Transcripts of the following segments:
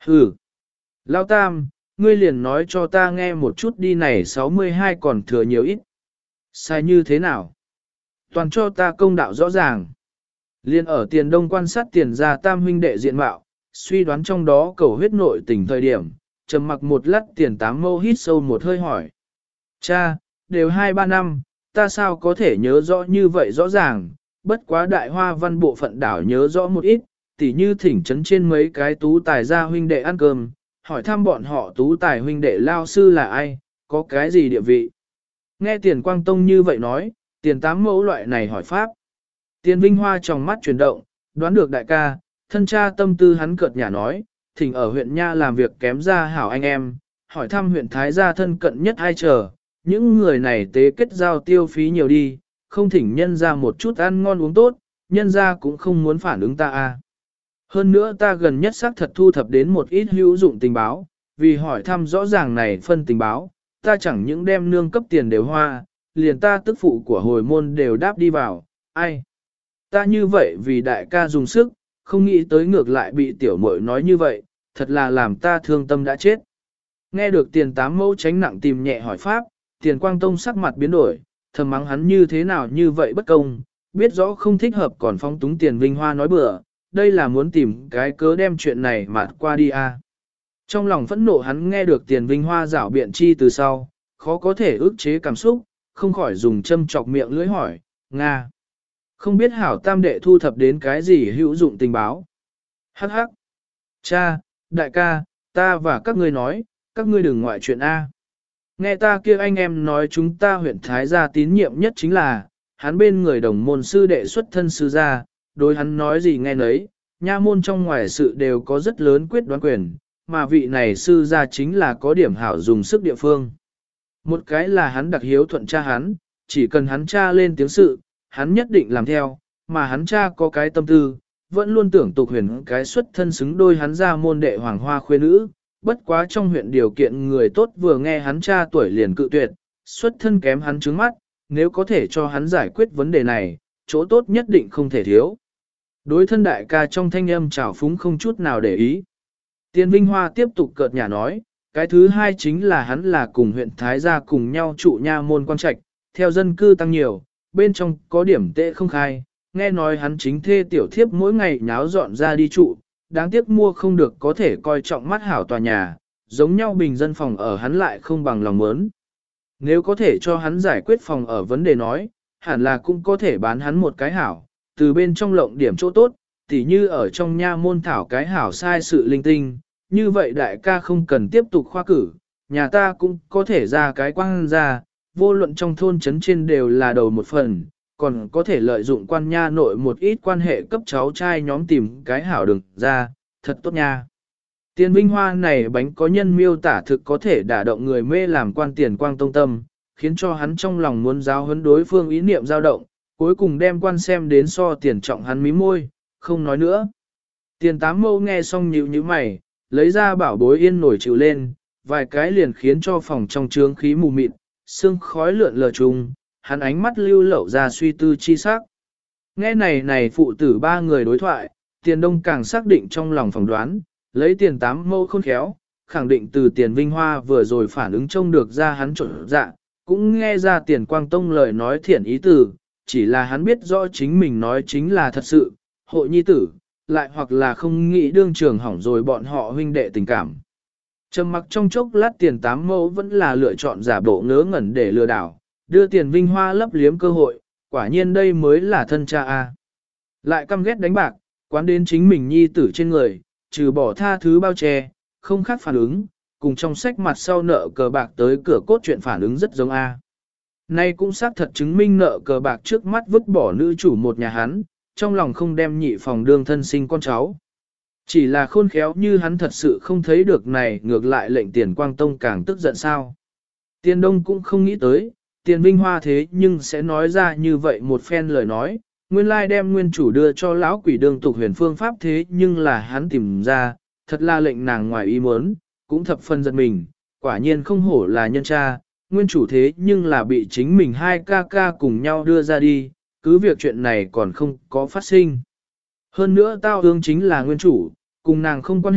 Hừ, Lao Tam, ngươi liền nói cho ta nghe một chút đi này 62 còn thừa nhiều ít. Sai như thế nào? Toàn cho ta công đạo rõ ràng. Liên ở tiền đông quan sát tiền gia tam huynh đệ diện mạo, suy đoán trong đó cầu huyết nội tình thời điểm, trầm mặc một lát tiền tám mâu hít sâu một hơi hỏi. Cha, đều 2-3 năm, ta sao có thể nhớ rõ như vậy rõ ràng, bất quá đại hoa văn bộ phận đảo nhớ rõ một ít, tỉ như thỉnh trấn trên mấy cái tú tài gia huynh đệ ăn cơm, hỏi thăm bọn họ tú tài huynh đệ lao sư là ai, có cái gì địa vị. Nghe tiền quang tông như vậy nói, tiền tám mẫu loại này hỏi pháp. Tiền Vinh Hoa trong mắt chuyển động, đoán được đại ca, thân cha tâm tư hắn cợt nhả nói, thỉnh ở huyện Nha làm việc kém ra hảo anh em, hỏi thăm huyện Thái gia thân cận nhất ai chờ, những người này tế kết giao tiêu phí nhiều đi, không thỉnh nhân ra một chút ăn ngon uống tốt, nhân ra cũng không muốn phản ứng ta a. Hơn nữa ta gần nhất xác thật thu thập đến một ít hữu dụng tình báo, vì hỏi thăm rõ ràng này phân tình báo, ta chẳng những đem nương cấp tiền đều hoa, liền ta tức phụ của hồi môn đều đáp đi vào, ai. Ta như vậy vì đại ca dùng sức, không nghĩ tới ngược lại bị tiểu muội nói như vậy, thật là làm ta thương tâm đã chết. Nghe được tiền tám mẫu tránh nặng tìm nhẹ hỏi pháp, tiền quang tông sắc mặt biến đổi, thầm mắng hắn như thế nào như vậy bất công, biết rõ không thích hợp còn phóng túng tiền Vinh Hoa nói bừa, đây là muốn tìm cái cớ đem chuyện này mạt qua đi à. Trong lòng phẫn nộ hắn nghe được tiền Vinh Hoa giảo biện chi từ sau, khó có thể ức chế cảm xúc, không khỏi dùng châm chọc miệng lưỡi hỏi, Nga. Không biết hảo tam đệ thu thập đến cái gì hữu dụng tình báo. Hắc hắc. Cha, đại ca, ta và các ngươi nói, các ngươi đừng ngoại chuyện A. Nghe ta kia anh em nói chúng ta huyện Thái gia tín nhiệm nhất chính là, hắn bên người đồng môn sư đệ xuất thân sư gia, đối hắn nói gì nghe nấy, nha môn trong ngoài sự đều có rất lớn quyết đoán quyền, mà vị này sư gia chính là có điểm hảo dùng sức địa phương. Một cái là hắn đặc hiếu thuận cha hắn, chỉ cần hắn cha lên tiếng sự, hắn nhất định làm theo, mà hắn cha có cái tâm tư, vẫn luôn tưởng tục huyền cái xuất thân xứng đôi hắn ra môn đệ hoàng hoa khuê nữ, bất quá trong huyện điều kiện người tốt vừa nghe hắn cha tuổi liền cự tuyệt, xuất thân kém hắn trứng mắt, nếu có thể cho hắn giải quyết vấn đề này, chỗ tốt nhất định không thể thiếu. Đối thân đại ca trong thanh âm trào phúng không chút nào để ý. Tiền Vinh Hoa tiếp tục cợt nhả nói, cái thứ hai chính là hắn là cùng huyện Thái gia cùng nhau trụ nha môn quan trạch, theo dân cư tăng nhiều, bên trong có điểm tệ không khai, nghe nói hắn chính thê tiểu thiếp mỗi ngày nháo dọn ra đi trụ, đáng tiếc mua không được có thể coi trọng mắt hảo tòa nhà, giống nhau bình dân phòng ở hắn lại không bằng lòng muốn. Nếu có thể cho hắn giải quyết phòng ở vấn đề nói, hẳn là cũng có thể bán hắn một cái hảo, từ bên trong lộng điểm chỗ tốt, tỉ như ở trong nha môn thảo cái hảo sai sự linh tinh, như vậy đại ca không cần tiếp tục khoa cử, nhà ta cũng có thể ra cái quang ra, vô luận trong thôn trấn trên đều là đầu một phần, còn có thể lợi dụng quan nha nội một ít quan hệ cấp cháu trai nhóm tìm cái hảo đường ra, thật tốt nha. Tiền Vinh Hoa này bánh có nhân miêu tả thực có thể đả động người mê làm quan tiền quang tông tâm, khiến cho hắn trong lòng muốn giáo huấn đối phương ý niệm dao động, cuối cùng đem quan xem đến so tiền trọng hắn mí môi, không nói nữa. Tiền tám mâu nghe xong nhíu như mày, lấy ra bảo bối yên nổi chịu lên, vài cái liền khiến cho phòng trong trướng khí mù mịt, sương khói lượn lờ trùng, hắn ánh mắt lưu lậu ra suy tư chi sắc. Nghe này phụ tử ba người đối thoại, tiền đông càng xác định trong lòng phỏng đoán, lấy tiền tám mâu khôn khéo, khẳng định từ tiền Vinh Hoa vừa rồi phản ứng trông được ra hắn trộn dạ, cũng nghe ra tiền quang tông lời nói thiện ý tử, chỉ là hắn biết rõ chính mình nói chính là thật sự, hội nhi tử, lại hoặc là không nghĩ đương trường hỏng rồi bọn họ huynh đệ tình cảm. Trầm mặc trong chốc lát tiền tám mẫu vẫn là lựa chọn giả bộ ngớ ngẩn để lừa đảo, đưa tiền Vinh Hoa lấp liếm cơ hội, quả nhiên đây mới là thân cha a. Lại căm ghét đánh bạc, quán đến chính mình nhi tử trên người, trừ bỏ tha thứ bao che, không khác phản ứng, cùng trong sách mặt sau nợ cờ bạc tới cửa cốt chuyện phản ứng rất giống a. Nay cũng xác thật chứng minh nợ cờ bạc trước mắt vứt bỏ nữ chủ một nhà hắn, trong lòng không đem nhị phòng đương thân sinh con cháu. Chỉ là khôn khéo như hắn thật sự không thấy được này ngược lại lệnh tiền quang tông càng tức giận sao. Tiền đông cũng không nghĩ tới, tiền Vinh Hoa thế nhưng sẽ nói ra như vậy một phen lời nói, nguyên lai đem nguyên chủ đưa cho lão quỷ đường tục huyền phương pháp thế nhưng là hắn tìm ra, thật là lệnh nàng ngoài ý muốn, cũng thập phân giật mình, quả nhiên không hổ là nhân cha, nguyên chủ thế nhưng là bị chính mình hai ca ca cùng nhau đưa ra đi, cứ việc chuyện này còn không có phát sinh. Hơn nữa tao ương chính là nguyên chủ, cùng nàng không quan hệ,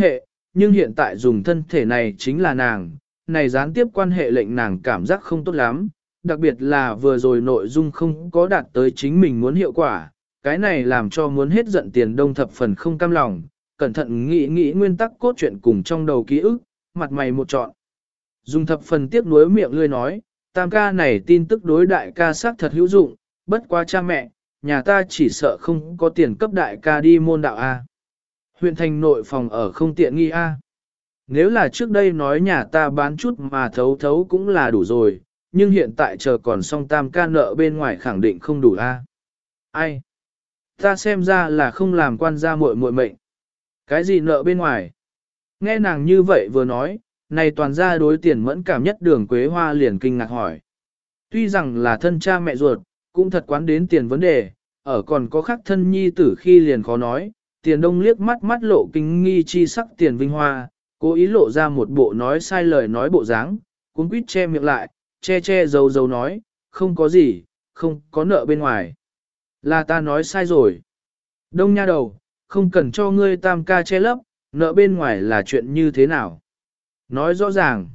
nhưng hiện tại dùng thân thể này chính là nàng, này gián tiếp quan hệ lệnh nàng cảm giác không tốt lắm, đặc biệt là vừa rồi nội dung không có đạt tới chính mình muốn hiệu quả, cái này làm cho muốn hết giận Tiền Đông thập phần không cam lòng, cẩn thận nghĩ nguyên tắc cốt truyện cùng trong đầu ký ức, mặt mày một trọn. Dùng thập phần tiếc nuối miệng lươi nói, tam ca này tin tức đối đại ca xác thật hữu dụng, bất quá cha mẹ, nhà ta chỉ sợ không có tiền cấp đại ca đi môn đạo A. Huyện thành nội phòng ở không tiện nghi A. Nếu là trước đây nói nhà ta bán chút mà thấu thấu cũng là đủ rồi, nhưng hiện tại chờ còn xong tam ca nợ bên ngoài khẳng định không đủ A. Ai? Ta xem ra là không làm quan gia muội muội mệnh. Cái gì nợ bên ngoài? Nghe nàng như vậy vừa nói, này toàn gia đối tiền mẫn cảm nhất Đường Quế Hoa liền kinh ngạc hỏi. Tuy rằng là thân cha mẹ ruột, cũng thật quán đến tiền vấn đề, ở còn có khác thân nhi tử khi liền khó nói, Tiền Đông liếc mắt mắt lộ kinh nghi chi sắc Tiền Vinh Hoa, cố ý lộ ra một bộ nói sai lời nói bộ dáng, cuốn quýt che miệng lại, che dầu nói, không có gì, không có nợ bên ngoài. Là ta nói sai rồi. Đông nha đầu, không cần cho ngươi tam ca che lấp, nợ bên ngoài là chuyện như thế nào. Nói rõ ràng.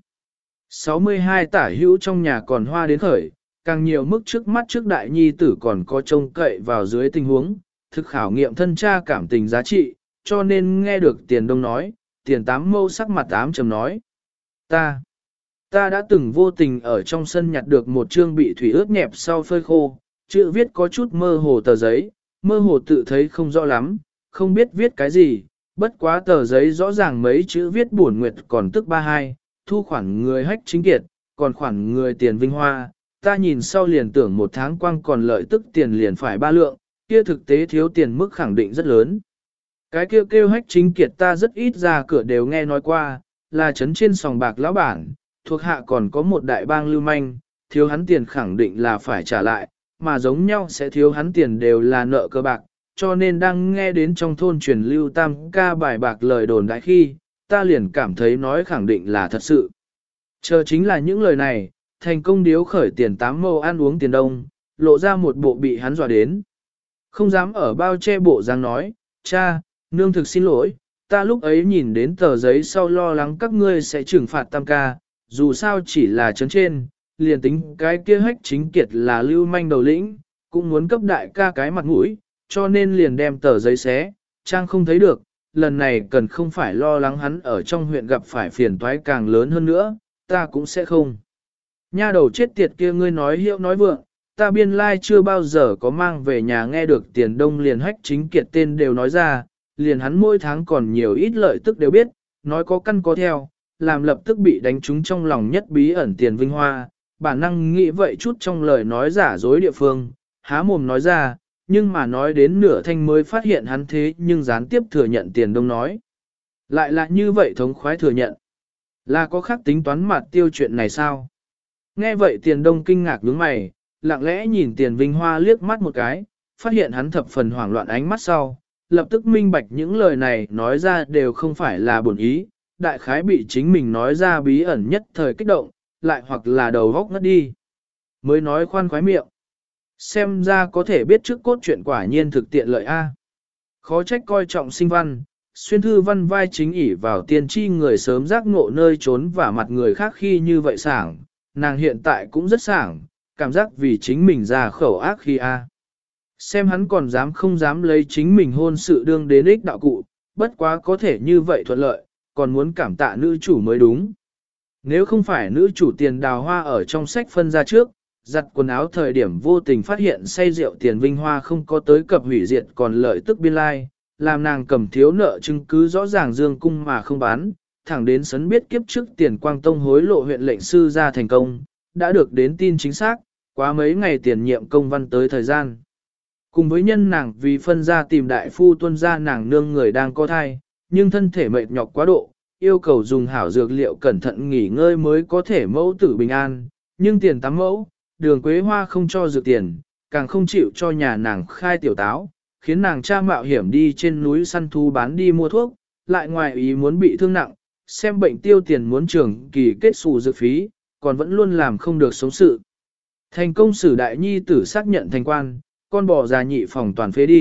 62 tả hữu trong nhà còn hoa đến khởi, càng nhiều mức trước mắt trước đại nhi tử còn có trông cậy vào dưới tình huống, thực khảo nghiệm thân cha cảm tình giá trị, cho nên nghe được Tiền Đông nói, Tiền Tám Mâu sắc mặt ám trầm nói. Ta đã từng vô tình ở trong sân nhặt được một chương bị thủy ướt nhẹp sau phơi khô, chữ viết có chút mơ hồ tờ giấy, mơ hồ tự thấy không rõ lắm, không biết viết cái gì, bất quá tờ giấy rõ ràng mấy chữ viết buồn nguyệt còn tức 32, thu khoản người hách chính kiệt, còn khoản người Tiền Vinh Hoa, ta nhìn sau liền tưởng một tháng quang còn lợi tức tiền liền phải 3 lượng, kia thực tế thiếu tiền mức khẳng định rất lớn. Cái kêu hách chính kiệt ta rất ít ra cửa đều nghe nói qua, là trấn trên sòng bạc lão bản, thuộc hạ còn có một đại bang lưu manh, thiếu hắn tiền khẳng định là phải trả lại, mà giống nhau sẽ thiếu hắn tiền đều là nợ cơ bạc, cho nên đang nghe đến trong thôn truyền lưu tam ca bài bạc lời đồn đại khi, ta liền cảm thấy nói khẳng định là thật sự. Chờ chính là những lời này, thành công điếu khởi Tiền Tám Mâu ăn uống Tiền Đông, lộ ra một bộ bị hắn dọa đến. Không dám ở bao che bộ dáng nói, cha, nương thực xin lỗi, ta lúc ấy nhìn đến tờ giấy sau lo lắng các ngươi sẽ trừng phạt tam ca, dù sao chỉ là chấn trên, liền tính cái kia hách chính kiệt là lưu manh đầu lĩnh, cũng muốn cấp đại ca cái mặt mũi, cho nên liền đem tờ giấy xé, trang không thấy được, lần này cần không phải lo lắng hắn ở trong huyện gặp phải phiền toái càng lớn hơn nữa, ta cũng sẽ không. Nha đầu chết tiệt kia ngươi nói hiệu nói vượng, ta biên lai chưa bao giờ có mang về nhà nghe được Tiền Đông liền hách chính kiệt tên đều nói ra, liền hắn mỗi tháng còn nhiều ít lợi tức đều biết, nói có căn có theo, làm lập tức bị đánh trúng trong lòng nhất bí ẩn Tiền Vinh Hoa, bản năng nghĩ vậy chút trong lời nói giả dối địa phương, há mồm nói ra, nhưng mà nói đến nửa thanh mới phát hiện hắn thế nhưng gián tiếp thừa nhận Tiền Đông nói. Lại là như vậy thống khoái thừa nhận. Là có khác tính toán mặt tiêu chuyện này sao? Nghe vậy Tiền Đông kinh ngạc nhướng mày, lặng lẽ nhìn Tiền Vinh Hoa liếc mắt một cái, phát hiện hắn thập phần hoảng loạn ánh mắt sau, lập tức minh bạch những lời này nói ra đều không phải là bổn ý, đại khái bị chính mình nói ra bí ẩn nhất thời kích động, lại hoặc là đầu góc ngất đi. Mới nói khoan khoái miệng. Xem ra có thể biết trước cốt truyện quả nhiên thực tiện lợi A. Khó trách coi trọng sinh văn, xuyên thư văn vai chính ỷ vào tiên tri người sớm giác ngộ nơi trốn và mặt người khác khi như vậy sảng, nàng hiện tại cũng rất sảng, cảm giác vì chính mình ra khẩu ác khi A. Xem hắn còn dám không dám lấy chính mình hôn sự đương đến ích đạo cụ, bất quá có thể như vậy thuận lợi, còn muốn cảm tạ nữ chủ mới đúng. Nếu không phải nữ chủ Tiền Đào Hoa ở trong sách phân ra trước, giặt quần áo thời điểm vô tình phát hiện say rượu Tiền Vinh Hoa không có tới cập hủy diệt còn lợi tức biên lai, làm nàng cầm thiếu nợ chứng cứ rõ ràng dương cung mà không bán, thẳng đến sấn biết kiếp trước Tiền Quang Tông hối lộ huyện lệnh sư ra thành công, đã được đến tin chính xác, quá mấy ngày tiền nhiệm công văn tới thời gian. Cùng với nhân nàng vì phân ra tìm đại phu tuân ra nàng nương người đang có thai, nhưng thân thể mệt nhọc quá độ, yêu cầu dùng hảo dược liệu cẩn thận nghỉ ngơi mới có thể mẫu tử bình an, nhưng tiền tắm mẫu, Đường Quế Hoa không cho dược tiền, càng không chịu cho nhà nàng khai tiểu táo, khiến nàng cha mạo hiểm đi trên núi săn thú bán đi mua thuốc, lại ngoài ý muốn bị thương nặng, xem bệnh tiêu tiền muốn trường kỳ kết xù dược phí, còn vẫn luôn làm không được sống sự. Thành công sử đại nhi tử xác nhận thành quan, con bò già nhị phòng toàn phế đi,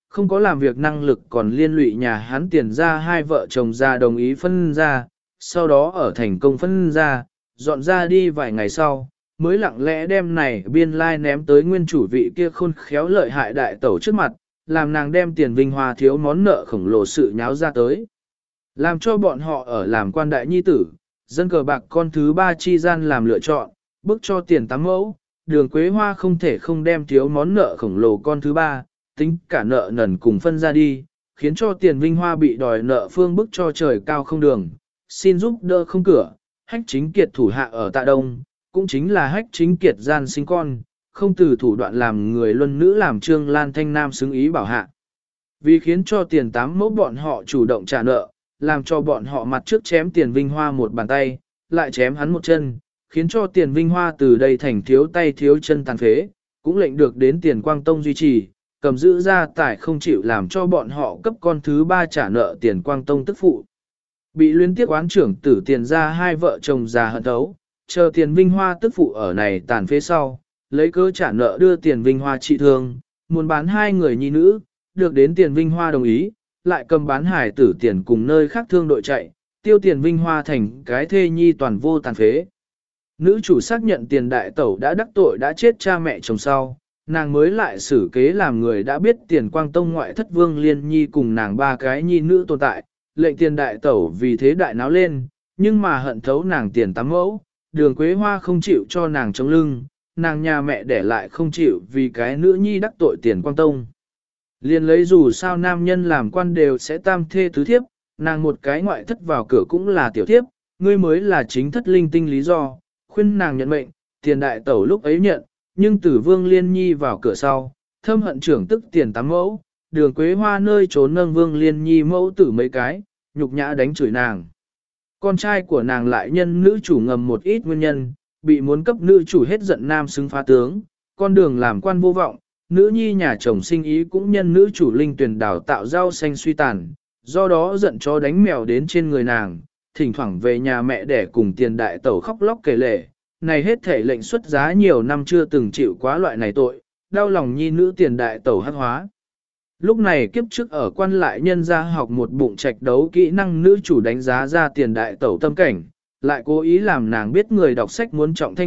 không có làm việc năng lực còn liên lụy nhà hắn tiền ra hai vợ chồng già đồng ý phân ra, sau đó ở thành công phân ra, dọn ra đi vài ngày sau, mới lặng lẽ đem này biên lai ném tới nguyên chủ vị kia khôn khéo lợi hại đại tẩu trước mặt, làm nàng đem tiền vinh hoa thiếu món nợ khổng lồ sự nháo ra tới. Làm cho bọn họ ở làm quan đại nhi tử, dân cờ bạc con thứ ba chi gian làm lựa chọn, bức cho tiền 8 mẫu, Đường Quế Hoa không thể không đem thiếu món nợ khổng lồ con thứ ba, tính cả nợ nần cùng phân ra đi, khiến cho tiền vinh hoa bị đòi nợ phương bức cho trời cao không đường, xin giúp đỡ không cửa, hách chính kiệt thủ hạ ở Tạ Đông, cũng chính là hách chính kiệt gian sinh con, không từ thủ đoạn làm người luân nữ làm Trương Lan Thanh Nam xứng ý bảo hạ. Vì khiến cho tiền 8 mẫu bọn họ chủ động trả nợ, làm cho bọn họ mặt trước chém tiền vinh hoa một bàn tay, lại chém hắn một chân, khiến cho tiền vinh hoa từ đây thành thiếu tay thiếu chân tàn phế, cũng lệnh được đến tiền quang tông duy trì, cầm giữ ra tài không chịu làm cho bọn họ cấp con thứ ba trả nợ tiền quang tông tức phụ. Bị liên tiếp oán trưởng tử tiền ra hai vợ chồng già hận thấu, chờ tiền vinh hoa tức phụ ở này tàn phế sau, lấy cớ trả nợ đưa tiền vinh hoa trị thương, muốn bán hai người nhi nữ, được đến tiền vinh hoa đồng ý, lại cầm bán hải tử tiền cùng nơi khác thương đội chạy, tiêu tiền vinh hoa thành cái thê nhi toàn vô tàn phế. Nữ chủ xác nhận tiền đại tẩu đã đắc tội đã chết cha mẹ chồng sau, nàng mới lại xử kế làm người đã biết tiền quang tông ngoại thất vương liên nhi cùng nàng ba cái nhi nữ tồn tại, lệnh tiền đại tẩu vì thế đại náo lên, nhưng mà hận thấu nàng tiền 8 mẫu, Đường Quế Hoa không chịu cho nàng chống lưng, nàng nhà mẹ để lại không chịu vì cái nữ nhi đắc tội tiền quang tông. Liên lấy dù sao nam nhân làm quan đều sẽ tam thê tứ thiếp, nàng một cái ngoại thất vào cửa cũng là tiểu thiếp, ngươi mới là chính thất linh tinh lý do, khuyên nàng nhận mệnh, tiền đại tẩu lúc ấy nhận, nhưng tử vương liên nhi vào cửa sau, thâm hận trưởng tức tiền 8 mẫu, Đường Quế Hoa nơi trốn nâng vương liên nhi mẫu tử mấy cái, nhục nhã đánh chửi nàng. Con trai của nàng lại nhân nữ chủ ngầm một ít nguyên nhân, bị muốn cấp nữ chủ hết giận nam xứng phá tướng, con đường làm quan vô vọng, nữ nhi nhà chồng sinh ý cũng nhân nữ chủ linh tuyển đào tạo rau xanh suy tàn, do đó giận chó đánh mèo đến trên người nàng, thỉnh thoảng về nhà mẹ để cùng tiền đại tẩu khóc lóc kể lể, này hết thể lệnh xuất giá nhiều năm chưa từng chịu quá loại này tội, đau lòng nhi nữ tiền đại tẩu hắc hóa. Lúc này kiếp trước ở quan lại nhân gia học một bụng trạch đấu kỹ năng nữ chủ đánh giá ra tiền đại tẩu tâm cảnh, lại cố ý làm nàng biết người đọc sách muốn trọng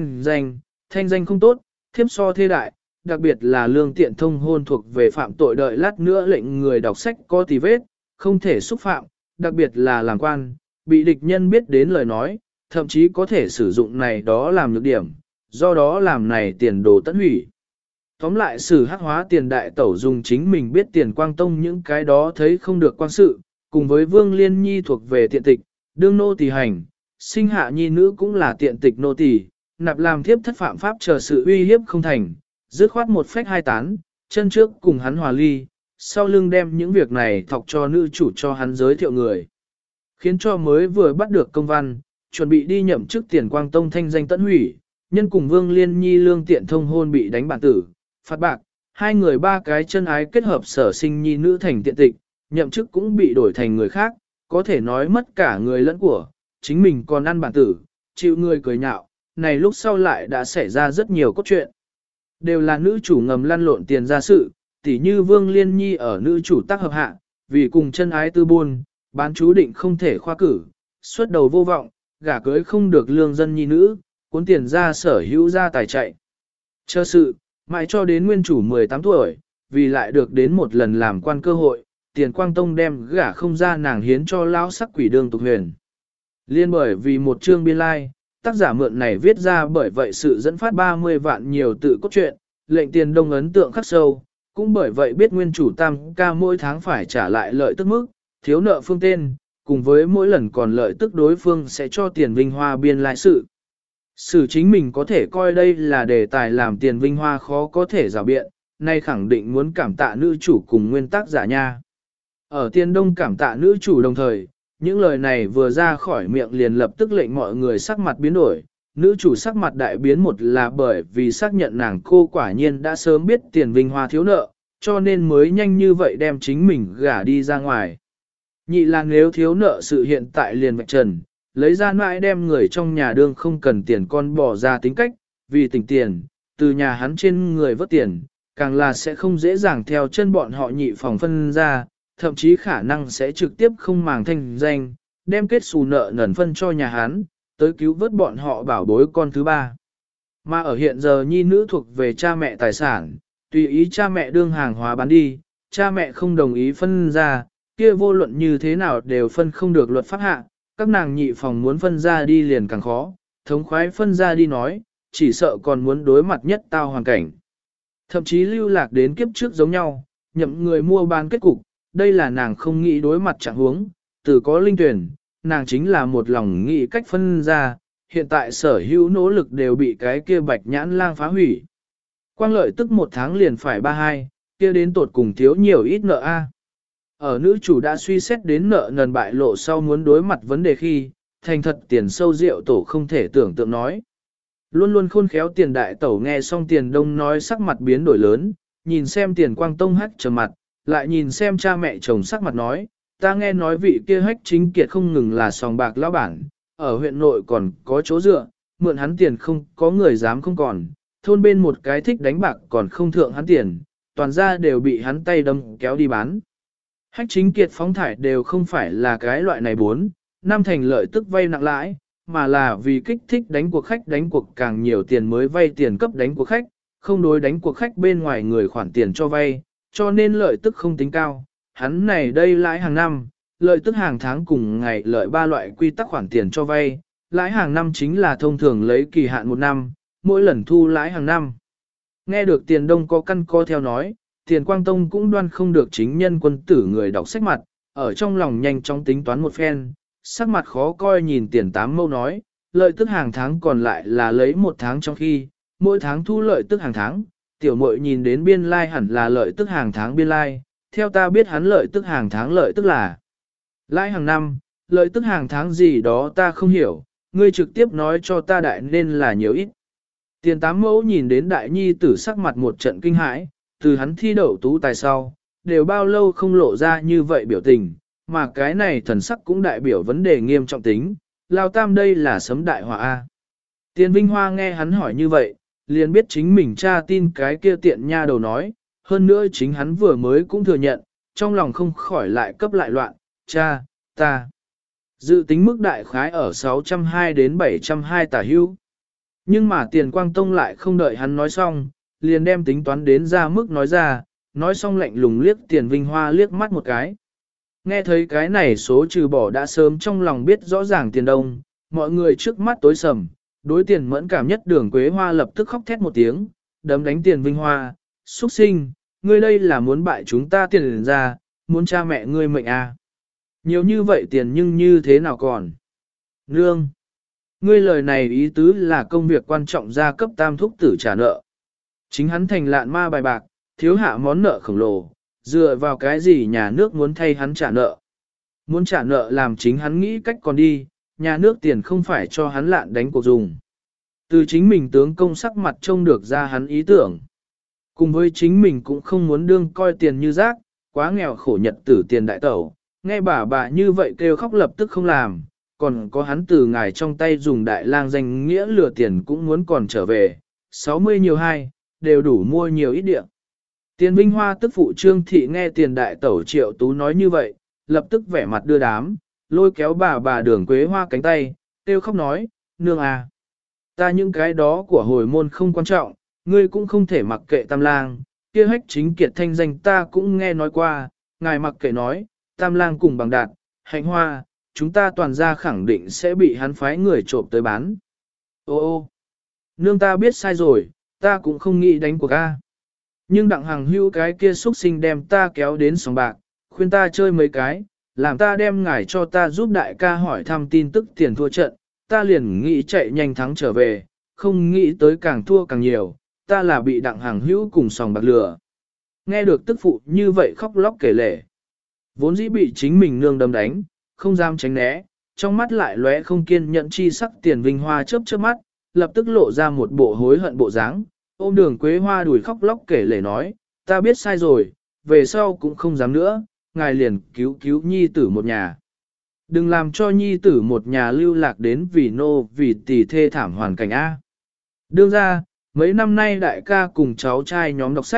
thanh danh không tốt, thiếp so thế đại, đặc biệt là lương tiện thông hôn thuộc về phạm tội đợi lát nữa lệnh người đọc sách có tì vết, không thể xúc phạm, đặc biệt là làm quan, bị địch nhân biết đến lời nói, thậm chí có thể sử dụng này đó làm nhược điểm, do đó làm này tiền đồ tận hủy. Tóm lại sử hắc hóa tiền đại tẩu dùng chính mình biết tiền quang tông những cái đó thấy không được quan sự, cùng với vương liên nhi thuộc về tiện tịch, đương nô tỳ hành, sinh hạ nhi nữ cũng là tiện tịch nô tỳ, nạp làm thiếp thất phạm pháp chờ sự uy hiếp không thành, dứt khoát một phách hai tán, chân trước cùng hắn hòa ly, sau lưng đem những việc này thọc cho nữ chủ cho hắn giới thiệu người. Khiến cho mới vừa bắt được công văn, chuẩn bị đi nhậm chức tiền quang tông thanh danh tận hủy, nhân cùng vương liên nhi lương tiện thông hôn bị đánh bản tử, phạt bạc, hai người ba cái chân ái kết hợp sở sinh nhi nữ thành tiện tịch, nhậm chức cũng bị đổi thành người khác, có thể nói mất cả người lẫn của, chính mình còn ăn bản tử, chịu người cười nhạo, này lúc sau lại đã xảy ra rất nhiều cốt truyện. Đều là nữ chủ ngầm lăn lộn tiền ra sự, tỉ như Vương Liên Nhi ở nữ chủ tác hợp hạ, vì cùng chân ái tư buôn, bán chú định không thể khoa cử, xuất đầu vô vọng, gả cưới không được lương dân nhi nữ, cuốn tiền ra sở hữu ra tài chạy. Chờ sự, mãi cho đến nguyên chủ 18 tuổi, vì lại được đến một lần làm quan cơ hội, tiền quang tông đem gả không ra nàng hiến cho lão sắc quỷ đường tục huyền. Liên bởi vì một chương biên lai, tác giả mượn này viết ra bởi vậy sự dẫn phát 30 vạn nhiều tự cốt truyện, lệnh tiền đông ấn tượng khắc sâu, cũng bởi vậy biết nguyên chủ tam ca mỗi tháng phải trả lại lợi tức mức, thiếu nợ phương tên, cùng với mỗi lần còn lợi tức đối phương sẽ cho tiền vinh hoa biên lại sự. Sử chính mình có thể coi đây là đề tài làm tiền vinh hoa khó có thể rào biện, nay khẳng định muốn cảm tạ nữ chủ cùng nguyên tác giả nha. Ở tiền đông cảm tạ nữ chủ đồng thời, những lời này vừa ra khỏi miệng liền lập tức lệnh mọi người sắc mặt biến đổi. Nữ chủ sắc mặt đại biến một là bởi vì xác nhận nàng cô quả nhiên đã sớm biết tiền vinh hoa thiếu nợ, cho nên mới nhanh như vậy đem chính mình gả đi ra ngoài. Nhị là nếu thiếu nợ sự hiện tại liền vạch trần, lấy ra mãi đem người trong nhà đương không cần tiền con bỏ ra tính cách, vì tỉnh tiền, từ nhà hắn trên người vớt tiền, càng là sẽ không dễ dàng theo chân bọn họ nhị phòng phân ra, thậm chí khả năng sẽ trực tiếp không màng thanh danh, đem kết xù nợ nần phân cho nhà hắn, tới cứu vớt bọn họ bảo bối con thứ ba. Mà ở hiện giờ nhi nữ thuộc về cha mẹ tài sản, tùy ý cha mẹ đương hàng hóa bán đi, cha mẹ không đồng ý phân ra, kia vô luận như thế nào đều phân không được luật pháp hạ, các nàng nhị phòng muốn phân ra đi liền càng khó, thống khoái phân ra đi nói, chỉ sợ còn muốn đối mặt nhất tao hoàn cảnh. Thậm chí lưu lạc đến kiếp trước giống nhau, nhậm người mua bán kết cục, đây là nàng không nghĩ đối mặt trạng huống, từ có linh tuyển, nàng chính là một lòng nghĩ cách phân ra, hiện tại sở hữu nỗ lực đều bị cái kia bạch nhãn lang phá hủy. Quang lợi tức 1 tháng liền phải 32, kia đến tột cùng thiếu nhiều ít nợ a. Ở nữ chủ đã suy xét đến nợ nần bại lộ sau muốn đối mặt vấn đề khi, thành thật tiền sâu rượu tổ không thể tưởng tượng nói. Luôn luôn khôn khéo tiền đại tẩu nghe xong tiền đông nói sắc mặt biến đổi lớn, nhìn xem tiền quang tông hách trầm mặt, lại nhìn xem cha mẹ chồng sắc mặt nói, ta nghe nói vị kia hách chính kiệt không ngừng là sòng bạc lão bản, ở huyện nội còn có chỗ dựa, mượn hắn tiền không có người dám không còn, thôn bên một cái thích đánh bạc còn không thượng hắn tiền, toàn ra đều bị hắn tay đâm kéo đi bán. Hách chính kiệt phóng thải đều không phải là cái loại này 4, 5 thành lợi tức vay nặng lãi, mà là vì kích thích đánh cuộc càng nhiều tiền mới vay tiền cấp đánh cuộc khách, không đối đánh cuộc khách bên ngoài người khoản tiền cho vay, cho nên lợi tức không tính cao. Hắn này đây lãi hàng năm, lợi tức hàng tháng cùng ngày lợi 3 loại quy tắc khoản tiền cho vay, lãi hàng năm chính là thông thường lấy kỳ hạn 1 năm, mỗi lần thu lãi hàng năm. Nghe được tiền đông có căn co theo nói, tiền quang tông cũng đoan không được chính nhân quân tử người đọc sách mặt, ở trong lòng nhanh chóng tính toán một phen, sắc mặt khó coi nhìn tiền 8 mâu nói, lợi tức hàng tháng còn lại là lấy 1 tháng trong khi, mỗi tháng thu lợi tức hàng tháng, tiểu muội nhìn đến biên lai like hẳn là lợi tức hàng tháng biên lai, like. Theo ta biết hắn lợi tức hàng tháng lợi tức là lãi hàng năm, lợi tức hàng tháng gì đó ta không hiểu, ngươi trực tiếp nói cho ta đại nên là nhiều ít. Tiền 8 mẫu nhìn đến đại nhi tử sắc mặt một trận kinh hãi, từ hắn thi đậu tú tài sau, đều bao lâu không lộ ra như vậy biểu tình, mà cái này thần sắc cũng đại biểu vấn đề nghiêm trọng tính, lao tam đây là sấm đại họa A. Tiền Vinh Hoa nghe hắn hỏi như vậy, liền biết chính mình tra tin cái kia tiện nha đầu nói, hơn nữa chính hắn vừa mới cũng thừa nhận, trong lòng không khỏi lại cấp lại loạn, cha, ta. Dự tính mức đại khái ở 620 đến 720 tả hữu. Nhưng mà tiền quang tông lại không đợi hắn nói xong, liền đem tính toán đến ra mức nói ra, nói xong lạnh lùng liếc tiền Vinh Hoa liếc mắt một cái. Nghe thấy cái này số trừ bỏ đã sớm trong lòng biết rõ ràng tiền đông, mọi người trước mắt tối sầm, đối tiền mẫn cảm nhất Đường Quế Hoa lập tức khóc thét một tiếng, đấm đánh tiền Vinh Hoa, xuất sinh, ngươi đây là muốn bại chúng ta tiền ra, muốn cha mẹ ngươi mệnh à. Nhiều như vậy tiền nhưng như thế nào còn? Nương! Ngươi lời này ý tứ là công việc quan trọng gia cấp tam thúc tử trả nợ. Chính hắn thành lạn ma bài bạc, thiếu hạ món nợ khổng lồ, dựa vào cái gì nhà nước muốn thay hắn trả nợ. Muốn trả nợ làm chính hắn nghĩ cách còn đi, nhà nước tiền không phải cho hắn lạn đánh cuộc dùng. Từ chính mình tướng công sắc mặt trông được ra hắn ý tưởng. Cùng với chính mình cũng không muốn đương coi tiền như rác, quá nghèo khổ nhật tử tiền đại tẩu, nghe bà như vậy kêu khóc lập tức không làm, còn có hắn từ ngài trong tay dùng đại lang danh nghĩa lừa tiền cũng muốn còn trở về, 60 nhiều 2, đều đủ mua nhiều ít địa. Tiền Vinh Hoa tức phụ Trương Thị nghe tiền đại tẩu Triệu Tú nói như vậy, lập tức vẻ mặt đưa đám, lôi kéo bà Đường Quế Hoa cánh tay, kêu khóc nói, nương à, ta những cái đó của hồi môn không quan trọng, ngươi cũng không thể mặc kệ Tam Lang, kia hách chính kiệt thanh danh ta cũng nghe nói qua, ngài mặc kệ nói, Tam Lang cùng Bằng Đạt, Hạnh Hoa, chúng ta toàn ra khẳng định sẽ bị hắn phái người trộm tới bán. Ô, nương ta biết sai rồi, ta cũng không nghĩ đánh cuộc a. Nhưng đặng hàng hưu cái kia xuất sinh đem ta kéo đến sòng bạc, khuyên ta chơi mấy cái, làm ta đem ngài cho ta giúp đại ca hỏi thăm tin tức tiền thua trận, ta liền nghĩ chạy nhanh thắng trở về, không nghĩ tới càng thua càng nhiều, ta là bị đặng hàng hữu cùng sòng bạc lừa. Nghe được tức phụ như vậy khóc lóc kể lể. Vốn dĩ bị chính mình nương đâm đánh, không dám tránh né, trong mắt lại lóe không kiên nhẫn chi sắc tiền Vinh Hoa chớp chớp mắt, lập tức lộ ra một bộ hối hận bộ dáng, ôm Đường Quế Hoa đùi khóc lóc kể lể nói, ta biết sai rồi, về sau cũng không dám nữa, ngài liền cứu nhi tử một nhà. Đừng làm cho nhi tử một nhà lưu lạc đến vì nô vì tỷ thê thảm hoàn cảnh A. Đương ra, mấy năm nay đại ca cùng cháu trai nhóm đọc sách,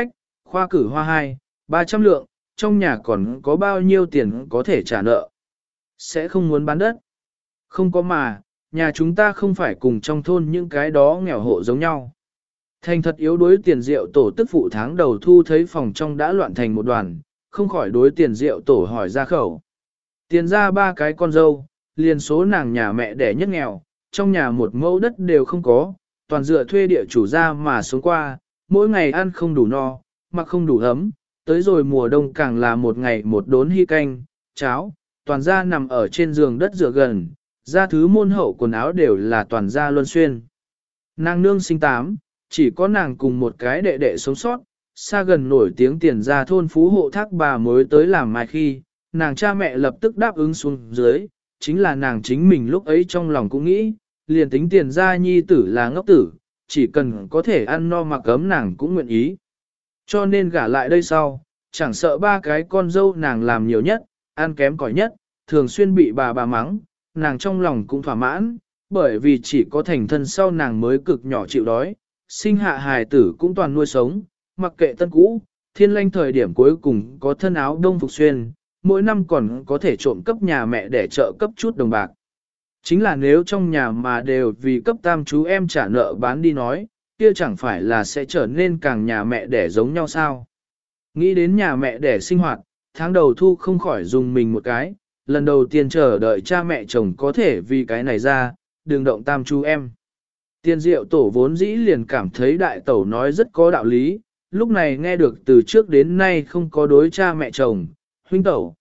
khoa cử hoa 200-300 lượng, trong nhà còn có bao nhiêu tiền có thể trả nợ. Sẽ không muốn bán đất. Không có mà, nhà chúng ta không phải cùng trong thôn những cái đó nghèo hộ giống nhau. Thành thật yếu đối tiền rượu tổ tức phụ tháng đầu thu thấy phòng trong đã loạn thành một đoàn, không khỏi đối tiền rượu tổ hỏi ra khẩu. Tiền ra 3 cái con dâu, liền số nàng nhà mẹ đẻ nhất nghèo, trong nhà một mẫu đất đều không có, toàn dựa thuê địa chủ ra mà sống qua, mỗi ngày ăn không đủ no, mặc không đủ ấm, tới rồi mùa đông càng là một ngày một đốn hy canh, cháo, toàn ra nằm ở trên giường đất dựa gần, ra thứ môn hậu quần áo đều là toàn ra luân xuyên. Nàng nương sinh 8, chỉ có nàng cùng một cái đệ đệ sống sót, xa gần nổi tiếng tiền ra thôn phú hộ thác bà mới tới làm mai khi, nàng cha mẹ lập tức đáp ứng xuống dưới, chính là nàng chính mình lúc ấy trong lòng cũng nghĩ, liền tính tiền ra nhi tử là ngốc tử, chỉ cần có thể ăn no mặc ấm nàng cũng nguyện ý. Cho nên gả lại đây sau, chẳng sợ 3 cái con dâu nàng làm nhiều nhất, ăn kém cỏi nhất, thường xuyên bị bà mắng, nàng trong lòng cũng thỏa mãn, bởi vì chỉ có thành thân sau nàng mới cực nhỏ chịu đói, sinh hạ hài tử cũng toàn nuôi sống, mặc kệ tân cũ, thiên lanh thời điểm cuối cùng có thân áo đông phục xuyên, mỗi năm còn có thể trộm cấp nhà mẹ để trợ cấp chút đồng bạc. Chính là nếu trong nhà mà đều vì cấp tam chú em trả nợ bán đi nói, kia chẳng phải là sẽ trở nên càng nhà mẹ đẻ giống nhau sao. Nghĩ đến nhà mẹ đẻ sinh hoạt, tháng đầu thu không khỏi dùng mình một cái, lần đầu tiên chờ đợi cha mẹ chồng có thể vì cái này ra, đừng động tam chú em. Tiên diệu tổ vốn dĩ liền cảm thấy đại tẩu nói rất có đạo lý, lúc này nghe được từ trước đến nay không có đối cha mẹ chồng, huynh tẩu,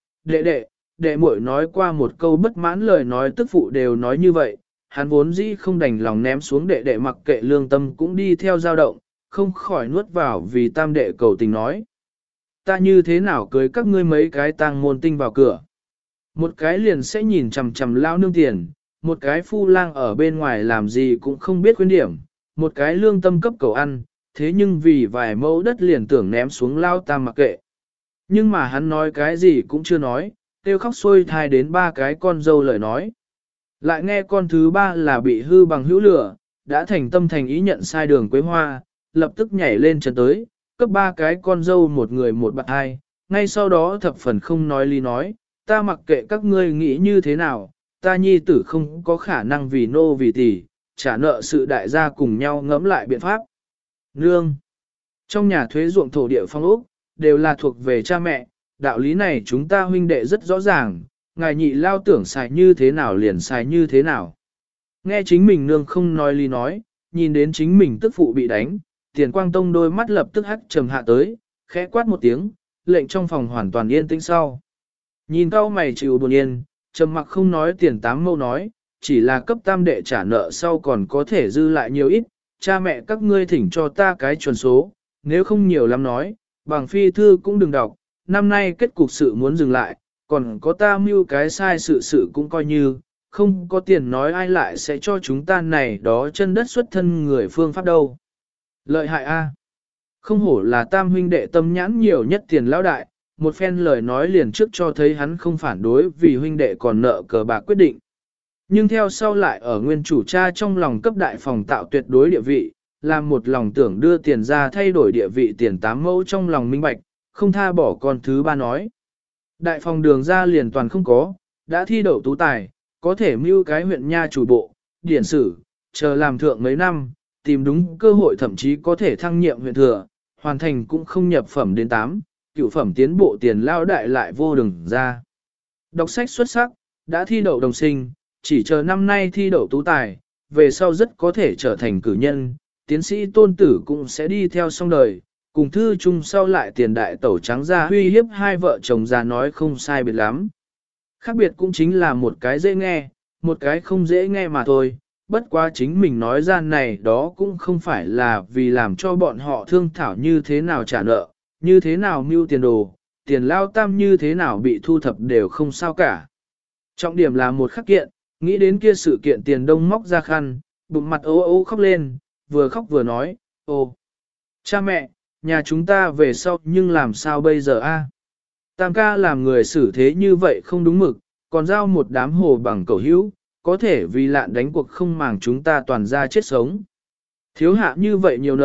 đệ muội nói qua một câu bất mãn lời nói tức phụ đều nói như vậy, hắn vốn dĩ không đành lòng ném xuống đệ mặc kệ lương tâm cũng đi theo dao động, không khỏi nuốt vào vì tam đệ cầu tình nói. Ta như thế nào cưới các ngươi mấy cái tang môn tinh vào cửa. Một cái liền sẽ nhìn chằm chằm lao nương tiền, một cái phu lang ở bên ngoài làm gì cũng không biết khuyến điểm, một cái lương tâm cấp cầu ăn, thế nhưng vì vài mẫu đất liền tưởng ném xuống lao tam mặc kệ. Nhưng mà hắn nói cái gì cũng chưa nói, kêu khóc xôi thai đến 3 cái con dâu lời nói. Lại nghe con thứ 3 là bị hư bằng hữu lửa, đã thành tâm thành ý nhận sai đường quế hoa, lập tức nhảy lên chân tới, cấp 3 cái con dâu một người một bạc hai, ngay sau đó thập phần không nói lý nói, ta mặc kệ các ngươi nghĩ như thế nào, ta nhi tử không có khả năng vì nô vì tỷ, trả nợ sự đại gia cùng nhau ngẫm lại biện pháp. Nương, trong nhà thuế ruộng thổ địa phong ốc, đều là thuộc về cha mẹ, đạo lý này chúng ta huynh đệ rất rõ ràng, ngài nhị lao tưởng xài như thế nào liền xài như thế nào. Nghe chính mình nương không nói lý nói, nhìn đến chính mình tức phụ bị đánh, Tiền Quang Tông đôi mắt lập tức hắt trầm hạ tới, khẽ quát một tiếng, lệnh trong phòng hoàn toàn yên tĩnh sau. Nhìn cao mày chịu buồn yên, trầm mặc không nói Tiền Tám Mâu nói, chỉ là cấp tam đệ trả nợ sau còn có thể dư lại nhiều ít, cha mẹ các ngươi thỉnh cho ta cái chuẩn số, nếu không nhiều lắm nói, bằng phi thư cũng đừng đọc, năm nay kết cục sự muốn dừng lại, còn có ta mưu cái sai sự cũng coi như, không có tiền nói ai lại sẽ cho chúng ta này đó chân đất xuất thân người phương pháp đâu. Lợi hại a, không hổ là tam huynh đệ tâm nhãn nhiều nhất tiền lão đại, một phen lời nói liền trước cho thấy hắn không phản đối vì huynh đệ còn nợ cờ bạc quyết định. Nhưng theo sau lại ở nguyên chủ cha trong lòng cấp đại phòng tạo tuyệt đối địa vị, làm một lòng tưởng đưa tiền ra thay đổi địa vị Tiền Tám Mẫu trong lòng minh bạch, không tha bỏ con thứ 3 nói. Đại phòng đường ra liền toàn không có, đã thi đậu tú tài, có thể mưu cái huyện nha chủ bộ, điển sử, chờ làm thượng mấy năm, tìm đúng cơ hội thậm chí có thể thăng nhiệm huyện thừa, hoàn thành cũng không nhập phẩm đến 8, cựu phẩm tiến bộ tiền lao đại lại vô đường ra. Đọc sách xuất sắc, đã thi đậu đồng sinh, chỉ chờ năm nay thi đậu tú tài, về sau rất có thể trở thành cử nhân, tiến sĩ tôn tử cũng sẽ đi theo xong đời, cùng thư chung sau lại tiền đại tẩu trắng ra uy hiếp 2 vợ chồng già nói không sai biệt lắm. Khác biệt cũng chính là một cái dễ nghe, một cái không dễ nghe mà thôi, bất quá chính mình nói ra này đó cũng không phải là vì làm cho bọn họ thương thảo như thế nào trả nợ, như thế nào mưu tiền đồ, tiền lao tam như thế nào bị thu thập đều không sao cả. Trọng điểm là một khắc kiện, nghĩ đến kia sự kiện Tiền Đông móc ra khăn, bụng mặt ố ố khóc lên, vừa khóc vừa nói, ô, cha mẹ, nhà chúng ta về sau nhưng làm sao bây giờ a? Tam ca làm người xử thế như vậy không đúng mực, còn giao một đám hồ bằng cầu hữu, có thể vì lạn đánh cuộc không màng chúng ta toàn ra chết sống. Thiếu hạ như vậy nhiều nợ,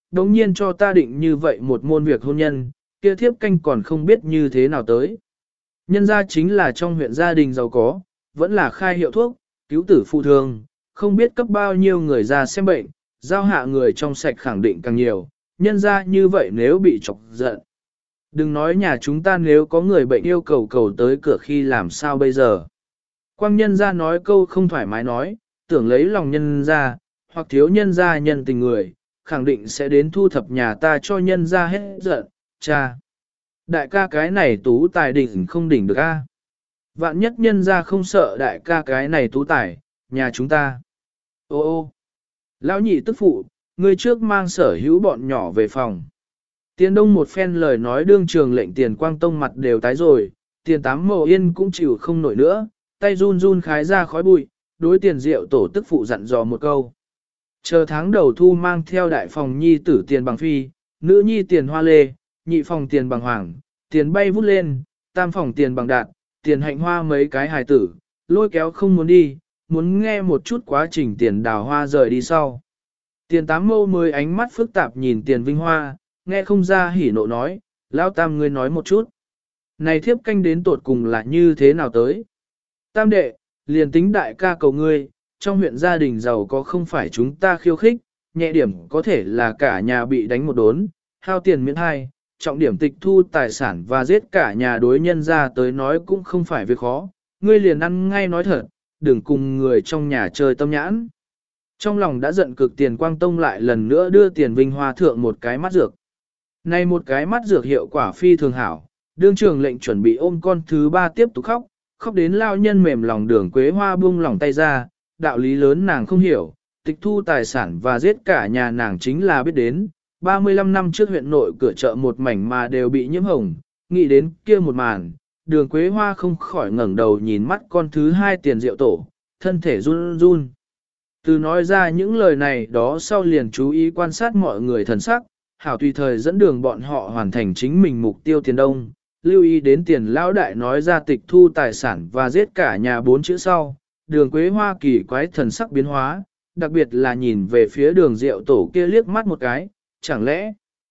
đồng nhiên cho ta định như vậy một môn việc hôn nhân, kia thiếp canh còn không biết như thế nào tới. Nhân ra chính là trong huyện gia đình giàu có, vẫn là khai hiệu thuốc, cứu tử phụ thương, không biết cấp bao nhiêu người ra xem bệnh, giao hạ người trong sạch khẳng định càng nhiều, nhân ra như vậy nếu bị chọc giận. Đừng nói nhà chúng ta nếu có người bệnh yêu cầu cầu tới cửa khi làm sao bây giờ. Quang nhân ra nói câu không thoải mái nói, tưởng lấy lòng nhân ra, hoặc thiếu nhân ra nhân tình người, khẳng định sẽ đến thu thập nhà ta cho nhân ra hết giận, cha. Đại ca cái này tú tài đỉnh không đỉnh được a. Vạn nhất nhân ra không sợ đại ca cái này tú tài, nhà chúng ta. Ô ô, lão nhị tức phụ, người trước mang sở hữu bọn nhỏ về phòng. Tiền đông một phen lời nói đương trường lệnh tiền quang tông mặt đều tái rồi, tiền tám màu yên cũng chịu không nổi nữa, tay run run khái ra khói bụi, đối tiền rượu tổ tức phụ dặn dò một câu. Chờ tháng đầu thu mang theo đại phòng nhi tử tiền bằng phi, nữ nhi tiền hoa lê, nhị phòng tiền bằng hoàng, tiền bay vút lên, tam phòng tiền bằng đạt, tiền hạnh hoa mấy cái hài tử, lôi kéo không muốn đi, muốn nghe một chút quá trình tiền đào hoa rời đi sau. Tiền tám mâu mới ánh mắt phức tạp nhìn tiền vinh hoa, nghe không ra hỉ nộ nói, lão tam ngươi nói một chút. Này thiếp canh đến tột cùng là như thế nào tới? Tam đệ, liền tính đại ca cầu ngươi, trong huyện gia đình giàu có không phải chúng ta khiêu khích, nhẹ điểm có thể là cả nhà bị đánh một đốn, hao tiền miễn hai, trọng điểm tịch thu tài sản và giết cả nhà đối nhân ra tới nói cũng không phải việc khó, ngươi liền ăn ngay nói thật, đừng cùng người trong nhà chơi tâm nhãn. Trong lòng đã giận cực tiền quang tông lại lần nữa đưa tiền vinh hoa thượng một cái mắt dược. Này một cái mắt dược hiệu quả phi thường hảo, đương trường lệnh chuẩn bị ôm con thứ ba tiếp tục khóc, khóc đến lao nhân mềm lòng đường quế hoa buông lòng tay ra, đạo lý lớn nàng không hiểu, tịch thu tài sản và giết cả nhà nàng chính là biết đến. 35 năm trước huyện nội cửa chợ một mảnh mà đều bị nhiễm hồng, nghĩ đến kia một màn, đường quế hoa không khỏi ngẩng đầu nhìn mắt con thứ hai tiền rượu tổ, thân thể run run. Từ nói ra những lời này đó sau liền chú ý quan sát mọi người thần sắc, hảo tùy thời dẫn đường bọn họ hoàn thành chính mình mục tiêu tiền đông, lưu ý đến tiền lão đại nói ra tịch thu tài sản và giết cả nhà 4 chữ sau, đường quế hoa kỳ quái thần sắc biến hóa, đặc biệt là nhìn về phía đường rượu tổ kia liếc mắt một cái, chẳng lẽ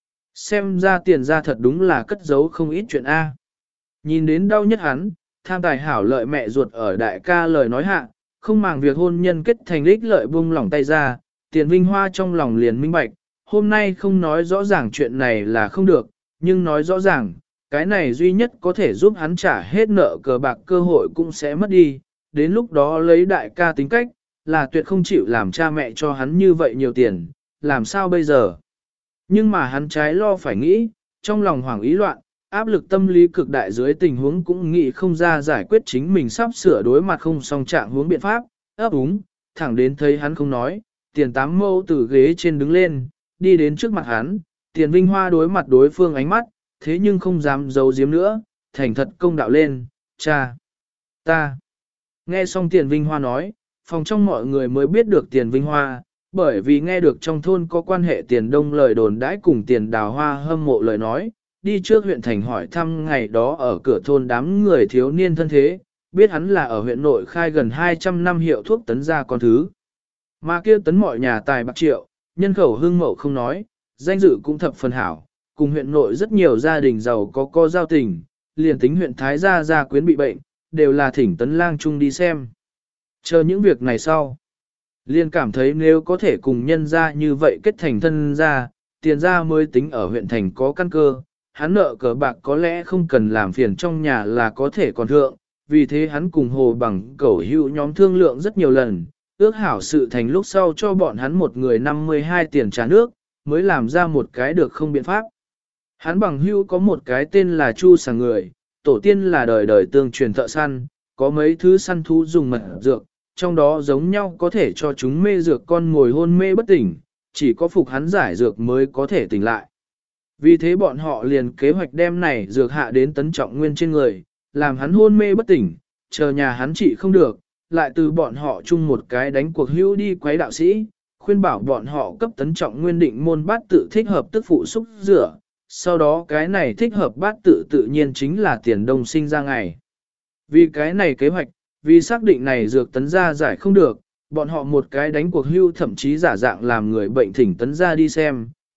xem ra tiền ra thật đúng là cất giấu không ít chuyện A. Nhìn đến đau nhất hắn, tham tài hảo lợi mẹ ruột ở đại ca lời nói hạ, không màng việc hôn nhân kết thành lích lợi buông lỏng tay ra, tiền vinh hoa trong lòng liền minh bạch, hôm nay không nói rõ ràng chuyện này là không được, nhưng nói rõ ràng, cái này duy nhất có thể giúp hắn trả hết nợ cờ bạc cơ hội cũng sẽ mất đi, đến lúc đó lấy đại ca tính cách, là tuyệt không chịu làm cha mẹ cho hắn như vậy nhiều tiền, làm sao bây giờ? Nhưng mà hắn trái lo phải nghĩ, trong lòng hoảng ý loạn, áp lực tâm lý cực đại dưới tình huống cũng nghĩ không ra giải quyết chính mình sắp sửa đối mặt không song trạng hướng biện pháp, ấp úng, thẳng đến thấy hắn không nói, tiền tám mâu từ ghế trên đứng lên, đi đến trước mặt hắn, tiền vinh hoa đối mặt đối phương ánh mắt, thế nhưng không dám giấu giếm nữa, thành thật công đạo lên, cha, ta. Nghe xong tiền vinh hoa nói, phòng trong mọi người mới biết được tiền vinh hoa, bởi vì nghe được trong thôn có quan hệ tiền đông lời đồn đãi cùng tiền đào hoa hâm mộ lời nói, đi trước huyện thành hỏi thăm ngày đó ở cửa thôn đám người thiếu niên thân thế, biết hắn là ở huyện nội khai gần 200 năm hiệu thuốc tấn ra con thứ. Mà kia tấn mọi nhà tài bạc triệu, nhân khẩu hương mậu không nói, danh dự cũng thập phần hảo, cùng huyện nội rất nhiều gia đình giàu có giao tình, liền tính huyện Thái gia quyến bị bệnh, đều là thỉnh tấn lang chung đi xem. Chờ những việc này sau, liền cảm thấy nếu có thể cùng nhân gia như vậy kết thành thân gia, tiền gia mới tính ở huyện thành có căn cơ, hắn nợ cờ bạc có lẽ không cần làm phiền trong nhà là có thể còn thượng, vì thế hắn cùng hồ bằng cẩu hữu nhóm thương lượng rất nhiều lần, ước hảo sự thành lúc sau cho bọn hắn một người 52 tiền trả nước, mới làm ra một cái được không biện pháp. Hắn bằng hữu có một cái tên là Chu Sàng người, tổ tiên là đời đời tương truyền thợ săn, có mấy thứ săn thú dùng mật dược, trong đó giống nhau có thể cho chúng mê dược con ngồi hôn mê bất tỉnh, chỉ có phục hắn giải dược mới có thể tỉnh lại. Vì thế bọn họ liền kế hoạch đem này dược hạ đến tấn trọng nguyên trên người, làm hắn hôn mê bất tỉnh, chờ nhà hắn trị không được, lại từ bọn họ chung một cái đánh cuộc hữu đi quấy đạo sĩ, khuyên bảo bọn họ cấp tấn trọng nguyên định môn bát tự thích hợp tức phụ xúc rửa, sau đó cái này thích hợp bát tự tự nhiên chính là tiền đông sinh ra ngày. Vì cái này kế hoạch, vì xác định này dược tấn ra giải không được, bọn họ một cái đánh cuộc hưu thậm chí giả dạng làm người bệnh thỉnh tấn ra đi xem,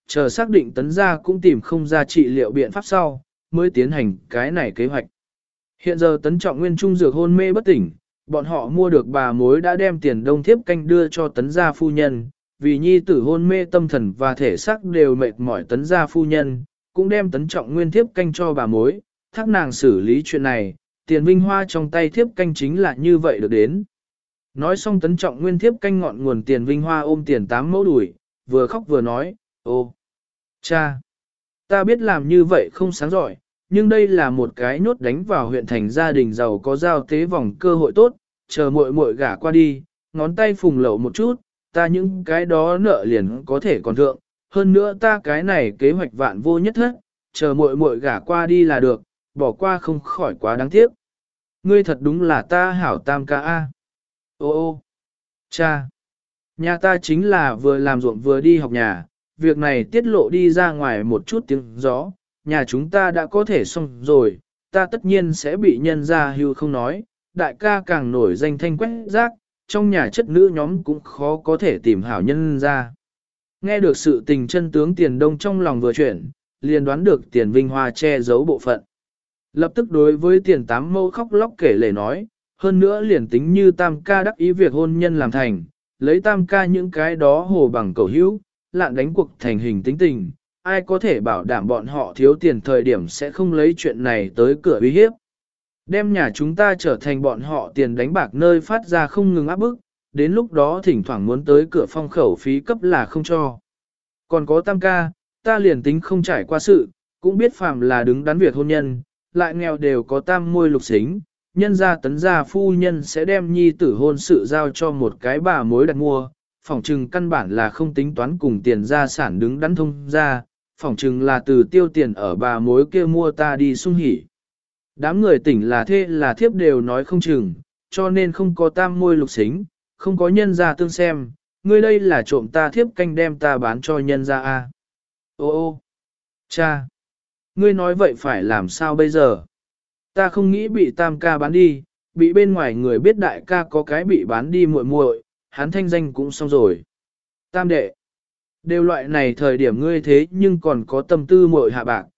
chờ xác định tấn gia cũng tìm không ra trị liệu biện pháp sau, mới tiến hành cái này kế hoạch. Hiện giờ tấn trọng nguyên trung dược hôn mê bất tỉnh, bọn họ mua được bà mối đã đem tiền đông thiếp canh đưa cho tấn gia phu nhân, vì nhi tử hôn mê tâm thần và thể xác đều mệt mỏi tấn gia phu nhân, cũng đem tấn trọng nguyên thiếp canh cho bà mối, thác nàng xử lý chuyện này, tiền vinh hoa trong tay thiếp canh chính là như vậy được đến. Nói xong tấn trọng nguyên thiếp canh ngọn nguồn tiền vinh hoa ôm tiền 8 mẫu đuổi, vừa khóc vừa nói, ô, cha, ta biết làm như vậy không sáng giỏi, nhưng đây là một cái nhốt đánh vào huyện thành gia đình giàu có giao tế vòng cơ hội tốt, chờ muội muội gả qua đi, ngón tay phùng lậu một chút, ta những cái đó nợ liền có thể còn thượng, hơn nữa ta cái này kế hoạch vạn vô nhất hết, chờ muội muội gả qua đi là được, bỏ qua không khỏi quá đáng tiếc. Ngươi thật đúng là ta hảo tam ca a. Ô ô, cha, nhà ta chính là vừa làm ruộng vừa đi học nhà, việc này tiết lộ đi ra ngoài một chút tiếng gió, nhà chúng ta đã có thể xong rồi, ta tất nhiên sẽ bị nhân ra hưu không nói, đại ca càng nổi danh thanh quét rác, trong nhà chất nữ nhóm cũng khó có thể tìm hảo nhân ra. Nghe được sự tình chân tướng tiền đông trong lòng vừa chuyển, liền đoán được tiền vinh hoa che giấu bộ phận. Lập tức đối với tiền 8 mẫu khóc lóc kể lể nói, hơn nữa liền tính như tam ca đắc ý việc hôn nhân làm thành, lấy tam ca những cái đó hồ bằng cầu hữu, lạn đánh cuộc thành hình tính tình, ai có thể bảo đảm bọn họ thiếu tiền thời điểm sẽ không lấy chuyện này tới cửa uy hiếp. Đem nhà chúng ta trở thành bọn họ tiền đánh bạc nơi phát ra không ngừng áp bức, đến lúc đó thỉnh thoảng muốn tới cửa phong khẩu phí cấp là không cho. Còn có tam ca, ta liền tính không trải qua sự, cũng biết phàm là đứng đắn việc hôn nhân, lại nghèo đều có tam môi lục xính, nhân gia tấn gia phu nhân sẽ đem nhi tử hôn sự giao cho một cái bà mối đặt mua, phỏng trừng căn bản là không tính toán cùng tiền gia sản đứng đắn thông ra, phỏng chừng là từ tiêu tiền ở bà mối kia mua ta đi sung hỉ. Đám người tỉnh là thê là thiếp đều nói không chừng, cho nên không có tam môi lục xính, không có nhân gia tương xem, ngươi đây là trộm ta thiếp canh đem ta bán cho nhân gia a. Ô ô, cha, ngươi nói vậy phải làm sao bây giờ? Ta không nghĩ bị tam ca bán đi, bị bên ngoài người biết đại ca có cái bị bán đi muội muội, hắn thanh danh cũng xong rồi. Tam đệ, đều loại này thời điểm ngươi thế nhưng còn có tâm tư muội hạ bạc,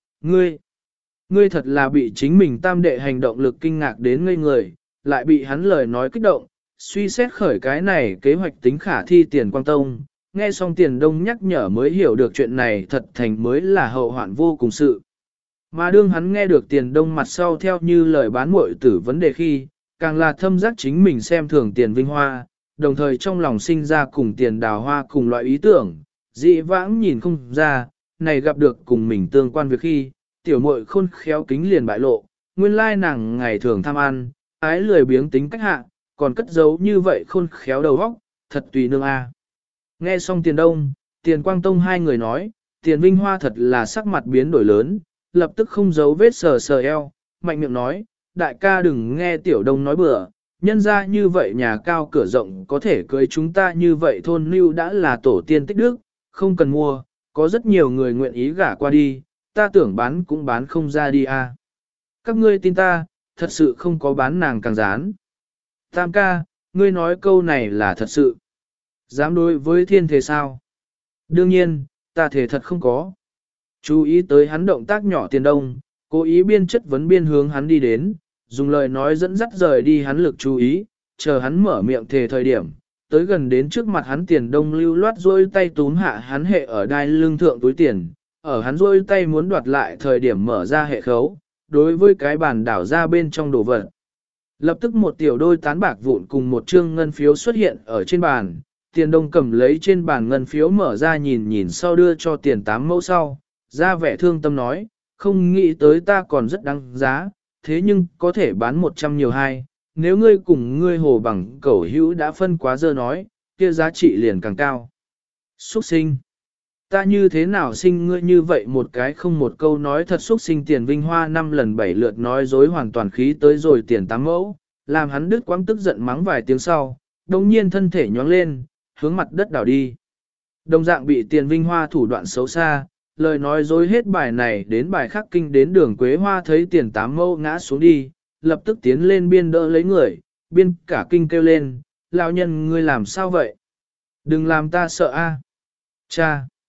ngươi thật là bị chính mình tam đệ hành động lực kinh ngạc đến ngây người, lại bị hắn lời nói kích động, suy xét khởi cái này kế hoạch tính khả thi tiền quang tông, nghe xong tiền đông nhắc nhở mới hiểu được chuyện này thật thành mới là hậu hoạn vô cùng sự. Mà đương hắn nghe được tiền đông mặt sau theo như lời bán muội tử vấn đề khi, càng là thâm giác chính mình xem thường tiền vinh hoa, đồng thời trong lòng sinh ra cùng tiền đào hoa cùng loại ý tưởng, dị vãng nhìn không ra, này gặp được cùng mình tương quan việc khi, tiểu muội khôn khéo kính liền bại lộ, nguyên lai nàng ngày thường tham ăn, ái lười biếng tính cách hạ, còn cất giấu như vậy khôn khéo đầu óc, thật tùy nương a. Nghe xong tiền đông, tiền quang tông hai người nói, tiền vinh hoa thật là sắc mặt biến đổi lớn, lập tức không giấu vết sờ sờ eo, mạnh miệng nói, đại ca đừng nghe tiểu đông nói bừa, nhân ra như vậy nhà cao cửa rộng có thể cưới chúng ta như vậy thôn lưu đã là tổ tiên tích đức, không cần mua, có rất nhiều người nguyện ý gả qua đi, ta tưởng bán cũng bán không ra đi à. Các ngươi tin ta, thật sự không có bán nàng càng rán. Tam ca, ngươi nói câu này là thật sự. Dám đối với thiên thế sao? Đương nhiên, ta thể thật không có. Chú ý tới hắn động tác nhỏ tiền đông, cố ý biên chất vấn biên hướng hắn đi đến, dùng lời nói dẫn dắt rời đi hắn lực chú ý, chờ hắn mở miệng thề thời điểm, tới gần đến trước mặt hắn tiền đông lưu loát rôi tay túm hạ hắn hệ ở đai lưng thượng túi tiền, ở hắn rôi tay muốn đoạt lại thời điểm mở ra hệ khấu, đối với cái bàn đảo ra bên trong đồ vật. Lập tức một tiểu đôi tán bạc vụn cùng một trương ngân phiếu xuất hiện ở trên bàn, tiền đông cầm lấy trên bàn ngân phiếu mở ra nhìn nhìn sau đưa cho tiền 8 mẫu sau, ra vẻ thương tâm nói, không nghĩ tới ta còn rất đáng giá, thế nhưng có thể bán 100 nhiều hai, nếu ngươi cùng ngươi hồ bằng cẩu hữu đã phân quá dơ nói, kia giá trị liền càng cao. Xuất sinh. Ta như thế nào sinh ngươi như vậy một cái không một câu nói thật xuất sinh tiền vinh hoa 5 lần 7 lượt nói dối hoàn toàn khí tới rồi tiền 8 mẫu, làm hắn đứt quãng tức giận mắng vài tiếng sau, đồng nhiên thân thể nhóng lên, hướng mặt đất đảo đi. Đồng dạng bị tiền vinh hoa thủ đoạn xấu xa, lời nói dối hết bài này đến bài khác kinh đến đường Quế Hoa thấy tiền 8 mẫu ngã xuống đi, lập tức tiến lên biên đỡ lấy người, biên cả kinh kêu lên, lão nhân ngươi làm sao vậy? Đừng làm ta sợ a, Cha!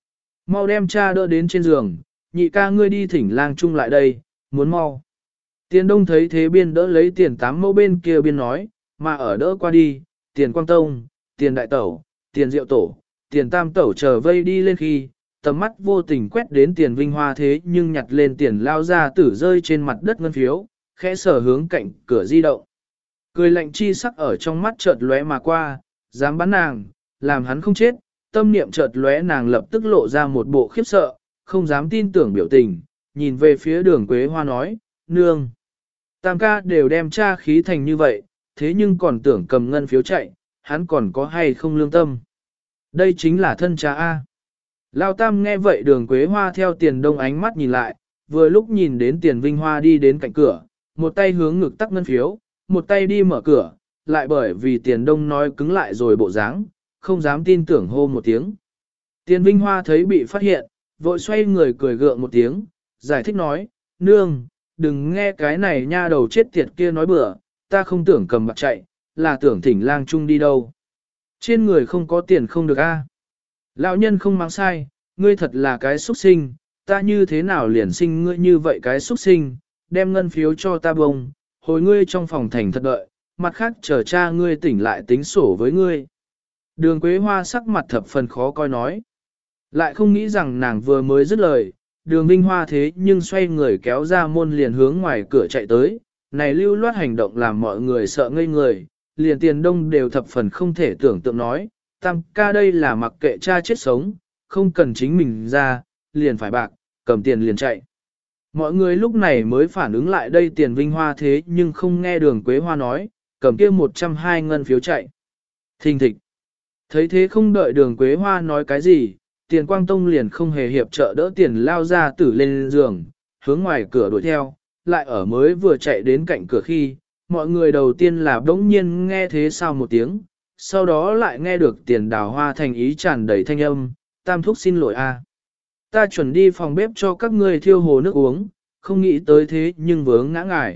Mau đem cha đỡ đến trên giường, nhị ca ngươi đi thỉnh lang trung lại đây, muốn mau. Tiền đông thấy thế biên đỡ lấy tiền 8 mẫu bên kia biên nói, mà ở đỡ qua đi, tiền quang tông, tiền đại tẩu, tiền diệu tổ, tiền tam tẩu chờ vây đi lên khi, tầm mắt vô tình quét đến tiền vinh hoa thế nhưng nhặt lên tiền lao ra tử rơi trên mặt đất ngân phiếu, khẽ sở hướng cạnh cửa di động. Cười lạnh chi sắc ở trong mắt chợt lóe mà qua, dám bắn nàng, làm hắn không chết, tâm niệm chợt lóe nàng lập tức lộ ra một bộ khiếp sợ, không dám tin tưởng biểu tình, nhìn về phía đường Quế Hoa nói, nương. Tam ca đều đem cha khí thành như vậy, thế nhưng còn tưởng cầm ngân phiếu chạy, hắn còn có hay không lương tâm. Đây chính là thân cha A. Lao Tam nghe vậy đường Quế Hoa theo tiền đông ánh mắt nhìn lại, vừa lúc nhìn đến tiền Vinh Hoa đi đến cạnh cửa, một tay hướng ngực tắc ngân phiếu, một tay đi mở cửa, lại bởi vì tiền đông nói cứng lại rồi bộ dáng, không dám tin tưởng hô một tiếng. Tiền Vinh Hoa thấy bị phát hiện, vội xoay người cười gượng một tiếng, giải thích nói, nương, đừng nghe cái này nha đầu chết tiệt kia nói bừa, ta không tưởng cầm bạc chạy, là tưởng thỉnh lang trung đi đâu. Trên người không có tiền không được a. Lão nhân không mang sai, ngươi thật là cái xuất sinh, ta như thế nào liền sinh ngươi như vậy cái xuất sinh, đem ngân phiếu cho ta bông, hồi ngươi trong phòng thành thật đợi, mặt khác chờ cha ngươi tỉnh lại tính sổ với ngươi. Đường Quế Hoa sắc mặt thập phần khó coi nói. Lại không nghĩ rằng nàng vừa mới dứt lời, đường Vinh Hoa thế nhưng xoay người kéo ra môn liền hướng ngoài cửa chạy tới, này lưu loát hành động làm mọi người sợ ngây người, liền tiền đông đều thập phần không thể tưởng tượng nói, tam ca đây là mặc kệ cha chết sống, không cần chính mình ra, liền phải bạc, cầm tiền liền chạy. Mọi người lúc này mới phản ứng lại đây tiền Vinh Hoa thế nhưng không nghe đường Quế Hoa nói, cầm kia 120 ngân phiếu chạy. Thình thịch. Thấy thế không đợi đường Quế Hoa nói cái gì, tiền Quang Tông liền không hề hiệp trợ đỡ tiền lao ra tử lên giường, hướng ngoài cửa đuổi theo, lại ở mới vừa chạy đến cạnh cửa khi, mọi người đầu tiên là đống nhiên nghe thế sao một tiếng, sau đó lại nghe được tiền Đào Hoa thành ý tràn đầy thanh âm, tam thúc xin lỗi a, ta chuẩn đi phòng bếp cho các ngươi thiêu hồ nước uống, không nghĩ tới thế nhưng vướng ngã ngài.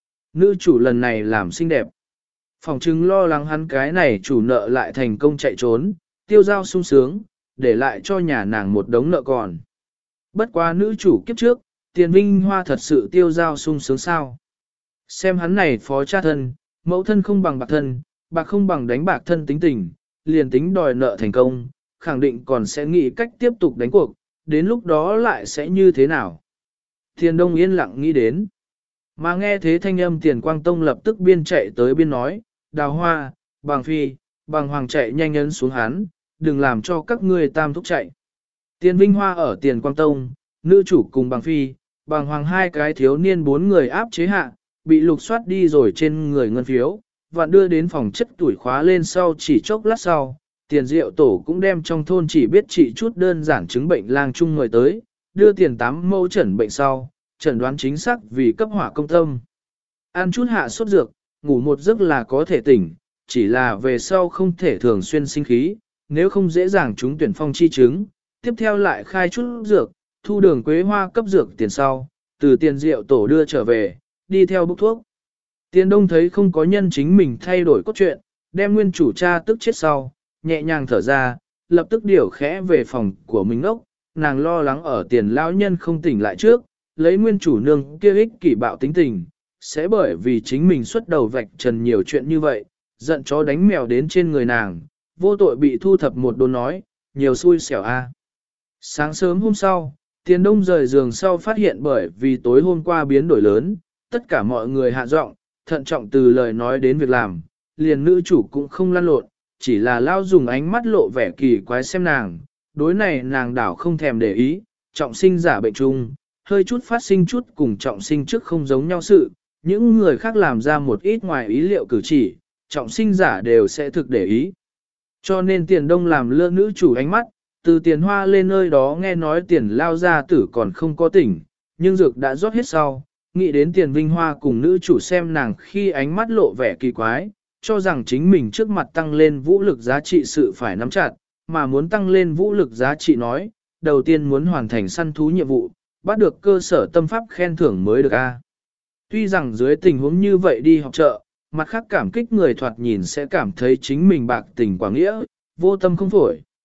Nữ chủ lần này làm xinh đẹp. Phòng chứng lo lắng hắn cái này chủ nợ lại thành công chạy trốn, tiêu giao sung sướng, để lại cho nhà nàng một đống nợ còn. Bất quá nữ chủ kiếp trước, tiền Vinh Hoa thật sự tiêu giao sung sướng sao. Xem hắn này phó cha thân, mẫu thân không bằng bạc thân, bạc không bằng đánh bạc thân tính tình, liền tính đòi nợ thành công, khẳng định còn sẽ nghĩ cách tiếp tục đánh cuộc, đến lúc đó lại sẽ như thế nào. Tiền Đông yên lặng nghĩ đến. Mà nghe thế thanh âm tiền Quang Tông lập tức biên chạy tới biên nói, Đào Hoa, Bằng Phi, Bằng Hoàng chạy nhanh ấn xuống hắn, đừng làm cho các ngươi tam thúc chạy. Tiền Vinh Hoa ở tiền Quang Tông, nữ chủ cùng Bằng Phi, Bằng Hoàng hai cái thiếu niên 4 người áp chế hạ, bị lục soát đi rồi trên người ngân phiếu, và đưa đến phòng chất tuổi khóa lên sau chỉ chốc lát sau. Tiền Diệu Tổ cũng đem trong thôn chỉ biết trị chút đơn giản chứng bệnh lang chung người tới, đưa tiền 8 mẫu chẩn bệnh sau, chẩn đoán chính xác vì cấp hỏa công tâm. Ăn chút hạ sốt dược, ngủ một giấc là có thể tỉnh, chỉ là về sau không thể thường xuyên sinh khí, nếu không dễ dàng trúng tuyển phong chi chứng. Tiếp theo lại khai chút dược, thu đường Quế Hoa cấp dược tiền sau, từ tiền Diệu Tổ đưa trở về, đi theo bốc thuốc. Tiền Đông thấy không có nhân chính mình thay đổi cốt truyện, đem nguyên chủ cha tức chết sau, nhẹ nhàng thở ra, lập tức điều khẽ về phòng của mình ốc, nàng lo lắng ở tiền lão nhân không tỉnh lại trước, lấy nguyên chủ nương kia ích kỷ bạo tính tình, sẽ bởi vì chính mình xuất đầu vạch trần nhiều chuyện như vậy, giận chó đánh mèo đến trên người nàng, vô tội bị thu thập một đồn nói, nhiều xui xẻo a. Sáng sớm hôm sau, Tiền Đông rời giường sau phát hiện bởi vì tối hôm qua biến đổi lớn, tất cả mọi người hạ giọng, thận trọng từ lời nói đến việc làm, liền nữ chủ cũng không lăn lộn, chỉ là lao dùng ánh mắt lộ vẻ kỳ quái xem nàng, đối này nàng đảo không thèm để ý, trọng sinh giả bệnh chung, hơi chút phát sinh chút cùng trọng sinh trước không giống nhau sự, những người khác làm ra một ít ngoài ý liệu cử chỉ, trọng sinh giả đều sẽ thực để ý. Cho nên Tiền Đông làm lơ nữ chủ ánh mắt, từ Tiền Hoa lên nơi đó nghe nói Tiền lao gia tử còn không có tỉnh, nhưng dược đã rót hết sau, nghĩ đến Tiền Vinh Hoa cùng nữ chủ xem nàng khi ánh mắt lộ vẻ kỳ quái, cho rằng chính mình trước mặt tăng lên vũ lực giá trị sự phải nắm chặt, mà muốn tăng lên vũ lực giá trị nói, đầu tiên muốn hoàn thành săn thú nhiệm vụ, bắt được cơ sở tâm pháp khen thưởng mới được a. Tuy rằng dưới tình huống như vậy đi học chợ, mặt khác cảm kích người thoạt nhìn sẽ cảm thấy chính mình bạc tình quả nghĩa, vô tâm không phổi,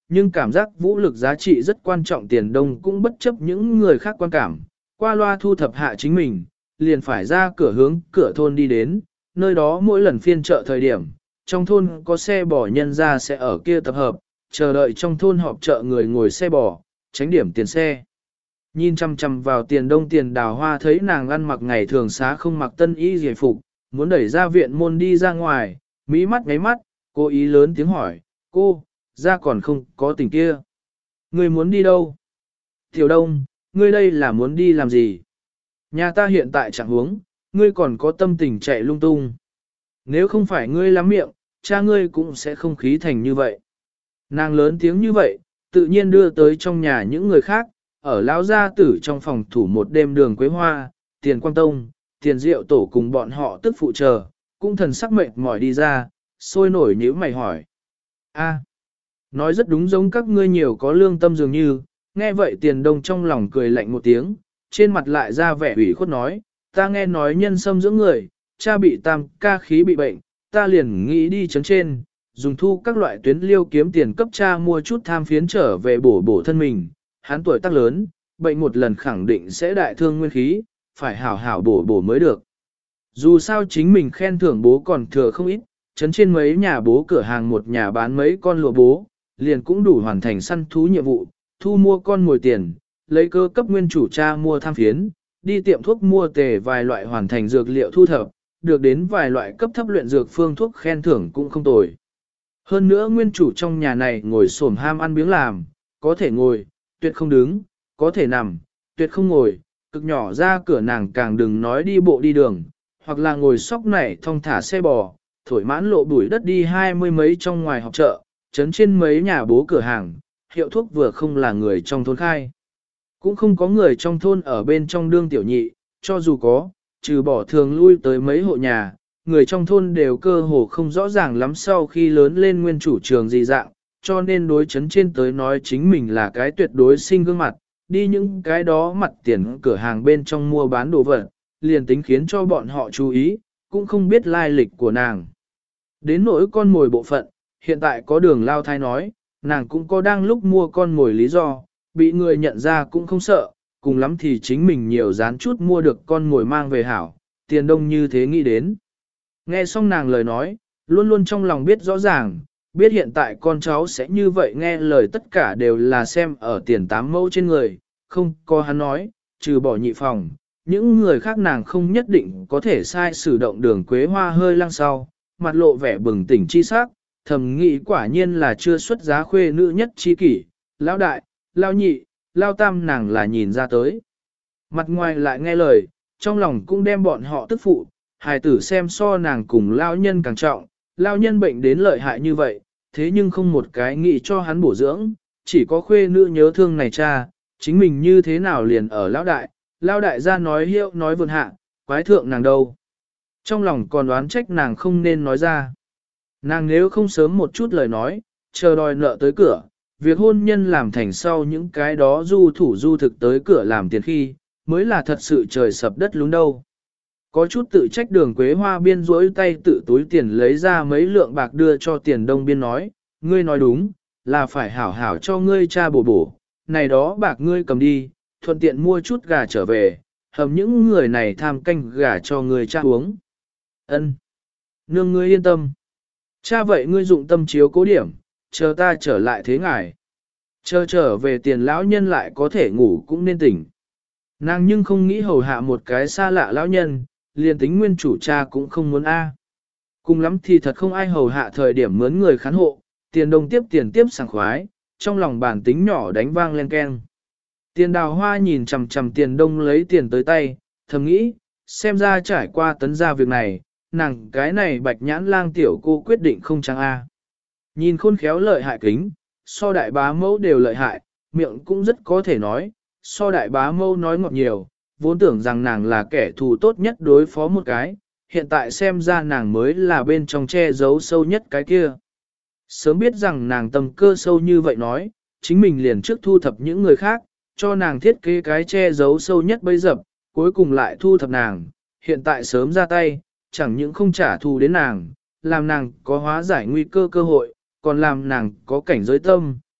nhưng cảm giác vũ lực giá trị rất quan trọng. Tiền Đông cũng bất chấp những người khác quan cảm, qua loa thu thập hạ chính mình, liền phải ra cửa hướng cửa thôn đi đến, nơi đó mỗi lần phiên chợ thời điểm, trong thôn có xe bò nhân ra sẽ ở kia tập hợp, chờ đợi trong thôn họp chợ người ngồi xe bò, tránh điểm tiền xe. Nhìn chăm chăm vào Tiền Đông, Tiền Đào Hoa thấy nàng ăn mặc ngày thường xá không mặc tân y giải phục, muốn đẩy ra viện môn đi ra ngoài, mỹ mắt ngáy mắt, cô ý lớn tiếng hỏi, cô, ra còn không có tình kia. Ngươi muốn đi đâu? Tiểu Đông, ngươi đây là muốn đi làm gì? Nhà ta hiện tại chẳng huống, ngươi còn có tâm tình chạy lung tung. Nếu không phải ngươi lắm miệng, cha ngươi cũng sẽ không khí thành như vậy. Nàng lớn tiếng như vậy, tự nhiên đưa tới trong nhà những người khác, ở lão gia tử trong phòng thủ một đêm Đường Quế Hoa, Tiền Quang Tông, Tiền Diệu Tổ cùng bọn họ tức phụ chờ, cũng thần sắc mệt mỏi đi ra, sôi nổi nhíu mày hỏi. A, nói rất đúng, giống các ngươi nhiều có lương tâm dường như. Nghe vậy Tiền Đông trong lòng cười lạnh một tiếng, trên mặt lại ra vẻ ủy khuất nói, ta nghe nói nhân sâm dưỡng người, cha bị tam ca khí bị bệnh, ta liền nghĩ đi chấn trên, dùng thu các loại tuyến liêu kiếm tiền cấp cha mua chút tham phiến trở về bổ bổ thân mình. Hắn tuổi tác lớn, bệnh một lần khẳng định sẽ đại thương nguyên khí, phải hảo hảo bổ bổ mới được. Dù sao chính mình khen thưởng bố còn thừa không ít, chấn trên mấy nhà bố cửa hàng một nhà bán mấy con lụa bố, liền cũng đủ hoàn thành săn thú nhiệm vụ, thu mua con mồi tiền, lấy cơ cấp nguyên chủ cha mua tham phiến, đi tiệm thuốc mua tề vài loại hoàn thành dược liệu thu thập, được đến vài loại cấp thấp luyện dược phương thuốc khen thưởng cũng không tồi. Hơn nữa nguyên chủ trong nhà này ngồi xổm ham ăn biếng làm, có thể ngồi, tuyệt không đứng, có thể nằm, tuyệt không ngồi, cực nhỏ ra cửa nàng càng đừng nói đi bộ đi đường, hoặc là ngồi sóc nảy thong thả xe bò, thổi mãn lộ bụi đất đi 20 mấy trong ngoài học chợ, chấn trên mấy nhà bố cửa hàng, hiệu thuốc vừa không là người trong thôn khai. Cũng không có người trong thôn ở bên trong đương tiểu nhị, cho dù có, trừ bỏ thường lui tới mấy hộ nhà, người trong thôn đều cơ hồ không rõ ràng lắm sau khi lớn lên nguyên chủ trường gì dạng, cho nên đối chấn trên tới nói chính mình là cái tuyệt đối sinh gương mặt, đi những cái đó mặt tiền cửa hàng bên trong mua bán đồ vật, liền tính khiến cho bọn họ chú ý, cũng không biết lai lịch của nàng. Đến nỗi con mồi bộ phận, hiện tại có Đường Lao Thái nói, nàng cũng có đang lúc mua con mồi lý do, bị người nhận ra cũng không sợ, cùng lắm thì chính mình nhiều dán chút mua được con mồi mang về hảo, Tiền Đông như thế nghĩ đến. Nghe xong nàng lời nói, luôn luôn trong lòng biết rõ ràng, biết hiện tại con cháu sẽ như vậy nghe lời tất cả đều là xem ở Tiền Tám Mẫu trên người, không có hắn nói, trừ bỏ nhị phòng, những người khác nàng không nhất định có thể sai sử động Đường Quế Hoa hơi lăng sau, mặt lộ vẻ bừng tỉnh chi sắc, thầm nghĩ quả nhiên là chưa xuất giá khuê nữ nhất chi kỷ, lão đại, lão nhị, lão tam nàng là nhìn ra tới. Mặt ngoài lại nghe lời, trong lòng cũng đem bọn họ tức phụ, hài tử xem so nàng cùng lão nhân càng trọng, lão nhân bệnh đến lợi hại như vậy, thế nhưng không một cái nghĩ cho hắn bổ dưỡng, chỉ có khuê nữ nhớ thương này cha, chính mình như thế nào liền ở lão đại ra nói hiệu nói vượn hạ, quái thượng nàng đâu. Trong lòng còn đoán trách nàng không nên nói ra. Nàng nếu không sớm một chút lời nói, chờ đòi nợ tới cửa, việc hôn nhân làm thành sau những cái đó du thủ du thực tới cửa làm tiền khi, mới là thật sự trời sập đất lún đâu. Có chút tự trách Đường Quế Hoa biên rỗi tay tự túi tiền lấy ra mấy lượng bạc đưa cho Tiền Đông biên nói, ngươi nói đúng, là phải hảo hảo cho ngươi cha bổ bổ, này đó bạc ngươi cầm đi, thuận tiện mua chút gà trở về, hầm những người này tham canh gà cho ngươi cha uống. Ân, nương ngươi yên tâm. Cha vậy ngươi dụng tâm chiếu cố điểm, chờ ta trở lại thế ngài. Chờ trở về Tiền lão nhân lại có thể ngủ cũng nên tỉnh. Nàng nhưng không nghĩ hầu hạ một cái xa lạ lão nhân, liền tính nguyên chủ cha cũng không muốn a. Cùng lắm thì thật không ai hầu hạ thời điểm mướn người khán hộ, Tiền Đông tiền tiếp sảng khoái, trong lòng bản tính nhỏ đánh vang lên keng. Tiền Đào Hoa nhìn chằm chằm Tiền Đông lấy tiền tới tay, thầm nghĩ, xem ra trải qua tấn gia việc này, nàng cái này bạch nhãn lang tiểu cô quyết định không chăng a. Nhìn khôn khéo lợi hại kính, so đại bá mẫu đều lợi hại, miệng cũng rất có thể nói, so đại bá mẫu nói ngọt nhiều, vốn tưởng rằng nàng là kẻ thù tốt nhất đối phó một cái, hiện tại xem ra nàng mới là bên trong che giấu sâu nhất cái kia. Sớm biết rằng nàng tâm cơ sâu như vậy nói, chính mình liền trước thu thập những người khác, cho nàng thiết kế cái che giấu sâu nhất bấy dập, cuối cùng lại thu thập nàng, hiện tại sớm ra tay, chẳng những không trả thù đến nàng, làm nàng có hóa giải nguy cơ cơ hội, còn làm nàng có cảnh giới tâm,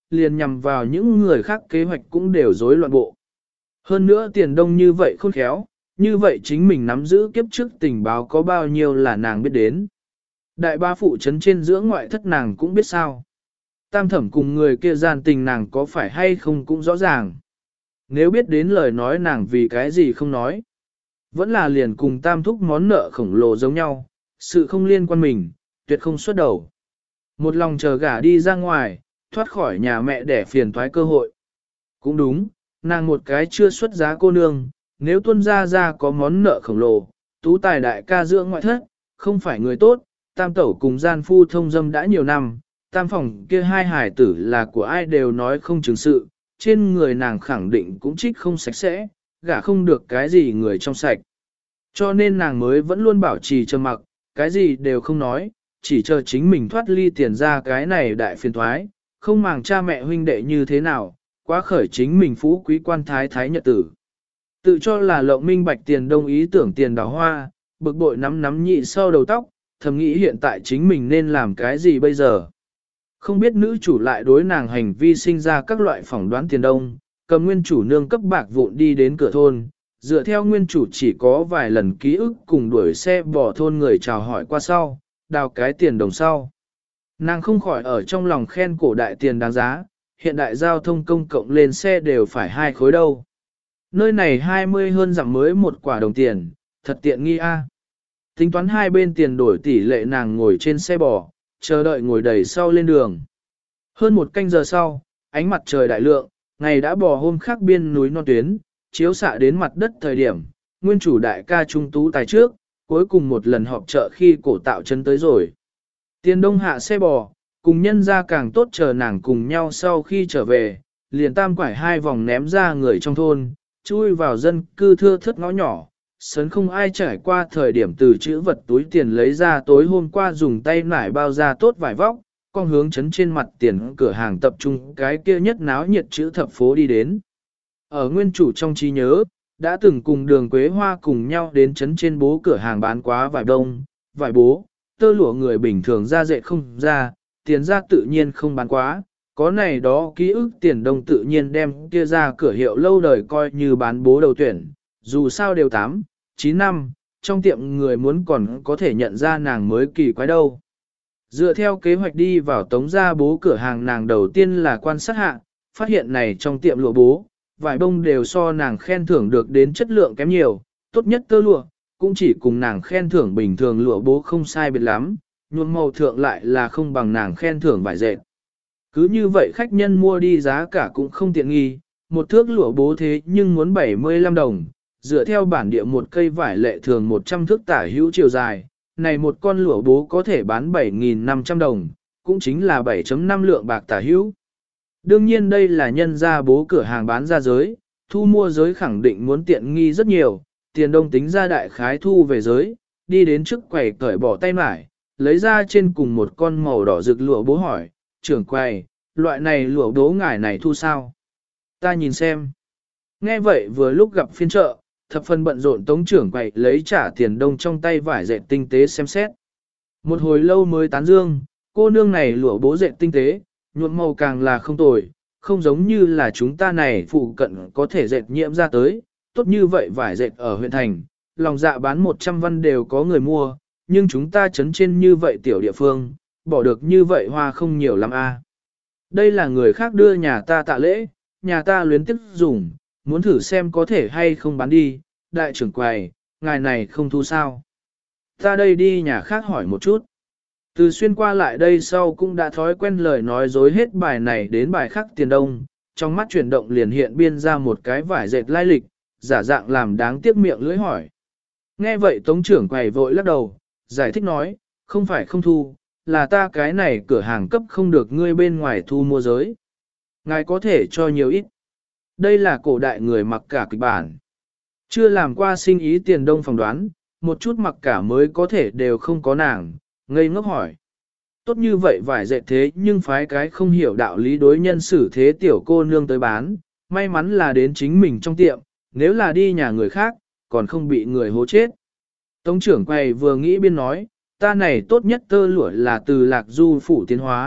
liền nhằm vào những người khác kế hoạch cũng đều rối loạn bộ. Hơn nữa tiền đông như vậy khôn khéo, như vậy chính mình nắm giữ kiếp trước tình báo có bao nhiêu là nàng biết đến. Đại ba phụ trấn trên dưỡng ngoại thất nàng cũng biết sao. Tam thẩm cùng người kia gian tình nàng có phải hay không cũng rõ ràng. Nếu biết đến lời nói nàng vì cái gì không nói. Vẫn là liền cùng tam thúc món nợ khổng lồ giống nhau, sự không liên quan mình, tuyệt không xuất đầu. Một lòng chờ gả đi ra ngoài, thoát khỏi nhà mẹ để phiền toái cơ hội. Cũng đúng, nàng một cái chưa xuất giá cô nương, nếu tuân ra có món nợ khổng lồ, tú tài đại ca dưỡng ngoại thất, không phải người tốt, tam tẩu cùng gian phu thông dâm đã nhiều năm, tam phòng kia hai hải tử là của ai đều nói không chứng sự, trên người nàng khẳng định cũng trích không sạch sẽ, gả không được cái gì người trong sạch. Cho nên nàng mới vẫn luôn bảo trì trầm mặc, cái gì đều không nói, chỉ chờ chính mình thoát ly tiền ra cái này đại phiền thoái, không màng cha mẹ huynh đệ như thế nào, quá khởi chính mình phú quý quan thái thái nhật tử. Tự cho là lộng minh bạch tiền đông ý tưởng tiền đào hoa, bực bội nắm nhị sau đầu tóc, thầm nghĩ hiện tại chính mình nên làm cái gì bây giờ. Không biết nữ chủ lại đối nàng hành vi sinh ra các loại phỏng đoán tiền đông, cầm nguyên chủ nương cấp bạc vụn đi đến cửa thôn, dựa theo nguyên chủ chỉ có vài lần ký ức cùng đuổi xe bỏ thôn người chào hỏi qua sau, đào cái tiền đồng sau. Nàng không khỏi ở trong lòng khen cổ đại tiền đáng giá, hiện đại giao thông công cộng lên xe đều phải 2 khối đâu. Nơi này 20 hơn dặm mới một quả đồng tiền, thật tiện nghi a. Tính toán hai bên tiền đổi tỷ lệ nàng ngồi trên xe bò, chờ đợi ngồi đầy sau lên đường. Hơn một canh giờ sau, ánh mặt trời đại lượng, ngày đã bò hôm khác biên núi non tuyến, chiếu xạ đến mặt đất thời điểm, nguyên chủ đại ca trung tú tài trước, cuối cùng một lần họp chợ khi cổ tạo chân tới rồi. Tiền đông hạ xe bò, cùng nhân ra càng tốt chờ nàng cùng nhau sau khi trở về, liền tam quải 2 vòng ném ra người trong thôn, chui vào dân cư thưa thớt ngõ nhỏ, sớn không ai trải qua thời điểm từ chữ vật túi tiền lấy ra tối hôm qua dùng tay nải bao ra tốt vải vóc, con hướng chấn trên mặt tiền cửa hàng tập trung cái kia nhất náo nhiệt chữ thập phố đi đến. Ở nguyên chủ trong trí nhớ, đã từng cùng đường Quế Hoa cùng nhau đến chấn trên bố cửa hàng bán quá vải đông, vải bố, tơ lụa người bình thường ra dệt không ra, tiền ra tự nhiên không bán quá, có này đó ký ức tiền đông tự nhiên đem kia ra cửa hiệu lâu đời coi như bán bố đầu tuyển, dù sao đều 8, 9 năm, trong tiệm người muốn còn có thể nhận ra nàng mới kỳ quái đâu. Dựa theo kế hoạch đi vào tống gia bố cửa hàng nàng đầu tiên là quan sát hạ, phát hiện này trong tiệm lụa bố, vải bông đều so nàng khen thưởng được đến chất lượng kém nhiều, tốt nhất tơ lụa, cũng chỉ cùng nàng khen thưởng bình thường lụa bố không sai biệt lắm, nhuộm màu thượng lại là không bằng nàng khen thưởng vải dệt. Cứ như vậy khách nhân mua đi giá cả cũng không tiện nghi, một thước lụa bố thế nhưng muốn 75 đồng, dựa theo bản địa một cây vải lệ thường 100 thước tả hữu chiều dài, này một con lụa bố có thể bán 7.500 đồng, cũng chính là 7.5 lượng bạc tả hữu. Đương nhiên đây là nhân ra bố cửa hàng bán ra giới, thu mua giới khẳng định muốn tiện nghi rất nhiều, tiền đông tính ra đại khái thu về giới, đi đến trước quầy cởi bỏ tay mải, lấy ra trên cùng một con màu đỏ rực lụa bố hỏi, trưởng quầy, loại này lụa bố ngải này thu sao? Ta nhìn xem. Nghe vậy vừa lúc gặp phiên chợ, thập phần bận rộn tống trưởng quầy lấy trả tiền đông trong tay vải dệt tinh tế xem xét. Một hồi lâu mới tán dương, cô nương này lụa bố dệt tinh tế, nhuộm màu càng là không tồi, không giống như là chúng ta này phụ cận có thể dệt nhiễm ra tới, tốt như vậy vải dệt ở huyện thành, lòng dạ bán 100 văn đều có người mua, nhưng chúng ta chấn trên như vậy tiểu địa phương, bỏ được như vậy hoa không nhiều lắm a. Đây là người khác đưa nhà ta tạ lễ, nhà ta luyến tiếc dùng, muốn thử xem có thể hay không bán đi, đại trưởng quầy, ngài này không thu sao. Ta đây đi nhà khác hỏi một chút. Từ xuyên qua lại đây sau cũng đã thói quen lời nói dối hết bài này đến bài khác tiền đông, trong mắt chuyển động liền hiện biên ra một cái vải dệt lai lịch, giả dạng làm đáng tiếc miệng lưỡi hỏi. Nghe vậy tống trưởng quầy vội lắc đầu, giải thích nói, không phải không thu, là ta cái này cửa hàng cấp không được ngươi bên ngoài thu mua giới. Ngài có thể cho nhiều ít. Đây là cổ đại người mặc cả kịch bản. Chưa làm qua sinh ý tiền đông phỏng đoán, một chút mặc cả mới có thể đều không có nàng, ngây ngốc hỏi. Tốt như vậy vải dệt thế nhưng phái cái không hiểu đạo lý đối nhân xử thế tiểu cô nương tới bán, may mắn là đến chính mình trong tiệm, nếu là đi nhà người khác, còn không bị người hố chết. Tống trưởng quầy vừa nghĩ biên nói, ta này tốt nhất tơ lụa là từ Lạc Du phủ tiến hóa,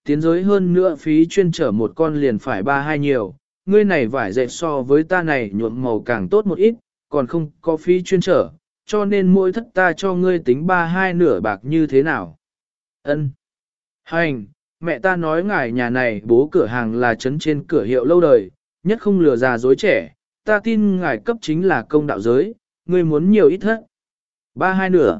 tiến giới hơn nữa phí chuyên trở một con liền phải 32 nhiều, ngươi này vải dệt so với ta này nhuộm màu càng tốt một ít, còn không có phí chuyên trở, cho nên mỗi thất ta cho ngươi tính 32 nửa bạc như thế nào. Ân. Hành, mẹ ta nói ngài nhà này bố cửa hàng là trấn trên cửa hiệu lâu đời, nhất không lừa già dối trẻ, ta tin ngài cấp chính là công đạo giới, ngươi muốn nhiều ít thất. 32 nửa.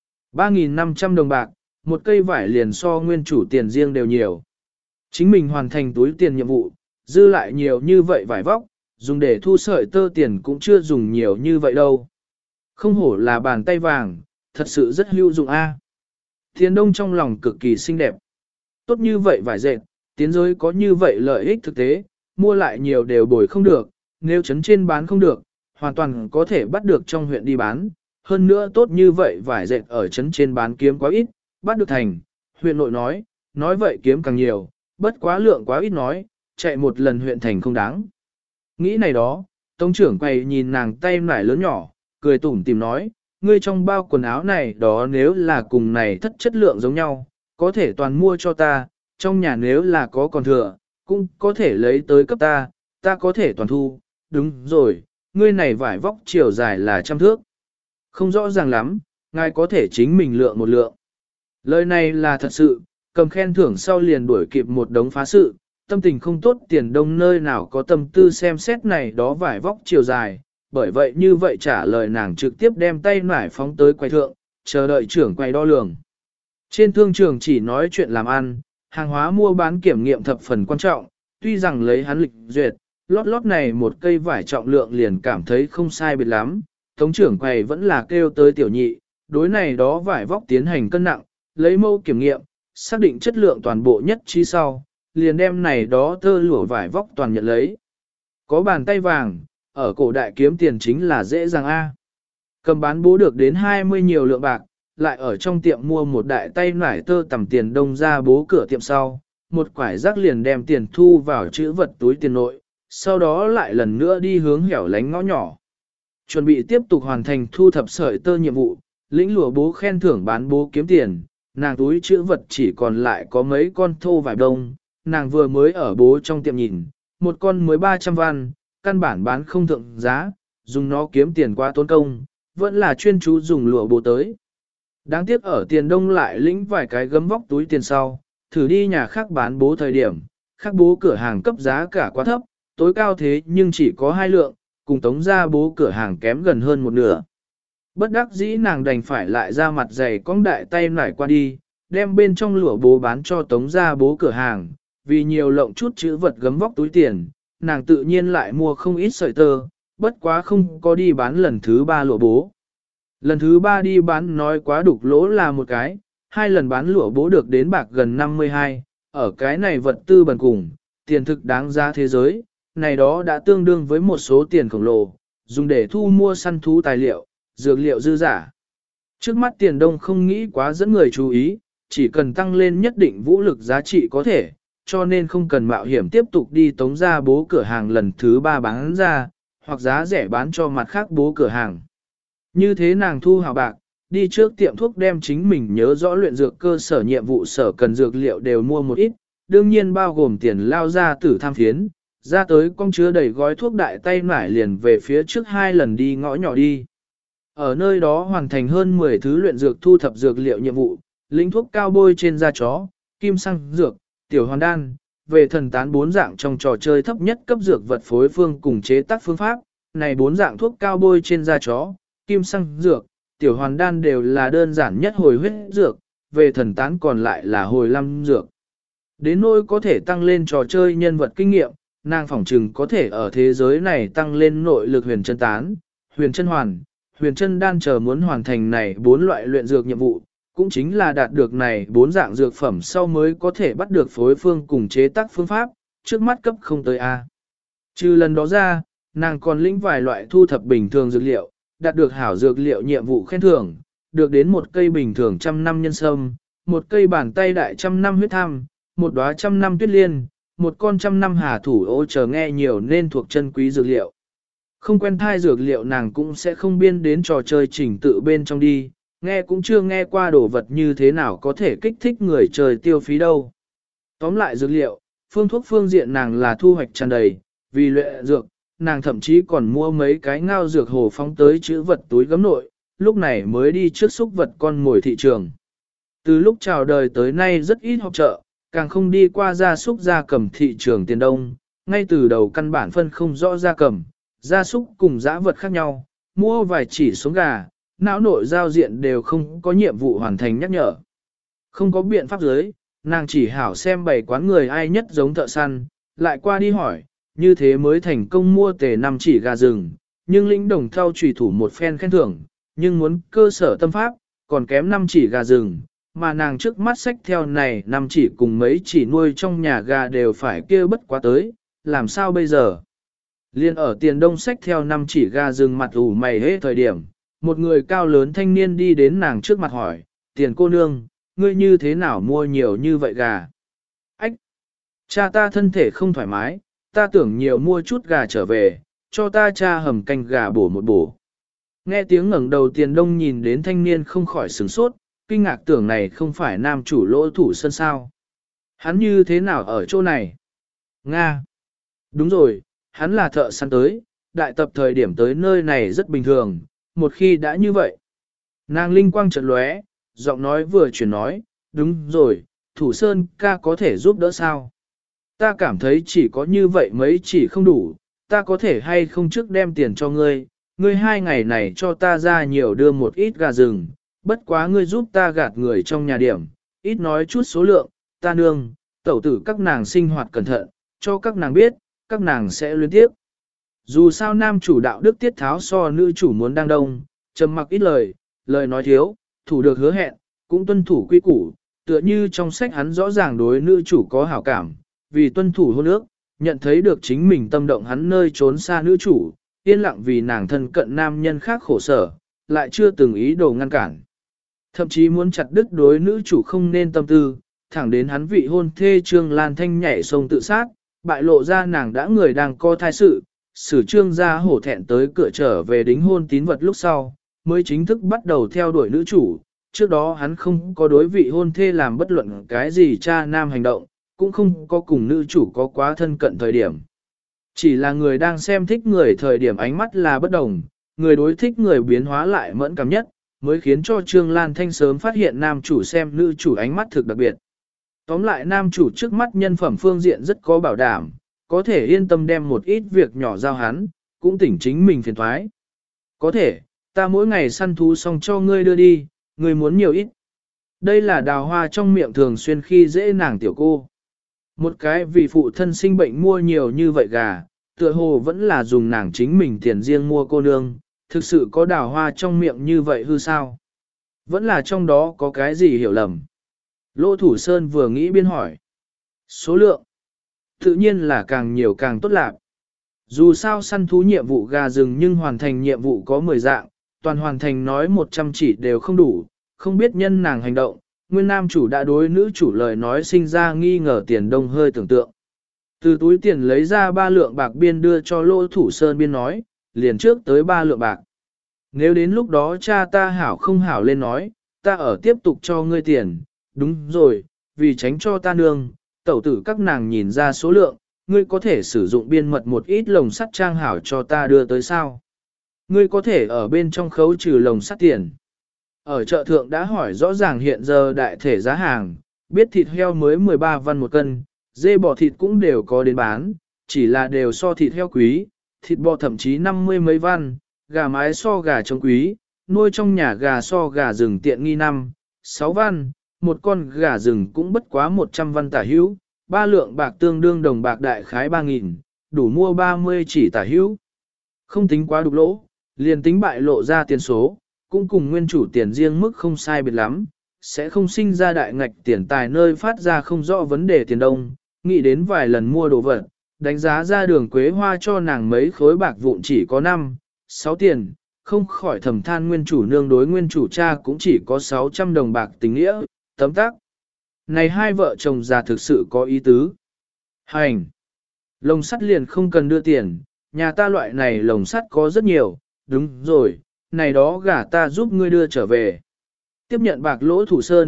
3.500 đồng bạc, một cây vải liền so nguyên chủ tiền riêng đều nhiều. Chính mình hoàn thành túi tiền nhiệm vụ, dư lại nhiều như vậy vải vóc, dùng để thu sợi tơ tiền cũng chưa dùng nhiều như vậy đâu. Không hổ là bàn tay vàng, thật sự rất hữu dụng a. Tiền đông trong lòng cực kỳ xinh đẹp. Tốt như vậy vải dệt, tiến giới có như vậy lợi ích thực tế, mua lại nhiều đều bồi không được, nếu chấn trên bán không được, hoàn toàn có thể bắt được trong huyện đi bán. Hơn nữa tốt như vậy vải dệt ở chấn trên bán kiếm quá ít, bắt được thành, huyện nội nói vậy kiếm càng nhiều, bất quá lượng quá ít nói, chạy một lần huyện thành không đáng. Nghĩ này đó, tông trưởng quay nhìn nàng tay nải lớn nhỏ, cười tủm tìm nói, ngươi trong bao quần áo này đó nếu là cùng này thất chất lượng giống nhau, có thể toàn mua cho ta, trong nhà nếu là có còn thừa, cũng có thể lấy tới cấp ta có thể toàn thu, đúng rồi, ngươi này vải vóc chiều dài là 100 thước. Không rõ ràng lắm, ngài có thể chính mình lượng một lượng. Lời này là thật sự, cầm khen thưởng sau liền đuổi kịp một đống phá sự, tâm tình không tốt tiền đông nơi nào có tâm tư xem xét này đó vải vóc chiều dài, bởi vậy như vậy trả lời nàng trực tiếp đem tay nải phóng tới quầy thượng, chờ đợi trưởng quầy đo lường. Trên thương trường chỉ nói chuyện làm ăn, hàng hóa mua bán kiểm nghiệm thập phần quan trọng, tuy rằng lấy hắn lịch duyệt, lót này một cây vải trọng lượng liền cảm thấy không sai biệt lắm, thống trưởng quầy vẫn là kêu tới tiểu nhị, đối này đó vải vóc tiến hành cân nặng, lấy mẫu kiểm nghiệm, xác định chất lượng toàn bộ nhất trí sau, liền đem này đó tơ lụa vải vóc toàn nhận lấy. Có bàn tay vàng, ở cổ đại kiếm tiền chính là dễ dàng A. Cầm bán bố được đến 20 nhiều lượng bạc, lại ở trong tiệm mua một đại tay nải tơ tầm tiền đông ra bố cửa tiệm sau, một quải rác liền đem tiền thu vào chữ vật túi tiền nội, sau đó lại lần nữa đi hướng hẻo lánh ngõ nhỏ. Chuẩn bị tiếp tục hoàn thành thu thập sợi tơ nhiệm vụ, lĩnh lụa bố khen thưởng bán bố kiếm tiền, nàng túi chữ vật chỉ còn lại có mấy con thô vải đông, nàng vừa mới ở bố trong tiệm nhìn, một con mới 300 văn, căn bản bán không thượng giá, dùng nó kiếm tiền quá tốn công, vẫn là chuyên chú dùng lụa bố tới. Đáng tiếc ở tiền đông lại lĩnh vài cái gấm vóc túi tiền sau, thử đi nhà khác bán bố thời điểm, khác bố cửa hàng cấp giá cả quá thấp, tối cao thế nhưng chỉ có 2 lượng, cùng tống ra bố cửa hàng kém gần hơn một nửa. Bất đắc dĩ nàng đành phải lại ra mặt dày cong đại tay nải qua đi, đem bên trong lụa bố bán cho tống ra bố cửa hàng, vì nhiều lộng chút chữ vật gấm vóc túi tiền, nàng tự nhiên lại mua không ít sợi tơ, bất quá không có đi bán lần thứ 3 lụa bố. Lần thứ 3 đi bán nói quá đục lỗ là một cái, 2 lần bán lụa bố được đến bạc gần 52, ở cái này vật tư bần cùng, tiền thực đáng giá thế giới, này đó đã tương đương với một số tiền khổng lồ, dùng để thu mua săn thú tài liệu, dược liệu dư giả. Trước mắt tiền đông không nghĩ quá dẫn người chú ý, chỉ cần tăng lên nhất định vũ lực giá trị có thể, cho nên không cần mạo hiểm tiếp tục đi tống ra bố cửa hàng lần thứ 3 bán ra, hoặc giá rẻ bán cho mặt khác bố cửa hàng. Như thế nàng thu hào bạc, đi trước tiệm thuốc đem chính mình nhớ rõ luyện dược cơ sở nhiệm vụ sở cần dược liệu đều mua một ít, đương nhiên bao gồm tiền lao ra tử tham phiến, ra tới con chứa đầy gói thuốc đại tay nải liền về phía trước 2 lần đi ngõ nhỏ đi. Ở nơi đó hoàn thành hơn 10 thứ luyện dược thu thập dược liệu nhiệm vụ, lĩnh thuốc cao bôi trên da chó, kim xăng dược, tiểu hoàn đan, về thần tán 4 dạng trong trò chơi thấp nhất cấp dược vật phối phương cùng chế tác phương pháp, này 4 dạng thuốc cao bôi trên da chó, kim xăng dược, tiểu hoàn đan đều là đơn giản nhất hồi huyết dược, về thần tán còn lại là hồi lâm dược. Đến nỗi có thể tăng lên trò chơi nhân vật kinh nghiệm, nàng phỏng trừng có thể ở thế giới này tăng lên nội lực huyền chân tán, huyền chân hoàn, huyền chân đan chờ muốn hoàn thành này 4 loại luyện dược nhiệm vụ, cũng chính là đạt được này 4 dạng dược phẩm sau mới có thể bắt được phối phương cùng chế tác phương pháp, trước mắt cấp không tới A. Trừ lần đó ra, nàng còn lĩnh vài loại thu thập bình thường dược liệu, đạt được hảo dược liệu nhiệm vụ khen thưởng, được đến một cây bình thường 100 năm nhân sâm, một cây bàn tay đại 100 năm huyết tham, một đóa 100 năm tuyết liên, một con 100 năm hà thủ ô chờ nghe nhiều nên thuộc chân quý dược liệu. Không quen thai dược liệu nàng cũng sẽ không biên đến trò chơi chỉnh tự bên trong đi, nghe cũng chưa nghe qua đồ vật như thế nào có thể kích thích người chơi tiêu phí đâu. Tóm lại dược liệu, phương thuốc phương diện nàng là thu hoạch tràn đầy, vì luyện dược, nàng thậm chí còn mua mấy cái ngao dược hồ phóng tới chữ vật túi gấm nội, lúc này mới đi trước xúc vật con mồi thị trường. Từ lúc chào đời tới nay rất ít họp chợ, càng không đi qua gia súc gia cầm thị trường tiền đông, ngay từ đầu căn bản phân không rõ gia cầm, gia súc cùng dã vật khác nhau, mua vài chỉ xuống gà, não nội giao diện đều không có nhiệm vụ hoàn thành nhắc nhở. Không có biện pháp dưới, nàng chỉ hảo xem bày quán người ai nhất giống thợ săn, lại qua đi hỏi, như thế mới thành công mua tề 5 chỉ gà rừng, nhưng lĩnh đồng thao trùy thủ một phen khen thưởng, nhưng muốn cơ sở tâm pháp, còn kém 5 chỉ gà rừng, mà nàng trước mắt sách theo này 5 chỉ cùng mấy chỉ nuôi trong nhà gà đều phải kêu bất quá tới, làm sao bây giờ? Liên ở tiền đông sách theo 5 chỉ gà rừng mặt ủ mày hết thời điểm, một người cao lớn thanh niên đi đến nàng trước mặt hỏi, tiền cô nương, ngươi như thế nào mua nhiều như vậy gà? Ách! Cha ta thân thể không thoải mái, ta tưởng nhiều mua chút gà trở về, cho ta cha hầm canh gà bổ một bổ. Nghe tiếng ngẩng đầu tiền đông nhìn đến thanh niên không khỏi sửng sốt, kinh ngạc tưởng này không phải nam chủ Lỗ Thủ Sơn sao. Hắn như thế nào ở chỗ này? Nga! Đúng rồi, hắn là thợ săn tới, đại tập thời điểm tới nơi này rất bình thường, một khi đã như vậy. Nàng linh quang chợt lóe, giọng nói vừa chuyển nói, đúng rồi, Thủ Sơn ca có thể giúp đỡ sao? Ta cảm thấy chỉ có như vậy mấy chỉ không đủ, ta có thể hay không trước đem tiền cho ngươi, ngươi 2 ngày này cho ta ra nhiều đưa một ít gà rừng, bất quá ngươi giúp ta gạt người trong nhà điểm, ít nói chút số lượng, ta nương, tẩu tử các nàng sinh hoạt cẩn thận, cho các nàng biết, các nàng sẽ luyến tiếp. Dù sao nam chủ đạo đức tiết tháo so nữ chủ muốn đang đông, trầm mặc ít lời, lời nói thiếu, thủ được hứa hẹn, cũng tuân thủ quy củ, tựa như trong sách hắn rõ ràng đối nữ chủ có hảo cảm, vì tuân thủ hôn ước, nhận thấy được chính mình tâm động hắn nơi trốn xa nữ chủ, yên lặng vì nàng thân cận nam nhân khác khổ sở, lại chưa từng ý đồ ngăn cản. Thậm chí muốn chặt đứt đối nữ chủ không nên tâm tư, thẳng đến hắn vị hôn thê Trương Lan Thanh nhảy sông tự sát, bại lộ ra nàng đã người đang co thai sự, xử Trương gia hổ thẹn tới cửa trở về đính hôn tín vật lúc sau, mới chính thức bắt đầu theo đuổi nữ chủ. Trước đó hắn không có đối vị hôn thê làm bất luận cái gì cha nam hành động, cũng không có cùng nữ chủ có quá thân cận thời điểm. Chỉ là người đang xem thích người thời điểm ánh mắt là bất đồng, người đối thích người biến hóa lại mẫn cảm nhất, mới khiến cho Trương Lan Thanh sớm phát hiện nam chủ xem nữ chủ ánh mắt thực đặc biệt. Tóm lại nam chủ trước mắt nhân phẩm phương diện rất có bảo đảm, có thể yên tâm đem một ít việc nhỏ giao hắn, cũng tỉnh chính mình phiền thoái. Có thể, ta mỗi ngày săn thú xong cho ngươi đưa đi, ngươi muốn nhiều ít. Đây là Đào Hoa trong miệng thường xuyên khi dễ nàng tiểu cô. Một cái vì phụ thân sinh bệnh mua nhiều như vậy gà, tựa hồ vẫn là dùng nàng chính mình tiền riêng mua cô nương, thực sự có Đào Hoa trong miệng như vậy hư sao? Vẫn là trong đó có cái gì hiểu lầm. Lỗ Thủ Sơn vừa nghĩ biên hỏi. Số lượng, tự nhiên là càng nhiều càng tốt lạc. Dù sao săn thú nhiệm vụ gà rừng nhưng hoàn thành nhiệm vụ có 10 dạng, toàn hoàn thành nói 100 chỉ đều không đủ, không biết nhân nàng hành động, nguyên nam chủ đã đối nữ chủ lời nói sinh ra nghi ngờ tiền đông hơi tưởng tượng. Từ túi tiền lấy ra 3 lượng bạc biên đưa cho Lỗ Thủ Sơn biên nói, liền trước tới 3 lượng bạc. Nếu đến lúc đó cha ta hảo không hảo lên nói, ta ở tiếp tục cho ngươi tiền, đúng rồi, vì tránh cho ta nương, tẩu tử các nàng nhìn ra số lượng, ngươi có thể sử dụng biên mật một ít lồng sắt trang hảo cho ta đưa tới sao. Ngươi có thể ở bên trong khấu trừ lồng sắt tiền. Ở chợ thượng đã hỏi rõ ràng hiện giờ đại thể giá hàng, biết thịt heo mới 13 văn một cân, dê bò thịt cũng đều có đến bán, chỉ là đều so thịt heo quý, thịt bò thậm chí 50 mấy văn, gà mái so gà trống quý, nuôi trong nhà gà so gà rừng tiện nghi 6 văn, một con gà rừng cũng bất quá 100 văn tả hữu, 3 lượng bạc tương đương đồng bạc đại khái 3.000, đủ mua 30 chỉ tả hữu. Không tính quá đục lỗ, liền tính bại lộ ra tiền số, cũng cùng nguyên chủ tiền riêng mức không sai biệt lắm, sẽ không sinh ra đại ngạch tiền tài nơi phát ra không rõ vấn đề tiền đông, nghĩ đến vài lần mua đồ vật, đánh giá ra đường quế hoa cho nàng mấy khối bạc vụn chỉ có 6 tiền, không khỏi thầm than nguyên chủ nương đối nguyên chủ cha cũng chỉ có 600 đồng bạc tình nghĩa, tấm tắc. Này hai vợ chồng già thực sự có ý tứ. Hành! Lồng sắt liền không cần đưa tiền, nhà ta loại này lồng sắt có rất nhiều, đúng rồi, này đó gả ta giúp ngươi đưa trở về. Tiếp nhận bạc Lỗ Thủ Sơn,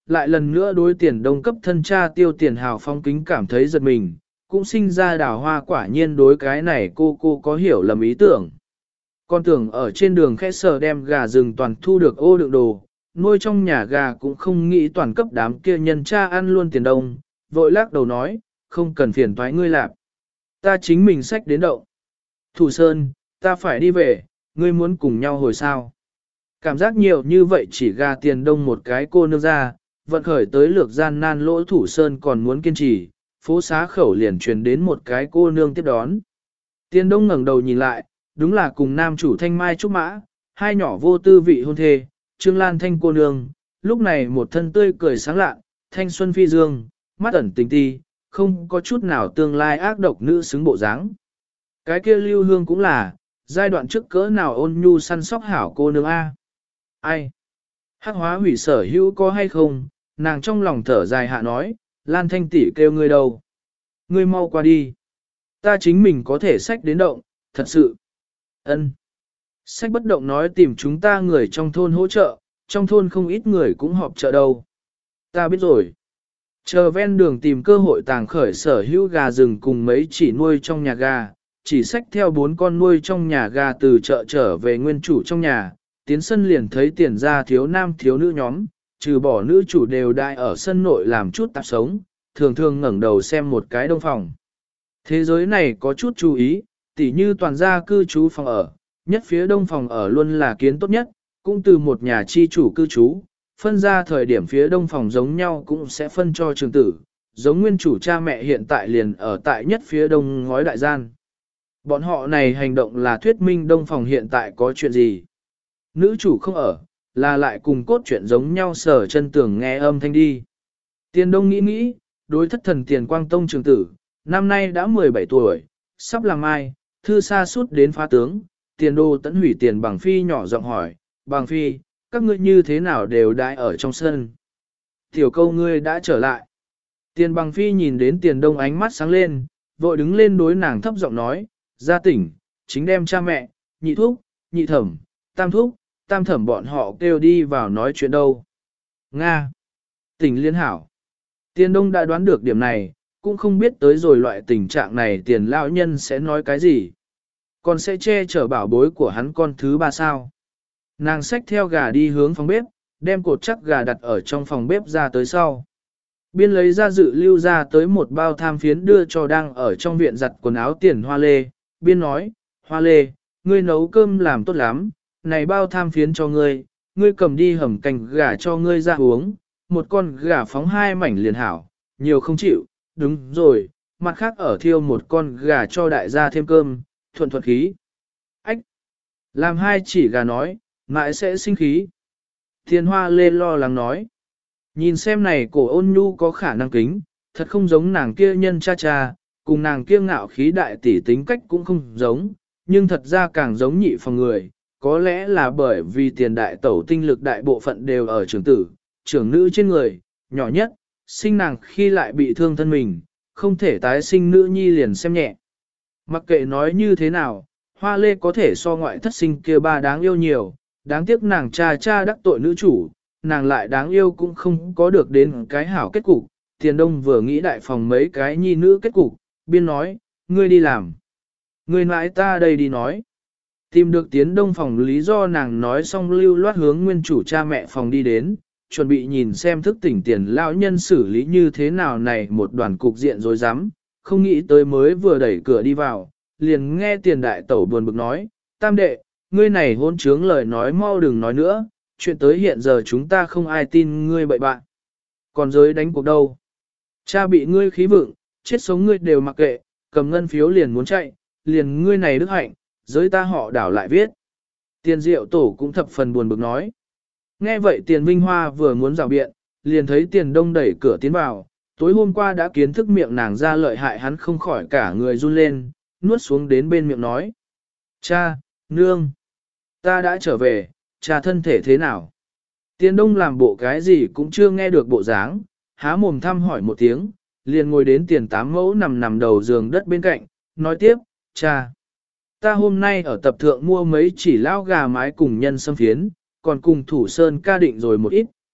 lại lần nữa đối Tiền Đông cấp thân cha Tiêu Tiền Hào phong kính cảm thấy giật mình, cũng sinh ra Đào Hoa quả nhiên đối cái này cô có hiểu lầm ý tưởng. Con tưởng ở trên đường khẽ sờ đem gà rừng toàn thu được ô đựng đồ, nuôi trong nhà gà cũng không nghĩ toàn cấp đám kia nhân cha ăn luôn Tiền Đông, vội lắc đầu nói, không cần phiền toái ngươi làm. Ta chính mình xách đến đậu. Thủ Sơn, ta phải đi về, ngươi muốn cùng nhau hồi sao. Cảm giác nhiều như vậy chỉ gà Tiền Đông một cái cô nương ra, vận khởi tới lược gian nan lỗ Thủ Sơn còn muốn kiên trì, phố xá khẩu liền truyền đến một cái cô nương tiếp đón. Tiền Đông ngẩng đầu nhìn lại, đúng là cùng nam chủ Thanh Mai Trúc Mã, hai nhỏ vô tư vị hôn thê, Trương Lan Thanh cô nương, lúc này một thân tươi cười sáng lạ, thanh xuân phi dương, mắt ẩn tình ti, không có chút nào tương lai ác độc nữ xứng bộ dáng. Cái kia Lưu Hương cũng là, giai đoạn trước cỡ nào ôn nhu săn sóc hảo cô nương A. Ai? Hắc hóa hủy sở hữu có hay không? Nàng trong lòng thở dài hạ nói, Lan Thanh tỷ kêu ngươi đâu? Ngươi mau qua đi. Ta chính mình có thể xách đến động, thật sự. Ân. Sách bất động nói tìm chúng ta người trong thôn hỗ trợ, trong thôn không ít người cũng họp chợ đâu. Ta biết rồi. Chờ ven đường tìm cơ hội tàng khởi sở hữu gà rừng cùng mấy chỉ nuôi trong nhà gà, chỉ xách theo 4 con nuôi trong nhà gà từ chợ trở về nguyên chủ trong nhà, tiến sân liền thấy Tiền ra thiếu nam thiếu nữ nhóm, trừ bỏ nữ chủ đều đại ở sân nội làm chút tạp sống, thường thường ngẩng đầu xem một cái đông phòng. Thế giới này có chút chú ý, tỉ như toàn gia cư trú phòng ở, nhất phía đông phòng ở luôn là kiến tốt nhất, cũng từ một nhà chi chủ cư trú, phân ra thời điểm phía đông phòng giống nhau cũng sẽ phân cho trường tử, giống nguyên chủ cha mẹ hiện tại liền ở tại nhất phía đông ngói đại gian. Bọn họ này hành động là thuyết minh đông phòng hiện tại có chuyện gì. Nữ chủ không ở, là lại cùng cốt chuyện giống nhau sở chân tường nghe âm thanh đi. Tiền Đông nghĩ, đối thất thần Tiền Quang Tông trường tử, năm nay đã 17 tuổi, sắp làm mai, thư xa suốt đến phá tướng, Tiền Đô tẫn hủy Tiền Bằng Phi nhỏ giọng hỏi, Bằng Phi, các ngươi như thế nào đều đãi ở trong sân. Tiểu câu ngươi đã trở lại. Tiền Bằng Phi nhìn đến Tiền Đông ánh mắt sáng lên, vội đứng lên đối nàng thấp giọng nói, ra tỉnh, chính đem cha mẹ, nhị thúc, nhị thẩm, tam thúc, tam thẩm bọn họ kêu đi vào nói chuyện đâu. Nga. Tỉnh liên hảo. Tiền Đông đã đoán được điểm này, cũng không biết tới rồi loại tình trạng này Tiền lão nhân sẽ nói cái gì. Còn sẽ che chở bảo bối của hắn con thứ ba sao. Nàng xách theo gà đi hướng phòng bếp, đem cột chắc gà đặt ở trong phòng bếp ra tới sau. Biên lấy ra dự lưu ra tới một bao tham phiến đưa cho đang ở trong viện giặt quần áo Tiền Hoa Lê. Biên nói, Hoa Lê, ngươi nấu cơm làm tốt lắm, này bao tham phiến cho ngươi, ngươi cầm đi hầm canh gà cho ngươi ra uống, một con gà phóng 2 mảnh liền hảo, nhiều không chịu, đúng rồi, mặt khác ở thiêu một con gà cho đại gia thêm cơm, thuận thuận khí. Ách! Làm 2 chỉ gà nói, mãi sẽ sinh khí. Tiền Hoa Lê lo lắng nói. Nhìn xem này cổ ôn nhu có khả năng kính, thật không giống nàng kia nhân cha cha, cùng nàng kia ngạo khí đại tỷ tính cách cũng không giống, nhưng thật ra càng giống nhị phòng người, có lẽ là bởi vì Tiền đại tẩu tinh lực đại bộ phận đều ở trưởng tử, trưởng nữ trên người, nhỏ nhất, sinh nàng khi lại bị thương thân mình, không thể tái sinh nữ nhi liền xem nhẹ. Mặc kệ nói như thế nào, Hoa Lê có thể so ngoại thất sinh kia ba đáng yêu nhiều, đáng tiếc nàng cha cha đắc tội nữ chủ, nàng lại đáng yêu cũng không có được đến cái hảo kết cục. Tiền Đông vừa nghĩ đại phòng mấy cái nhi nữ kết cục, biên nói, ngươi đi làm. Ngươi nãi ta đây đi nói. Tìm được Tiến Đông phòng lý do nàng nói xong lưu loát hướng nguyên chủ cha mẹ phòng đi đến, chuẩn bị nhìn xem thức tỉnh Tiền lão nhân xử lý như thế nào này một đoàn cục diện rối rắm, không nghĩ tới mới vừa đẩy cửa đi vào, liền nghe Tiền đại tẩu buồn bực nói, tam đệ, ngươi này hôn trướng lời nói mau đừng nói nữa, chuyện tới hiện giờ chúng ta không ai tin ngươi bậy bạn. Còn giới đánh cuộc đâu? Cha bị ngươi khí vượng, chết sống ngươi đều mặc kệ, cầm ngân phiếu liền muốn chạy, liền ngươi này đức hạnh, giới ta họ đảo lại viết. Tiền Diệu Tổ cũng thập phần buồn bực nói. Nghe vậy Tiền Vinh Hoa vừa muốn rào biện, liền thấy Tiền Đông đẩy cửa tiến vào, tối hôm qua đã kiến thức miệng nàng ra lợi hại hắn không khỏi cả người run lên, nuốt xuống đến bên miệng nói. Cha, nương, ta đã trở về, cha thân thể thế nào? Tiền Đông làm bộ cái gì cũng chưa nghe được bộ dáng, há mồm thăm hỏi một tiếng, liền ngồi đến Tiền Tám Mẫu nằm đầu giường đất bên cạnh, nói tiếp, cha. Ta hôm nay ở tập thượng mua mấy chỉ lao gà mái cùng nhân sâm phiến, còn cùng Thủ Sơn ca định rồi một ít,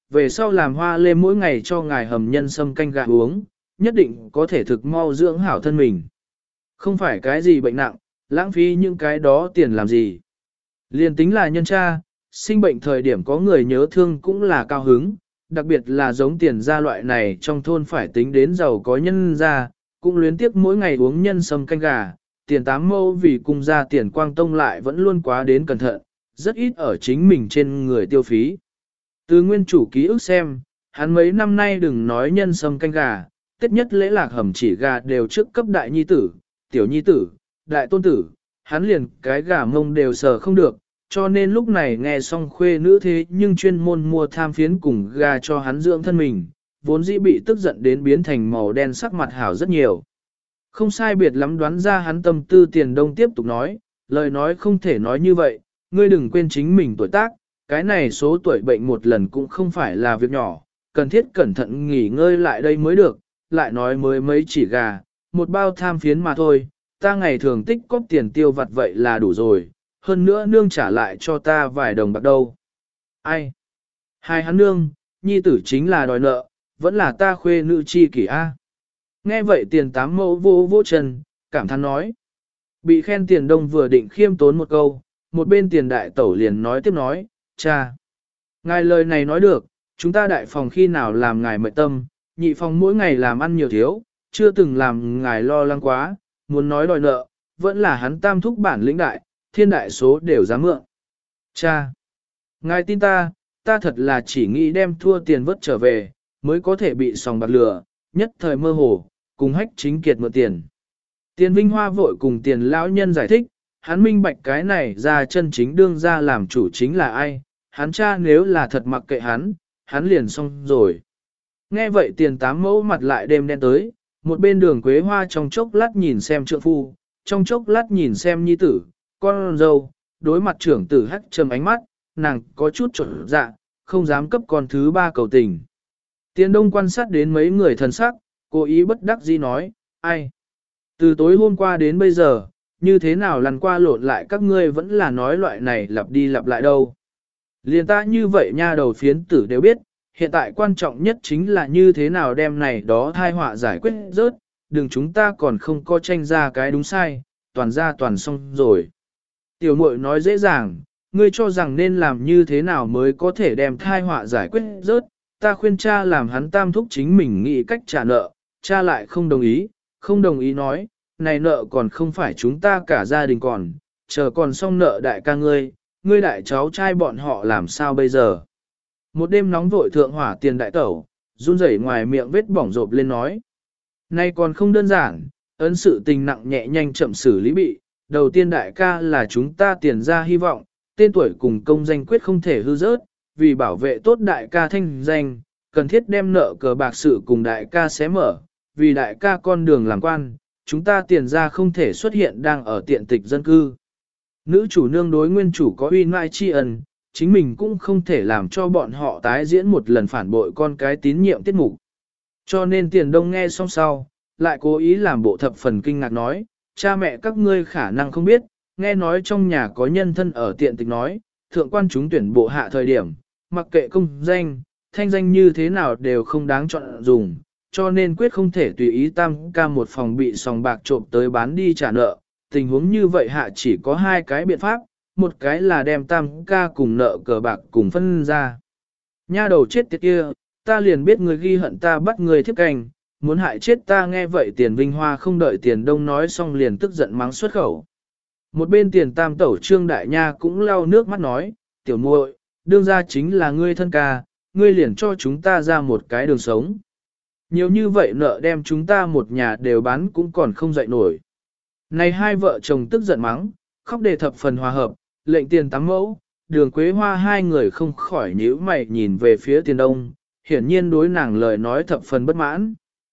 về sau làm hoa lê mỗi ngày cho ngài hầm nhân sâm canh gà uống, nhất định có thể thực mau dưỡng hảo thân mình. Không phải cái gì bệnh nặng, lãng phí những cái đó tiền làm gì. Liên tính là nhân cha, sinh bệnh thời điểm có người nhớ thương cũng là cao hứng, đặc biệt là giống tiền gia loại này trong thôn phải tính đến giàu có nhân gia, cũng luyến tiếc mỗi ngày uống nhân sâm canh gà, tiền 8 mâu vì cung gia tiền quang tông lại vẫn luôn quá đến cẩn thận, rất ít ở chính mình trên người tiêu phí. Từ nguyên chủ ký ức xem, hắn mấy năm nay đừng nói nhân sâm canh gà, tết nhất lễ lạc hầm chỉ gà đều trước cấp đại nhi tử, tiểu nhi tử, đại tôn tử, hắn liền cái gà mông đều sờ không được, cho nên lúc này nghe xong khuê nữ thế nhưng chuyên môn mua tham phiến cùng gà cho hắn dưỡng thân mình, vốn dĩ bị tức giận đến biến thành màu đen sắc mặt hảo rất nhiều. Không sai biệt lắm đoán ra hắn tâm tư Tiền Đông tiếp tục nói, lời nói không thể nói như vậy, ngươi đừng quên chính mình tuổi tác, cái này số tuổi bệnh một lần cũng không phải là việc nhỏ, cần thiết cẩn thận nghỉ ngơi lại đây mới được, lại nói mới mấy chỉ gà, một bao tham phiến mà thôi, ta ngày thường tích cóp tiền tiêu vặt vậy là đủ rồi, hơn nữa nương trả lại cho ta vài đồng bạc đâu. Ai? Hai hắn nương, nhi tử chính là đòi nợ, vẫn là ta khuê nữ chi kỷ A. Nghe vậy Tiền Tám Mẫu vô vô chân, cảm thán nói. Bị khen Tiền Đông vừa định khiêm tốn một câu, một bên Tiền Đại Tẩu liền nói tiếp nói, cha. Ngài lời này nói được, chúng ta đại phòng khi nào làm ngài mệnh tâm, nhị phòng mỗi ngày làm ăn nhiều thiếu, chưa từng làm ngài lo lắng quá, muốn nói đòi nợ, vẫn là hắn tam thúc bản lĩnh đại, thiên đại số đều dám mượn. Cha, ngài tin ta, ta thật là chỉ nghĩ đem thua tiền vớt trở về, mới có thể bị sòng bạc lừa, nhất thời mơ hồ, cùng hách chính kiệt mượn tiền. Tiền Vinh Hoa vội cùng Tiền lão nhân giải thích, hắn minh bạch cái này ra chân chính đương ra làm chủ chính là ai, hắn cha nếu là thật mặc kệ hắn liền xong rồi. Nghe vậy Tiền Tám Mẫu mặt lại đêm đen tới, một bên Đường Quế Hoa trong chốc lát nhìn xem trượng phu, trong chốc lát nhìn xem nhi tử, con dâu, đối mặt trưởng tử hắc trầm ánh mắt, nàng có chút trộn dạ, không dám cấp con thứ ba cầu tình. Tiền Đông quan sát đến mấy người thần sắc, cố ý bất đắc dĩ nói, ai? Từ tối hôm qua đến bây giờ, như thế nào lần qua lộn lại các ngươi vẫn là nói loại này lặp đi lặp lại đâu. Liền ta như vậy nha đầu phiến tử đều biết, hiện tại quan trọng nhất chính là như thế nào đem này đó thai họa giải quyết rớt, đừng chúng ta còn không có tranh ra cái đúng sai, toàn ra toàn xong rồi. Tiểu muội nói dễ dàng, ngươi cho rằng nên làm như thế nào mới có thể đem thai họa giải quyết rớt, ta khuyên cha làm hắn tam thúc chính mình nghĩ cách trả nợ, cha lại không đồng ý nói, này nợ còn không phải chúng ta cả gia đình còn, chờ còn xong nợ đại ca ngươi đại cháu trai bọn họ làm sao bây giờ. Một đêm nóng vội thượng hỏa Tiền Đại Tẩu, run rẩy ngoài miệng vết bỏng rộp lên nói. Nay còn không đơn giản, ấn sự tình nặng nhẹ nhanh chậm xử lý bị, đầu tiên đại ca là chúng ta Tiền ra hy vọng, tên tuổi cùng công danh quyết không thể hư rớt, vì bảo vệ tốt đại ca thanh danh, cần thiết đem nợ cờ bạc sự cùng đại ca xé mở, vì đại ca con đường làm quan, chúng ta Tiền ra không thể xuất hiện đang ở tiện tịch dân cư. Nữ chủ nương đối nguyên chủ có uy nai tri ân, chính mình cũng không thể làm cho bọn họ tái diễn một lần phản bội con cái tín nhiệm tiết mục. Cho nên Tiền Đông nghe xong sau, lại cố ý làm bộ thập phần kinh ngạc nói, cha mẹ các ngươi khả năng không biết, nghe nói trong nhà có nhân thân ở tiện tịch nói, thượng quan chúng tuyển bộ hạ thời điểm, mặc kệ công danh, thanh danh như thế nào đều không đáng chọn dùng, cho nên quyết không thể tùy ý tam ca một phòng bị sòng bạc trộm tới bán đi trả nợ. Tình huống như vậy hạ chỉ có hai cái biện pháp, một cái là đem tam ca cùng nợ cờ bạc cùng phân ra. Nha đầu chết tiệt kia, ta liền biết người ghi hận ta bắt người thiếp canh, muốn hại chết ta. Nghe vậy Tiền Vinh Hoa không đợi Tiền Đông nói xong liền tức giận mắng xuất khẩu. Một bên Tiền Tam Tẩu Trương Đại Nha cũng lau nước mắt nói, tiểu muội, đương ra chính là ngươi thân ca, ngươi liền cho chúng ta ra một cái đường sống. Nhiều như vậy nợ đem chúng ta một nhà đều bán cũng còn không dậy nổi. Này hai vợ chồng tức giận mắng, khóc đề thập phần hòa hợp, lệnh Tiền Tám Mẫu, Đường Quế Hoa hai người không khỏi nhíu mày nhìn về phía Tiền Đông, hiển nhiên đối nàng lời nói thập phần bất mãn.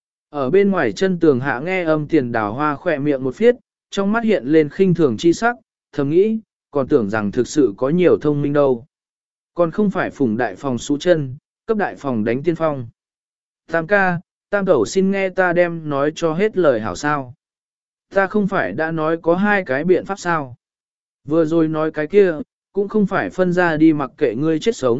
Ở bên ngoài chân tường hạ nghe âm Tiền Đào Hoa khỏe miệng một phiết, trong mắt hiện lên khinh thường chi sắc, thầm nghĩ, còn tưởng rằng thực sự có nhiều thông minh đâu. Còn không phải phủng đại phòng xú chân, cấp đại phòng đánh tiên phong. Tam ca, Tam Tẩu xin nghe ta đem nói cho hết lời hảo sao. Ta không phải đã nói có hai cái biện pháp sao. Vừa rồi nói cái kia, cũng không phải phân ra đi mặc kệ ngươi chết sống,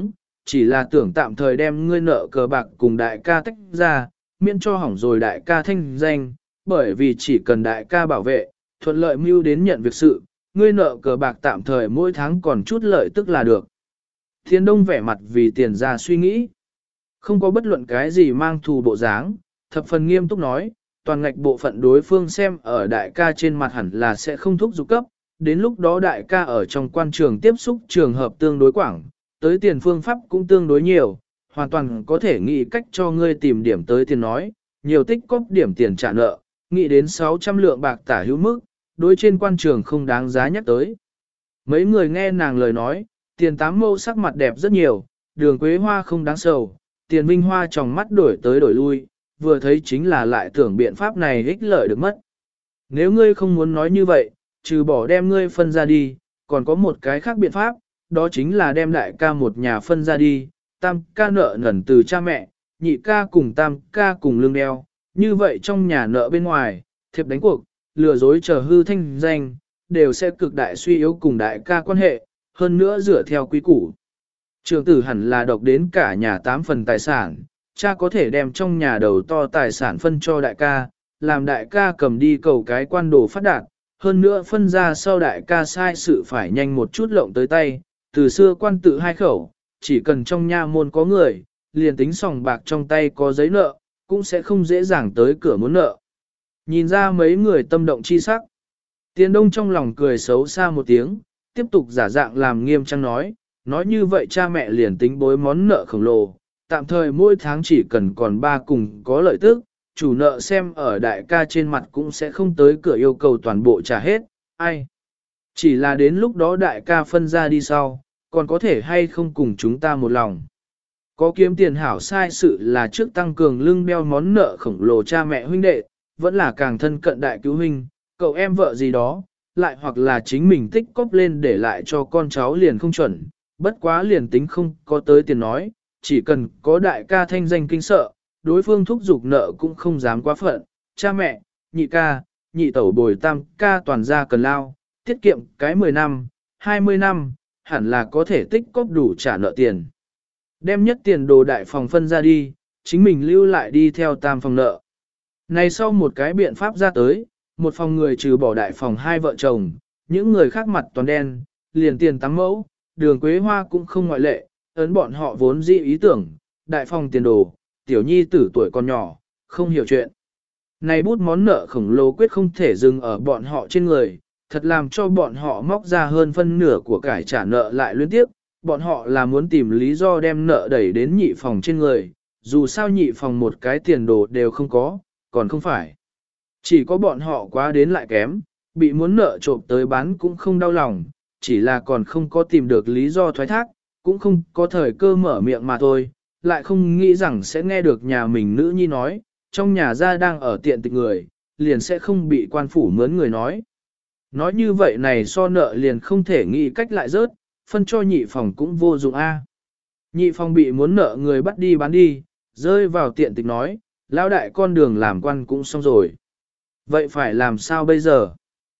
chỉ là tưởng tạm thời đem ngươi nợ cờ bạc cùng đại ca tách ra, miễn cho hỏng rồi đại ca thanh danh, bởi vì chỉ cần đại ca bảo vệ, thuận lợi mưu đến nhận việc sự, ngươi nợ cờ bạc tạm thời mỗi tháng còn chút lợi tức là được. Thiên Đông vẻ mặt vì tiền ra suy nghĩ, không có bất luận cái gì mang thù bộ dáng, thập phần nghiêm túc nói, toàn ngạch bộ phận đối phương xem ở đại ca trên mặt hẳn là sẽ không thúc giục cấp, đến lúc đó đại ca ở trong quan trường tiếp xúc trường hợp tương đối quảng, tới tiền phương pháp cũng tương đối nhiều, hoàn toàn có thể nghĩ cách cho ngươi tìm điểm tới tiền nói, nhiều tích cóp điểm tiền trả nợ, nghĩ đến 600 lượng bạc tả hữu mức, đối trên quan trường không đáng giá nhắc tới. Mấy người nghe nàng lời nói, tiền tám mâu sắc mặt đẹp rất nhiều, đường quế hoa không đáng sầu, tiền vinh hoa trong mắt đổi tới đổi lui, vừa thấy chính là lại tưởng biện pháp này ích lợi được mất. Nếu ngươi không muốn nói như vậy, trừ bỏ đem ngươi phân ra đi, còn có một cái khác biện pháp, đó chính là đem đại ca một nhà phân ra đi, tam ca nợ nần từ cha mẹ, nhị ca cùng tam ca cùng lương đeo, như vậy trong nhà nợ bên ngoài, thiệp đánh cuộc, lừa dối chờ hư thanh danh, đều sẽ cực đại suy yếu cùng đại ca quan hệ, hơn nữa dựa theo quý củ. Trường tử hẳn là độc đến cả nhà 8 phần tài sản, cha có thể đem trong nhà đầu to tài sản phân cho đại ca, làm đại ca cầm đi cầu cái quan đồ phát đạt, hơn nữa phân ra sau đại ca sai sự phải nhanh một chút lộng tới tay, từ xưa quan tự hai khẩu, chỉ cần trong nha môn có người, liền tính sòng bạc trong tay có giấy nợ, cũng sẽ không dễ dàng tới cửa muốn nợ. Nhìn ra mấy người tâm động chi sắc. Tiền Đông trong lòng cười xấu xa một tiếng, tiếp tục giả dạng làm nghiêm trang nói như vậy cha mẹ liền tính bối món nợ khổng lồ, tạm thời mỗi tháng chỉ cần còn 3 cùng có lợi tức, chủ nợ xem ở đại ca trên mặt cũng sẽ không tới cửa yêu cầu toàn bộ trả hết, ai. Chỉ là đến lúc đó đại ca phân ra đi sau, còn có thể hay không cùng chúng ta một lòng. Có kiếm tiền hảo sai sự là trước tăng cường lưng đeo món nợ khổng lồ cha mẹ huynh đệ, vẫn là càng thân cận đại cứu huynh, cậu em vợ gì đó, lại hoặc là chính mình tích cóp lên để lại cho con cháu liền không chuẩn, bất quá liền tính không có tới tiền nói, chỉ cần có đại ca thanh danh kinh sợ, đối phương thúc giục nợ cũng không dám quá phận, cha mẹ, nhị ca, nhị tẩu bồi tam ca toàn ra cần lao, tiết kiệm cái 10 năm, 20 năm, hẳn là có thể tích cóp đủ trả nợ tiền. Đem nhất tiền đồ đại phòng phân ra đi, chính mình lưu lại đi theo tam phòng nợ. Này sau một cái biện pháp ra tới, một phòng người trừ bỏ đại phòng 2 vợ chồng, những người khác mặt toàn đen, liền tiền 8 mẫu, đường quế hoa cũng không ngoại lệ, ấn bọn họ vốn dị ý tưởng, đại phòng tiền đồ, tiểu nhi tử tuổi còn nhỏ, không hiểu chuyện. Này bút món nợ khổng lồ quyết không thể dừng ở bọn họ trên người, thật làm cho bọn họ móc ra hơn phân nửa của cải trả nợ lại liên tiếp, bọn họ là muốn tìm lý do đem nợ đẩy đến nhị phòng trên người, dù sao nhị phòng một cái tiền đồ đều không có, còn không phải. Chỉ có bọn họ quá đến lại kém, bị muốn nợ trộm tới bán cũng không đau lòng, chỉ là còn không có tìm được lý do thoái thác, cũng không có thời cơ mở miệng mà thôi, lại không nghĩ rằng sẽ nghe được nhà mình nữ nhi nói, trong nhà gia đang ở tiện tịch người, liền sẽ không bị quan phủ mướn người nói. Nói như vậy này so nợ liền không thể nghĩ cách lại rớt, phân cho nhị phòng cũng vô dụng a. Nhị phòng bị muốn nợ người bắt đi bán đi, rơi vào tiện tịch nói, lão đại con đường làm quan cũng xong rồi. Vậy phải làm sao bây giờ?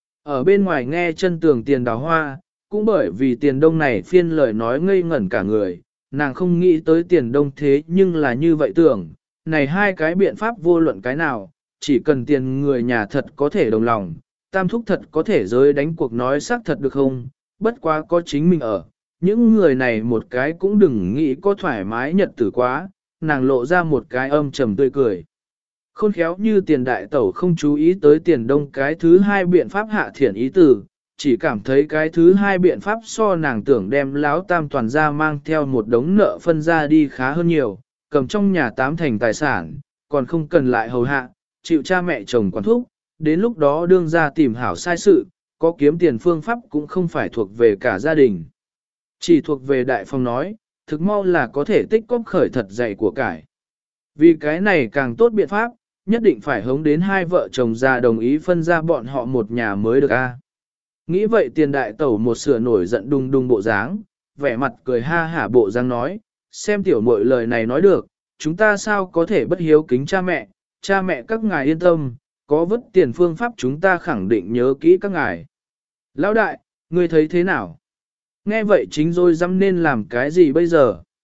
Ở bên ngoài nghe chân tường tiền đào hoa, cũng bởi vì tiền đông này phiên lời nói ngây ngẩn cả người, nàng không nghĩ tới tiền đông thế nhưng là như vậy tưởng, này hai cái biện pháp vô luận cái nào, chỉ cần tiền người nhà thật có thể đồng lòng, tam thúc thật có thể giới đánh cuộc nói xác thật được không, bất quá có chính mình ở, những người này một cái cũng đừng nghĩ có thoải mái nhật tử quá, nàng lộ ra một cái âm trầm tươi cười. Khôn khéo như tiền đại tẩu không chú ý tới tiền đông cái thứ hai biện pháp hạ thiện ý tử, chỉ cảm thấy cái thứ hai biện pháp so nàng tưởng đem láo tam toàn ra mang theo một đống nợ phân ra đi khá hơn nhiều, cầm trong nhà 8 thành tài sản, còn không cần lại hầu hạ, chịu cha mẹ chồng quản thúc, đến lúc đó đương ra tìm hảo sai sự, có kiếm tiền phương pháp cũng không phải thuộc về cả gia đình. Chỉ thuộc về đại phòng nói, thực mau là có thể tích cóp khởi thật dày của cải. Vì cái này càng tốt biện pháp, nhất định phải hống đến hai vợ chồng già đồng ý phân ra bọn họ một nhà mới được a. Nghĩ vậy tiền đại tẩu một sửa nổi giận đùng đùng bộ dáng, vẻ mặt cười ha hả bộ dáng nói, xem tiểu muội lời này nói được, chúng ta sao có thể bất hiếu kính cha mẹ các ngài yên tâm, có vất tiền phương pháp chúng ta khẳng định nhớ kỹ các ngài. Lão đại, ngươi thấy thế nào? Nghe vậy chính rồi dám nên làm cái gì bây giờ?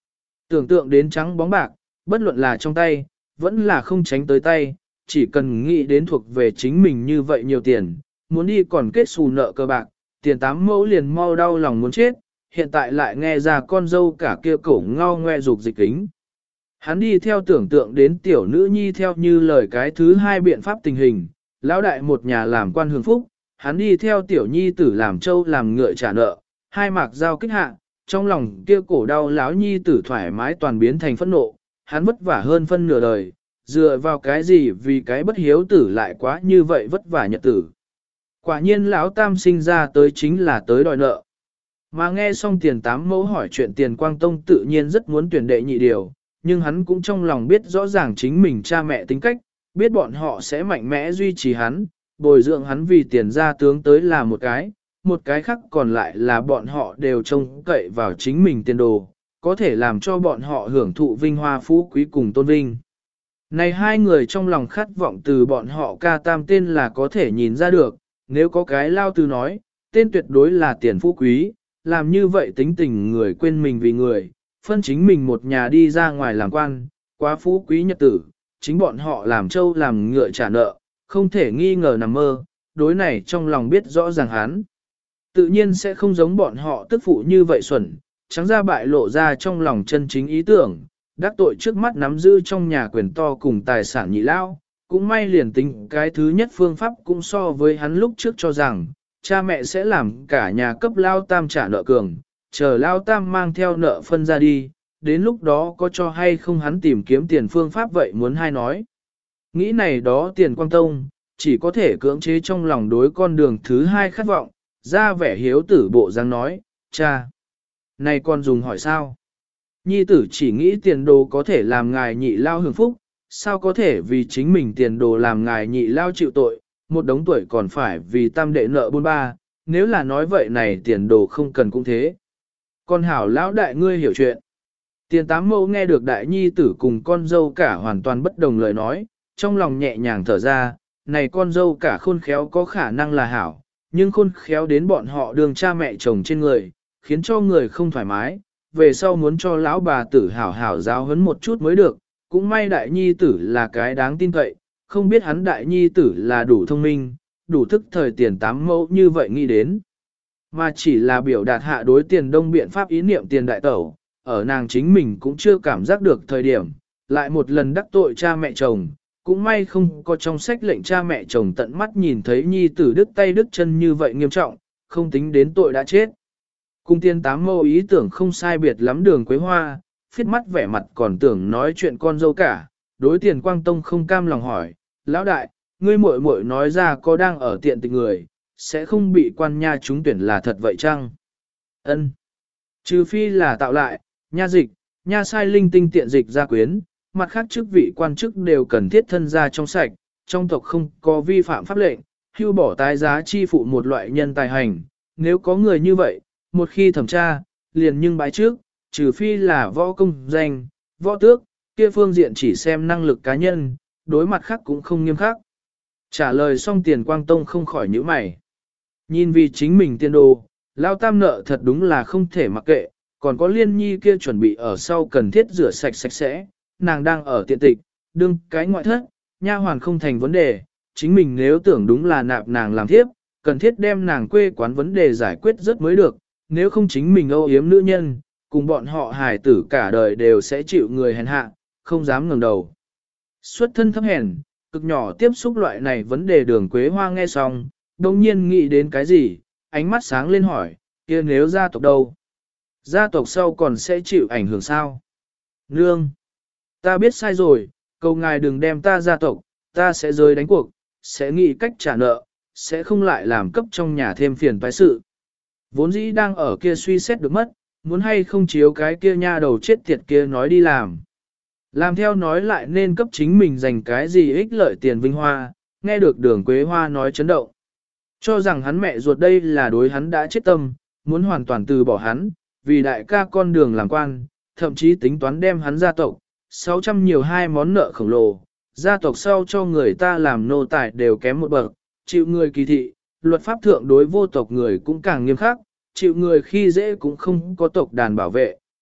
Tưởng tượng đến trắng bóng bạc, bất luận là trong tay, vẫn là không tránh tới tay, chỉ cần nghĩ đến thuộc về chính mình như vậy nhiều tiền, muốn đi còn kết xù nợ cơ bạc, tiền 8 mẫu liền mau đau lòng muốn chết, hiện tại lại nghe ra con dâu cả kia cổ ngao ngoe dục dịch kính. Hắn đi theo tưởng tượng đến tiểu nữ nhi theo như lời cái thứ hai biện pháp tình hình, lão đại một nhà làm quan hưởng phúc, hắn đi theo tiểu nhi tử làm trâu làm ngựa trả nợ, hai mạc giao kích hạ, trong lòng kia cổ đau lão nhi tử thoải mái toàn biến thành phẫn nộ, hắn vất vả hơn phân nửa đời, dựa vào cái gì vì cái bất hiếu tử lại quá như vậy vất vả nhật tử. Quả nhiên lão tam sinh ra tới chính là tới đòi nợ. Mà nghe xong tiền 8 mẫu hỏi chuyện tiền quang tông tự nhiên rất muốn tuyển đệ nhị điều, nhưng hắn cũng trong lòng biết rõ ràng chính mình cha mẹ tính cách, biết bọn họ sẽ mạnh mẽ duy trì hắn, bồi dưỡng hắn vì tiền ra tướng tới là một cái khác còn lại là bọn họ đều trông cậy vào chính mình tiền đồ, có thể làm cho bọn họ hưởng thụ vinh hoa phú quý cùng tôn vinh. Này hai người trong lòng khát vọng từ bọn họ ca tam tên là có thể nhìn ra được, nếu có cái lao tư nói, tên tuyệt đối là tiền phú quý, làm như vậy tính tình người quên mình vì người, phân chính mình một nhà đi ra ngoài làm quan, quá phú quý nhật tử, chính bọn họ làm trâu làm ngựa trả nợ, không thể nghi ngờ nằm mơ, đối này trong lòng biết rõ ràng hắn. Tự nhiên sẽ không giống bọn họ tức phụ như vậy xuẩn, trắng ra bại lộ ra trong lòng chân chính ý tưởng, đắc tội trước mắt nắm giữ trong nhà quyền to cùng tài sản nhị lao, cũng may liền tính cái thứ nhất phương pháp cũng so với hắn lúc trước cho rằng, cha mẹ sẽ làm cả nhà cấp lao tam trả nợ cường, chờ lao tam mang theo nợ phân ra đi, đến lúc đó có cho hay không hắn tìm kiếm tiền phương pháp vậy muốn hay nói. Nghĩ này đó tiền quang tông, chỉ có thể cưỡng chế trong lòng đối con đường thứ hai khát vọng, ra vẻ hiếu tử bộ dáng nói, cha, này con dùng hỏi sao? Nhi tử chỉ nghĩ tiền đồ có thể làm ngài nhị lao hưởng phúc, sao có thể vì chính mình tiền đồ làm ngài nhị lao chịu tội, một đống tuổi còn phải vì tam đệ nợ bôn ba, nếu là nói vậy này tiền đồ không cần cũng thế. Con hảo lão đại ngươi hiểu chuyện. Tiền 8 mẫu nghe được đại nhi tử cùng con dâu cả hoàn toàn bất đồng lời nói, trong lòng nhẹ nhàng thở ra, này con dâu cả khôn khéo có khả năng là hảo, nhưng khôn khéo đến bọn họ đường cha mẹ chồng trên người, khiến cho người không thoải mái, về sau muốn cho lão bà tử hảo hảo giáo huấn một chút mới được, cũng may đại nhi tử là cái đáng tin cậy, không biết hắn đại nhi tử là đủ thông minh, đủ thức thời tiền 8 mẫu như vậy nghĩ đến. Mà chỉ là biểu đạt hạ đối tiền đông biện pháp ý niệm tiền đại tẩu, ở nàng chính mình cũng chưa cảm giác được thời điểm, lại một lần đắc tội cha mẹ chồng, cũng may không có trong sách lệnh cha mẹ chồng tận mắt nhìn thấy nhi tử đứt tay đứt chân như vậy nghiêm trọng, không tính đến tội đã chết. Cung tiền 8 mẫu ý tưởng không sai biệt lắm đường quế hoa, phiết mắt vẻ mặt còn tưởng nói chuyện con dâu cả, đối tiền quang tông không cam lòng hỏi, lão đại, ngươi muội muội nói ra có đang ở tiện tình người, sẽ không bị quan nha trúng tuyển là thật vậy chăng? Ân, trừ phi là tạo lại, nha dịch, nha sai linh tinh tiện dịch gia quyến, mặt khác chức vị quan chức đều cần thiết thân gia trong sạch, trong tộc không có vi phạm pháp lệnh, hưu bỏ tái giá chi phụ một loại nhân tài hành, nếu có người như vậy, một khi thẩm tra, liền nhưng bái trước, trừ phi là võ công danh, võ tước, kia phương diện chỉ xem năng lực cá nhân, đối mặt khác cũng không nghiêm khắc. Trả lời xong tiền quang tông không khỏi nhíu mày. Nhìn vì chính mình tiền đồ, lao tam nợ thật đúng là không thể mặc kệ, còn có liên nhi kia chuẩn bị ở sau cần thiết rửa sạch sạch sẽ, nàng đang ở tiện tịch, đương cái ngoại thất, nha hoàn không thành vấn đề, chính mình nếu tưởng đúng là nạp nàng làm thiếp, cần thiết đem nàng quê quán vấn đề giải quyết rất mới được, nếu không chính mình âu yếm nữ nhân, cùng bọn họ hài tử cả đời đều sẽ chịu người hèn hạ, không dám ngẩng đầu. Xuất thân thấp hèn, cực nhỏ tiếp xúc loại này vấn đề đường quế hoa nghe xong, đồng nhiên nghĩ đến cái gì, ánh mắt sáng lên hỏi, kia nếu gia tộc đâu? Gia tộc sau còn sẽ chịu ảnh hưởng sao? Nương! Ta biết sai rồi, cầu ngài đừng đem ta gia tộc, ta sẽ rơi đánh cuộc, sẽ nghĩ cách trả nợ, sẽ không lại làm cấp trong nhà thêm phiền toái sự. Vốn dĩ đang ở kia suy xét được mất, muốn hay không chiếu cái kia nha đầu chết tiệt kia nói đi làm. Làm theo nói lại nên cấp chính mình dành cái gì ích lợi tiền vinh hoa, nghe được đường quế hoa nói chấn động. Cho rằng hắn mẹ ruột đây là đối hắn đã chết tâm, muốn hoàn toàn từ bỏ hắn, vì đại ca con đường làm quan, thậm chí tính toán đem hắn gia tộc, 600 nhiều hai món nợ khổng lồ, gia tộc sau cho người ta làm nô tài đều kém một bậc, chịu người kỳ thị, luật pháp thượng đối vô tộc người cũng càng nghiêm khắc, chịu người khi dễ cũng không có tộc đàn bảo vệ,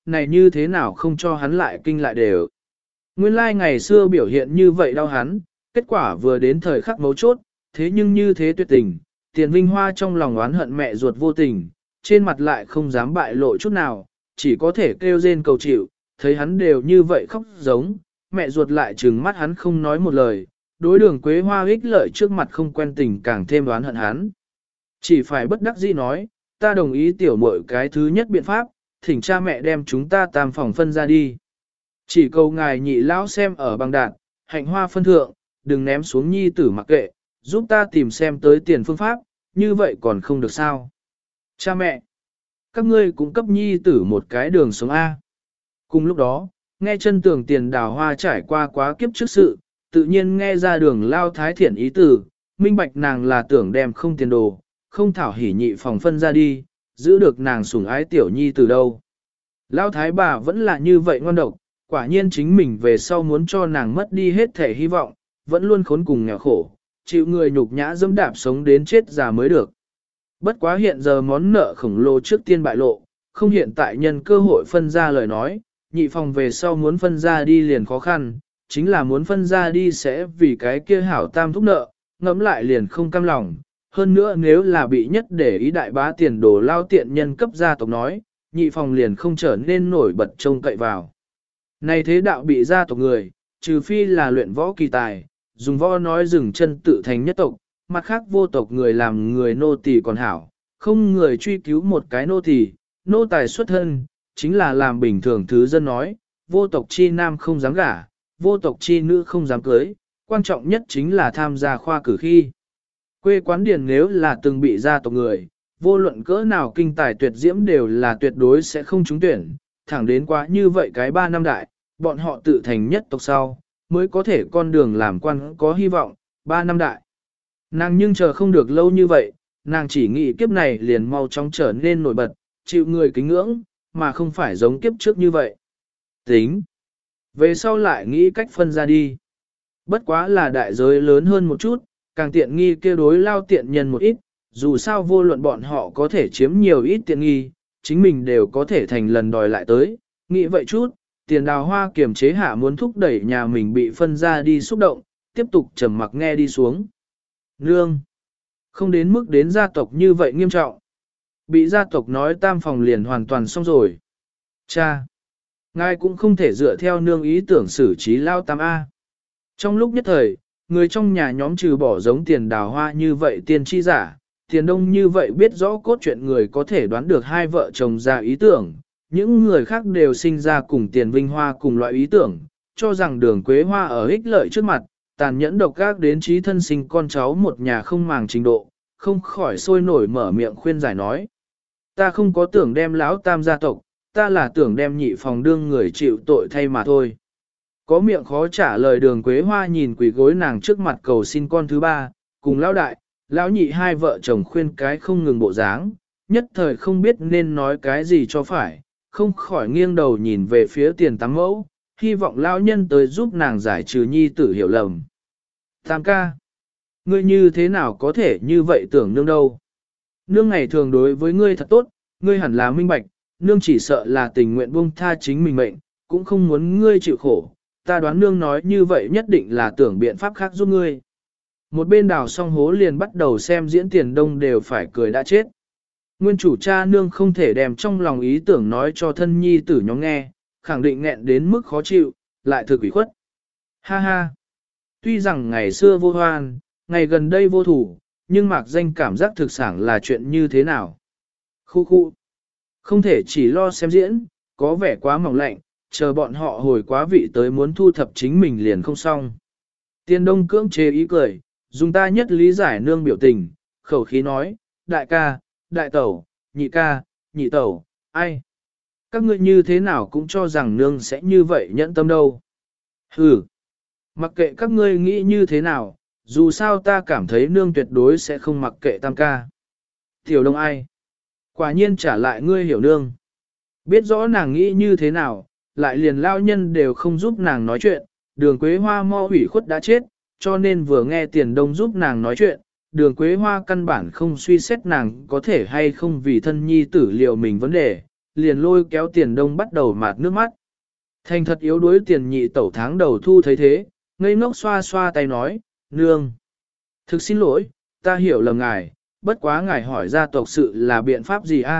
này như thế nào không cho hắn lại kinh lại đều. Nguyên lai ngày xưa biểu hiện như vậy đau hắn, kết quả vừa đến thời khắc mấu chốt, thế nhưng như thế tuyệt tình, Tiền Vinh Hoa trong lòng oán hận mẹ ruột vô tình, trên mặt lại không dám bại lộ chút nào, chỉ có thể kêu rên cầu chịu, thấy hắn đều như vậy khóc giống, mẹ ruột lại trừng mắt hắn không nói một lời, đối Đường Quế Hoa ích lợi trước mặt không quen tình càng thêm oán hận hắn. Chỉ phải bất đắc dĩ nói, ta đồng ý tiểu muội cái thứ nhất biện pháp, thỉnh cha mẹ đem chúng ta tam phòng phân ra đi. Chỉ cầu ngài nhị lão xem ở bằng đạt, hạnh hoa phân thượng, đừng ném xuống nhi tử mặc kệ, giúp ta tìm xem tới tiền phương pháp, như vậy còn không được sao. Cha mẹ, các ngươi cũng cấp nhi tử một cái đường sống A. Cùng lúc đó, nghe chân tường Tiền Đào Hoa trải qua quá kiếp trước sự, tự nhiên nghe ra Đường lao thái thiện ý tử, minh bạch nàng là tưởng đem không tiền đồ, không thảo hỉ nhị phòng phân ra đi, giữ được nàng sủng ái tiểu nhi từ đâu. Lao thái bà vẫn là như vậy ngon độc, quả nhiên chính mình về sau muốn cho nàng mất đi hết thể hy vọng, vẫn luôn khốn cùng nghèo khổ, chịu người nhục nhã dẫm đạp sống đến chết già mới được. Bất quá hiện giờ món nợ khổng lồ trước tiên bại lộ, không hiện tại nhân cơ hội phân ra lời nói, nhị phòng về sau muốn phân ra đi liền khó khăn, chính là muốn phân ra đi sẽ vì cái kia hảo tam thúc nợ, ngẫm lại liền không cam lòng. Hơn nữa nếu là bị nhất để ý đại bá tiền đồ lao tiện nhân cấp gia tộc nói, nhị phòng liền không trở nên nổi bật trông cậy vào. Này thế đạo bị gia tộc người, trừ phi là luyện võ kỳ tài, dùng võ nói dừng chân tự thành nhất tộc, mặt khác vô tộc người làm người nô tỳ còn hảo, không người truy cứu một cái nô tỳ, nô tài xuất thân, chính là làm bình thường thứ dân nói, vô tộc chi nam không dám gả, vô tộc chi nữ không dám cưới, quan trọng nhất chính là tham gia khoa cử khi. Quê quán điền nếu là từng bị gia tộc người, vô luận cỡ nào kinh tài tuyệt diễm đều là tuyệt đối sẽ không trúng tuyển, thẳng đến quá như vậy cái 3 năm đại, bọn họ tự thành nhất tộc sau, mới có thể con đường làm quan có hy vọng, 3 năm đại. Nàng nhưng chờ không được lâu như vậy, nàng chỉ nghĩ kiếp này liền mau chóng trở nên nổi bật, chịu người kính ngưỡng, mà không phải giống kiếp trước như vậy. Tính. Về sau lại nghĩ cách phân ra đi. Bất quá là đại giới lớn hơn một chút, càng tiện nghi kia đối lao tiện nhân một ít, dù sao vô luận bọn họ có thể chiếm nhiều ít tiện nghi, chính mình đều có thể thành lần đòi lại tới. Nghĩ vậy chút, Tiền Đào Hoa kiềm chế hạ muốn thúc đẩy nhà mình bị phân ra đi xúc động, tiếp tục trầm mặc nghe đi xuống. Nương! Không đến mức đến gia tộc như vậy nghiêm trọng. Bị gia tộc nói tam phòng liền hoàn toàn xong rồi. Cha! Ngài cũng không thể dựa theo nương ý tưởng xử trí lao tam A. Trong lúc nhất thời, người trong nhà nhóm trừ bỏ giống Tiền Đào Hoa như vậy tiên tri giả, Tiền Đông như vậy biết rõ cốt truyện người có thể đoán được hai vợ chồng ra ý tưởng, những người khác đều sinh ra cùng Tiền Vinh Hoa cùng loại ý tưởng, cho rằng Đường Quế Hoa ở ích lợi trước mặt, tàn nhẫn độc ác đến trí thân sinh con cháu một nhà không màng trình độ, không khỏi sôi nổi mở miệng khuyên giải nói. Ta không có tưởng đem lão tam gia tộc, ta là tưởng đem nhị phòng đương người chịu tội thay mà thôi. Có miệng khó trả lời Đường Quế Hoa nhìn quỳ gối nàng trước mặt cầu xin con thứ ba, cùng lão đại, lão nhị hai vợ chồng khuyên cái không ngừng bộ dáng, nhất thời không biết nên nói cái gì cho phải, không khỏi nghiêng đầu nhìn về phía Tiền Tám Mẫu, hy vọng lão nhân tới giúp nàng giải trừ nhi tử hiểu lầm. Tam ca, ngươi như thế nào có thể như vậy tưởng nương đâu? Nương ngày thường đối với ngươi thật tốt, ngươi hẳn là minh bạch, nương chỉ sợ là tình nguyện buông tha chính mình mệnh, cũng không muốn ngươi chịu khổ. Ta đoán nương nói như vậy nhất định là tưởng biện pháp khác giúp ngươi. Một bên đào song hố liền bắt đầu xem diễn Tiền Đông đều phải cười đã chết. Nguyên chủ cha nương không thể đem trong lòng ý tưởng nói cho thân nhi tử nhóm nghe, khẳng định nghẹn đến mức khó chịu, lại thực ủy khuất. Ha ha! Tuy rằng ngày xưa vô hoan, ngày gần đây vô thủ, nhưng mạc danh cảm giác thực sản là chuyện như thế nào? Khu khu! Không thể chỉ lo xem diễn, có vẻ quá mỏng lạnh, chờ bọn họ hồi quá vị tới muốn thu thập chính mình liền không xong. Tiền Đông cưỡng chế ý cười, dùng ta nhất lý giải nương biểu tình, khẩu khí nói, đại ca, đại tẩu, nhị ca, nhị tẩu, ai? Các ngươi như thế nào cũng cho rằng nương sẽ như vậy nhẫn tâm đâu. Hừ, mặc kệ các ngươi nghĩ như thế nào, dù sao ta cảm thấy nương tuyệt đối sẽ không mặc kệ tam ca. Tiểu Đông ai? Quả nhiên trả lại ngươi hiểu nương. Biết rõ nàng nghĩ như thế nào, lại liền lao nhân đều không giúp nàng nói chuyện, Đường Quế Hoa mo hủy khuất đã chết, cho nên vừa nghe Tiền Đông giúp nàng nói chuyện, Đường Quế Hoa căn bản không suy xét nàng có thể hay không vì thân nhi tử liệu mình vấn đề, liền lôi kéo Tiền Đông bắt đầu mạt nước mắt. Thành thật yếu đuối Tiền nhị tẩu tháng đầu thu thấy thế, ngây ngốc xoa xoa tay nói, nương. Thực xin lỗi, ta hiểu lầm ngài, bất quá ngài hỏi gia tộc sự là biện pháp gì a?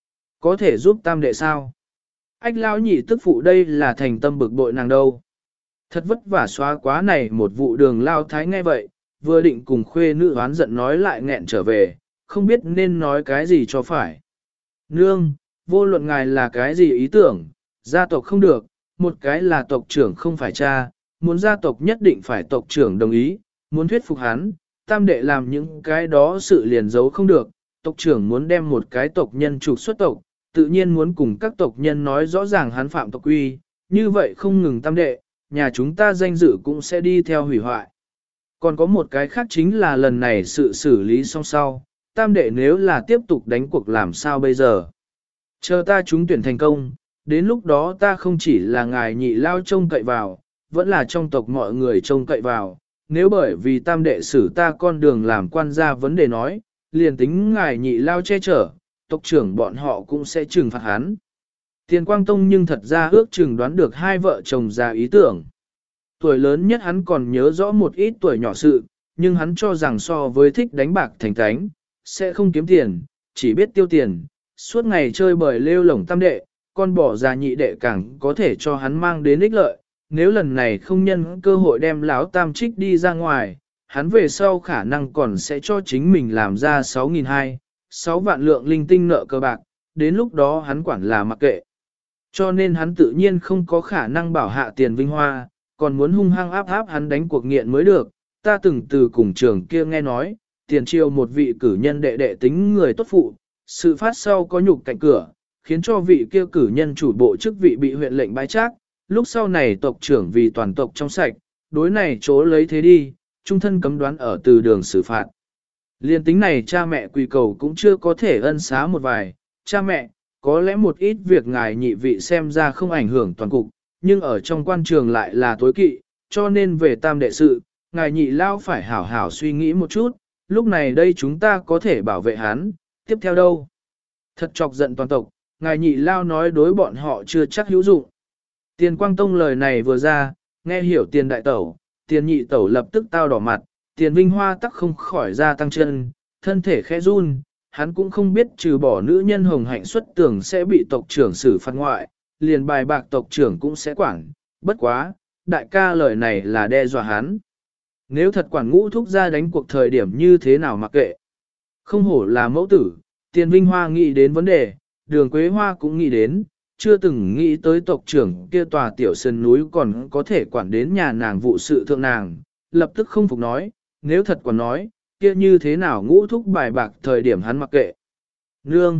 Có thể giúp tam đệ sao? Ách lão nhị tức phụ đây là thành tâm bực bội nàng đâu. Thật vất vả xóa quá này một vụ đường lao thái nghe vậy, vừa định cùng khuê nữ oán giận nói lại nghẹn trở về, không biết nên nói cái gì cho phải. Nương, vô luận ngài là cái gì ý tưởng, gia tộc không được, một cái là tộc trưởng không phải cha, muốn gia tộc nhất định phải tộc trưởng đồng ý, muốn thuyết phục hắn, tam đệ làm những cái đó sự liền giấu không được, tộc trưởng muốn đem một cái tộc nhân trục xuất tộc, tự nhiên muốn cùng các tộc nhân nói rõ ràng hắn phạm tộc quy, như vậy không ngừng tam đệ, nhà chúng ta danh dự cũng sẽ đi theo hủy hoại. Còn có một cái khác chính là lần này sự xử lý xong sau, tam đệ nếu là tiếp tục đánh cuộc làm sao bây giờ. Chờ ta trúng tuyển thành công, đến lúc đó ta không chỉ là ngài nhị lao trông cậy vào, vẫn là trong tộc mọi người trông cậy vào, nếu bởi vì tam đệ xử ta con đường làm quan gia vấn đề nói, liền tính ngài nhị lao che chở, tộc trưởng bọn họ cũng sẽ trừng phạt hắn. Tiền Quang Tông nhưng thật ra ước chừng đoán được hai vợ chồng già ý tưởng. Tuổi lớn nhất hắn còn nhớ rõ một ít tuổi nhỏ sự, nhưng hắn cho rằng so với thích đánh bạc thành thánh, sẽ không kiếm tiền, chỉ biết tiêu tiền, suốt ngày chơi bời lêu lổng tam đệ, con bỏ già nhị đệ càng có thể cho hắn mang đến ích lợi. Nếu lần này không nhân cơ hội đem lão tam trích đi ra ngoài, hắn về sau khả năng còn sẽ cho chính mình làm ra 6.200, 6 vạn lượng linh tinh nợ cơ bạc, đến lúc đó hắn quản là mặc kệ. Cho nên hắn tự nhiên không có khả năng bảo hạ Tiền Vinh Hoa, còn muốn hung hăng áp hắn đánh cuộc nghiện mới được. Ta từng từ cùng trường kia nghe nói, tiền triều một vị cử nhân đệ đệ tính người tốt phụ, sự phát sau có nhục cạnh cửa, khiến cho vị kia cử nhân chủ bộ chức vị bị huyện lệnh bãi trác, lúc sau này tộc trưởng vì toàn tộc trong sạch, đối này chỗ lấy thế đi, trung thân cấm đoán ở từ đường xử phạt. Liên tính này cha mẹ quỳ cầu cũng chưa có thể ân xá một vài, cha mẹ, có lẽ một ít việc ngài nhị vị xem ra không ảnh hưởng toàn cục, nhưng ở trong quan trường lại là tối kỵ, cho nên về tam đệ sự, ngài nhị lao phải hảo hảo suy nghĩ một chút, lúc này đây chúng ta có thể bảo vệ hắn, tiếp theo đâu. Thật chọc giận toàn tộc, ngài nhị lao nói đối bọn họ chưa chắc hữu dụng. Tiền Quang Tông lời này vừa ra, nghe hiểu Tiền đại tẩu, Tiền nhị tẩu lập tức tao đỏ mặt, Tiền Vinh Hoa tắc không khỏi ra tăng chân, thân thể khẽ run, hắn cũng không biết trừ bỏ nữ nhân hồng hạnh xuất tưởng sẽ bị tộc trưởng xử phạt ngoại, liền bài bạc tộc trưởng cũng sẽ quản, bất quá, đại ca lời này là đe dọa hắn. Nếu thật quản ngũ thúc ra đánh cuộc thời điểm như thế nào mặc kệ. Không hổ là mẫu tử, Tiền Vinh Hoa nghĩ đến vấn đề, Đường Quế Hoa cũng nghĩ đến, chưa từng nghĩ tới tộc trưởng kia tòa tiểu sơn núi còn có thể quản đến nhà nàng vụ sự thượng nàng, lập tức không phục nói, nếu thật quản nói, kia như thế nào ngũ thúc bài bạc thời điểm hắn mặc kệ. Nương!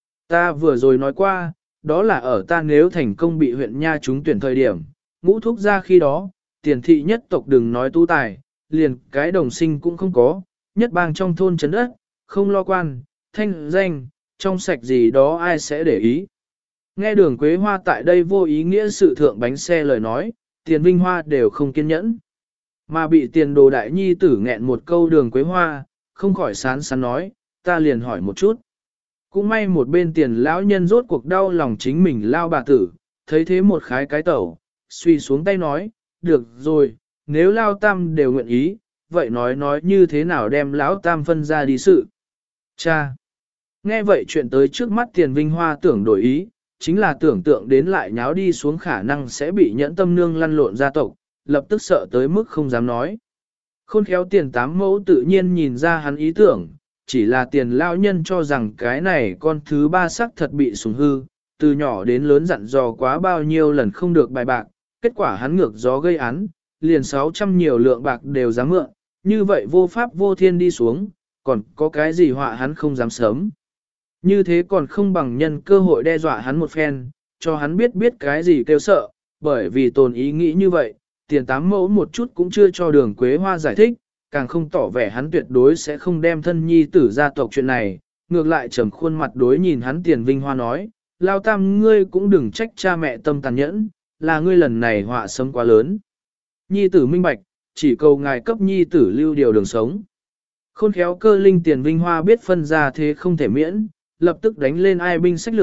Ta vừa rồi nói qua, đó là ở ta nếu thành công bị huyện nha trúng tuyển thời điểm, ngũ thúc ra khi đó, Tiền thị nhất tộc đừng nói tu tài, liền cái đồng sinh cũng không có, nhất bang trong thôn trấn đất, không lo quan, thanh danh, trong sạch gì đó ai sẽ để ý. Nghe Đường Quế Hoa tại đây vô ý nghĩa sự thượng bánh xe lời nói, Tiền Vinh Hoa đều không kiên nhẫn. Mà bị Tiền Đồ đại nhi tử nghẹn một câu Đường Quế Hoa, không khỏi sán sán nói, ta liền hỏi một chút. Cũng may một bên Tiền lão nhân rốt cuộc đau lòng chính mình lao bà tử, thấy thế một khái cái tẩu, suy xuống tay nói, được rồi, nếu lao tam đều nguyện ý, vậy nói như thế nào đem lão tam phân ra đi sự. Cha! Nghe vậy chuyện tới trước mắt Tiền Vinh Hoa tưởng đổi ý, chính là tưởng tượng đến lại nháo đi xuống khả năng sẽ bị nhẫn tâm nương lăn lộn gia tộc, lập tức sợ tới mức không dám nói. Khôn khéo Tiền tám mẫu tự nhiên nhìn ra hắn ý tưởng, chỉ là Tiền lao nhân cho rằng cái này con thứ ba sắc thật bị sủng hư, từ nhỏ đến lớn dặn dò quá bao nhiêu lần không được bài bạc, kết quả hắn ngược gió gây án, liền 600 nhiều lượng bạc đều dám mượn, như vậy vô pháp vô thiên đi xuống, còn có cái gì họa hắn không dám sớm. Như thế còn không bằng nhân cơ hội đe dọa hắn một phen, cho hắn biết cái gì kêu sợ, bởi vì tồn ý nghĩ như vậy, Tiền tám mẫu một chút cũng chưa cho Đường Quế Hoa giải thích, càng không tỏ vẻ hắn tuyệt đối sẽ không đem thân nhi tử gia tộc chuyện này, ngược lại trầm khuôn mặt đối nhìn hắn Tiền Vinh Hoa nói, lao tam ngươi cũng đừng trách cha mẹ tâm tàn nhẫn, là ngươi lần này họa sớm quá lớn. Nhi tử minh bạch, chỉ cầu ngài cấp nhi tử lưu điều đường sống. Khôn khéo cơ linh Tiền Vinh Hoa biết phân ra thế không thể miễn, lập tức đánh lên ai binh sách lược,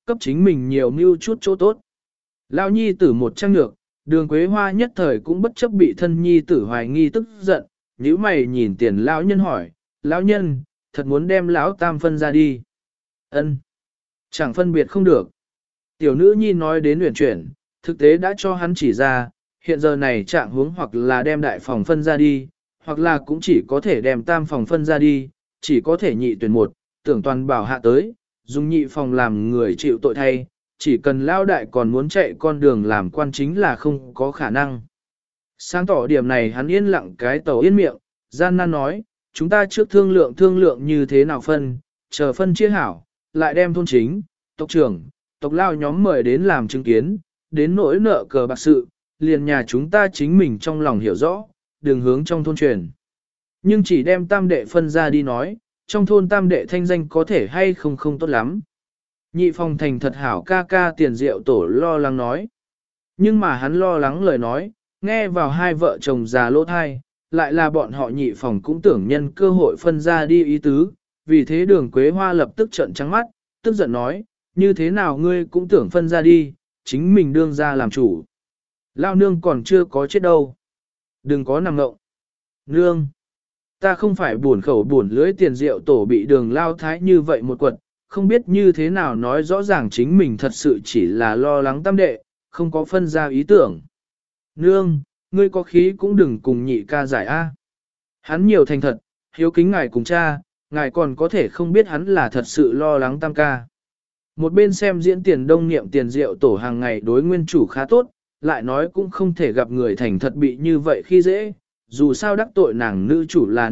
cấp chính mình nhiều mưu chút chỗ tốt. Lão nhi tử một trang nhược, Đường Quế Hoa nhất thời cũng bất chấp bị thân nhi tử hoài nghi tức giận, nhíu mày nhìn Tiền lão nhân hỏi, lão nhân, thật muốn đem lão tam phân ra đi. Ân, chẳng phân biệt không được. Tiểu nữ nhi nói đến luyện chuyển, thực tế đã cho hắn chỉ ra, hiện giờ này trạng huống hoặc là đem đại phòng phân ra đi, hoặc là cũng chỉ có thể đem tam phòng phân ra đi, chỉ có thể nhị tuyển một, tưởng toàn bảo hạ tới, dùng nhị phòng làm người chịu tội thay, chỉ cần lao đại còn muốn chạy con đường làm quan chính là không có khả năng. Sáng tỏ điểm này hắn yên lặng cái tàu yên miệng, gian nan nói, chúng ta trước thương lượng như thế nào phân, chờ phân chia hảo, lại đem thôn chính, tộc trưởng, tộc lao nhóm mời đến làm chứng kiến, đến nỗi nợ cờ bạc sự, liền nhà chúng ta chính mình trong lòng hiểu rõ, đường hướng trong thôn truyền. Nhưng chỉ đem tam đệ phân ra đi nói, trong thôn tam đệ thanh danh có thể hay không không tốt lắm. Nhị phòng thành thật hảo ca ca Tiền Diệu Tổ lo lắng nói. Nhưng mà hắn lo lắng lời nói, nghe vào hai vợ chồng già lỗ thai, lại là bọn họ nhị phòng cũng tưởng nhân cơ hội phân ra đi ý tứ, vì thế Đường Quế Hoa lập tức trợn trắng mắt, tức giận nói, như thế nào ngươi cũng tưởng phân ra đi, chính mình đương ra làm chủ. Lao nương còn chưa có chết đâu. Đừng có nằm ngộng. Nương, ta không phải buồn khẩu buồn lưỡi Tiền Diệu Tổ bị Đường Lao Thái như vậy một quật, không biết như thế nào nói rõ ràng chính mình thật sự chỉ là lo lắng tam đệ, không có phân ra ý tưởng. Nương, ngươi có khí cũng đừng cùng nhị ca giải A. Hắn nhiều thành thật, hiếu kính ngài cùng cha, ngài còn có thể không biết hắn là thật sự lo lắng tam ca. Một bên xem diễn Tiền Đông niệm Tiền Diệu Tổ hàng ngày đối nguyên chủ khá tốt, lại nói cũng không thể gặp người thành thật bị như vậy khi dễ, dù sao đắc tội nàng nữ chủ là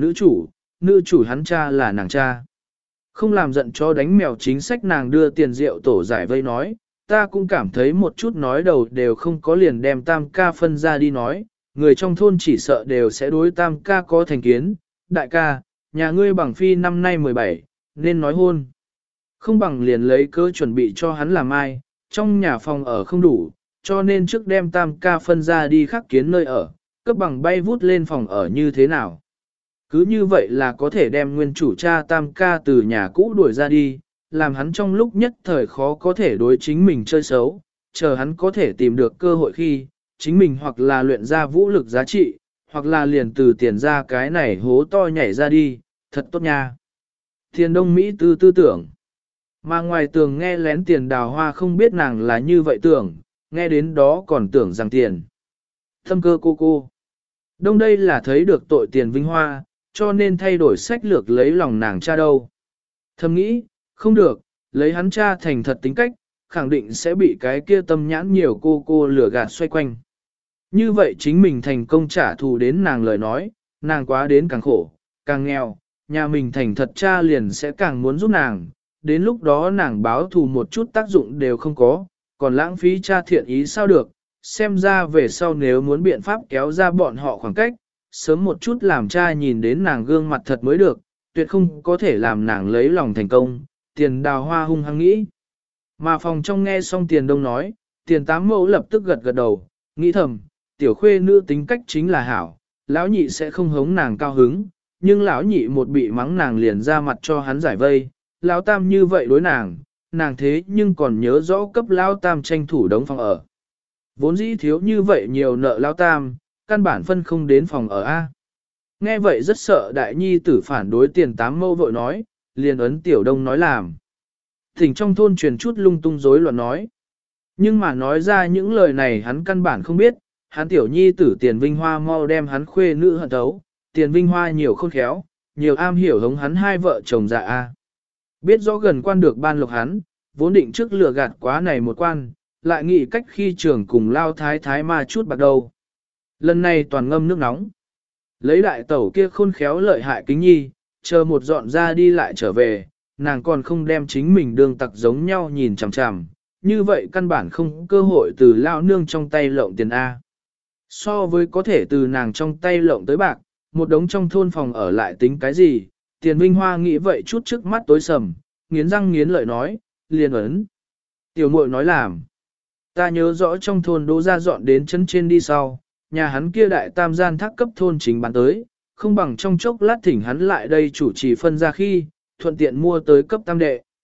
nữ chủ hắn cha là nàng cha. Không làm giận cho đánh mèo chính sách nàng đưa Tiền Diệu Tổ giải vây nói, ta cũng cảm thấy một chút nói đầu đều không có liền đem tam ca phân ra đi nói, người trong thôn chỉ sợ đều sẽ đối tam ca có thành kiến, đại ca, nhà ngươi bằng phi năm nay 17, nên nói hôn. Không bằng liền lấy cớ chuẩn bị cho hắn làm ai, trong nhà phòng ở không đủ, cho nên trước đem tam ca phân ra đi khắc kiến nơi ở, cấp bằng bay vút lên phòng ở như thế nào. Cứ như vậy là có thể đem nguyên chủ cha tam ca từ nhà cũ đuổi ra đi, làm hắn trong lúc nhất thời khó có thể đối chính mình chơi xấu, chờ hắn có thể tìm được cơ hội khi, chính mình hoặc là luyện ra vũ lực giá trị, hoặc là liền từ tiền ra cái này hố to nhảy ra đi, thật tốt nha. Tiền Đông Mỹ tư tư tưởng. Mà ngoài tường nghe lén Tiền Đào Hoa không biết nàng là như vậy tưởng, nghe đến đó còn tưởng rằng tiền. Thâm cơ cô. Đông đây là thấy được tội Tiền Vinh Hoa, cho nên thay đổi sách lược lấy lòng nàng cha đâu. Thầm nghĩ, không được, lấy hắn cha thành thật tính cách, khẳng định sẽ bị cái kia tâm nhãn nhiều cô lừa gạt xoay quanh. Như vậy chính mình thành công trả thù đến nàng lời nói, nàng quá đến càng khổ, càng nghèo, nhà mình thành thật cha liền sẽ càng muốn giúp nàng, đến lúc đó nàng báo thù một chút tác dụng đều không có, còn lãng phí cha thiện ý sao được, xem ra về sau nếu muốn biện pháp kéo ra bọn họ khoảng cách, sớm một chút làm cha nhìn đến nàng gương mặt thật mới được, tuyệt không có thể làm nàng lấy lòng thành công, Tiền Đào Hoa hung hăng nghĩ. Mà phòng trong nghe xong Tiền Đông nói, Tiền Tám Mẫu lập tức gật gật đầu, nghĩ thầm, tiểu khuê nữ tính cách chính là hảo, lão nhị sẽ không hống nàng cao hứng, nhưng lão nhị một bị mắng nàng liền ra mặt cho hắn giải vây, lão tam như vậy đối nàng, nàng thế nhưng còn nhớ rõ cấp lão tam tranh thủ đống phòng ở. Vốn dĩ thiếu như vậy nhiều nợ lão tam, căn bản phân không đến phòng ở A. Nghe vậy rất sợ đại nhi tử phản đối Tiền Tám Mẫu vội nói, liền ấn Tiểu Đông nói làm. Thỉnh trong thôn truyền chút lung tung rối loạn nói. Nhưng mà nói ra những lời này hắn căn bản không biết, hắn tiểu nhi tử Tiền Vinh Hoa mau đem hắn khuê nữ hận thấu, Tiền Vinh Hoa nhiều khôn khéo, nhiều am hiểu hống hắn hai vợ chồng dạ A. Biết rõ gần quan được ban lộc hắn, vốn định trước lừa gạt quá này một quan, lại nghĩ cách khi trưởng cùng lao thái thái ma chút bạc đầu. Lần này toàn ngâm nước nóng. Lấy đại tẩu kia khôn khéo lợi hại kính nhi, chờ một dọn ra đi lại trở về, nàng còn không đem chính mình đường tặc giống nhau nhìn chằm chằm, như vậy căn bản không cơ hội từ lao nương trong tay lộng tiền A. So với có thể từ nàng trong tay lộng tới bạc, một đống trong thôn phòng ở lại tính cái gì, Tiền Vinh Hoa nghĩ vậy chút trước mắt tối sầm, nghiến răng nghiến lợi nói, liền ấn. Tiểu muội nói làm. Ta nhớ rõ trong thôn Đỗ gia dọn đến chân trên đi sau, nhà hắn kia đại tam gian thác cấp thôn chính bán tới, không bằng trong chốc lát thỉnh hắn lại đây chủ trì phân ra khi, thuận tiện mua tới cấp tam đệ.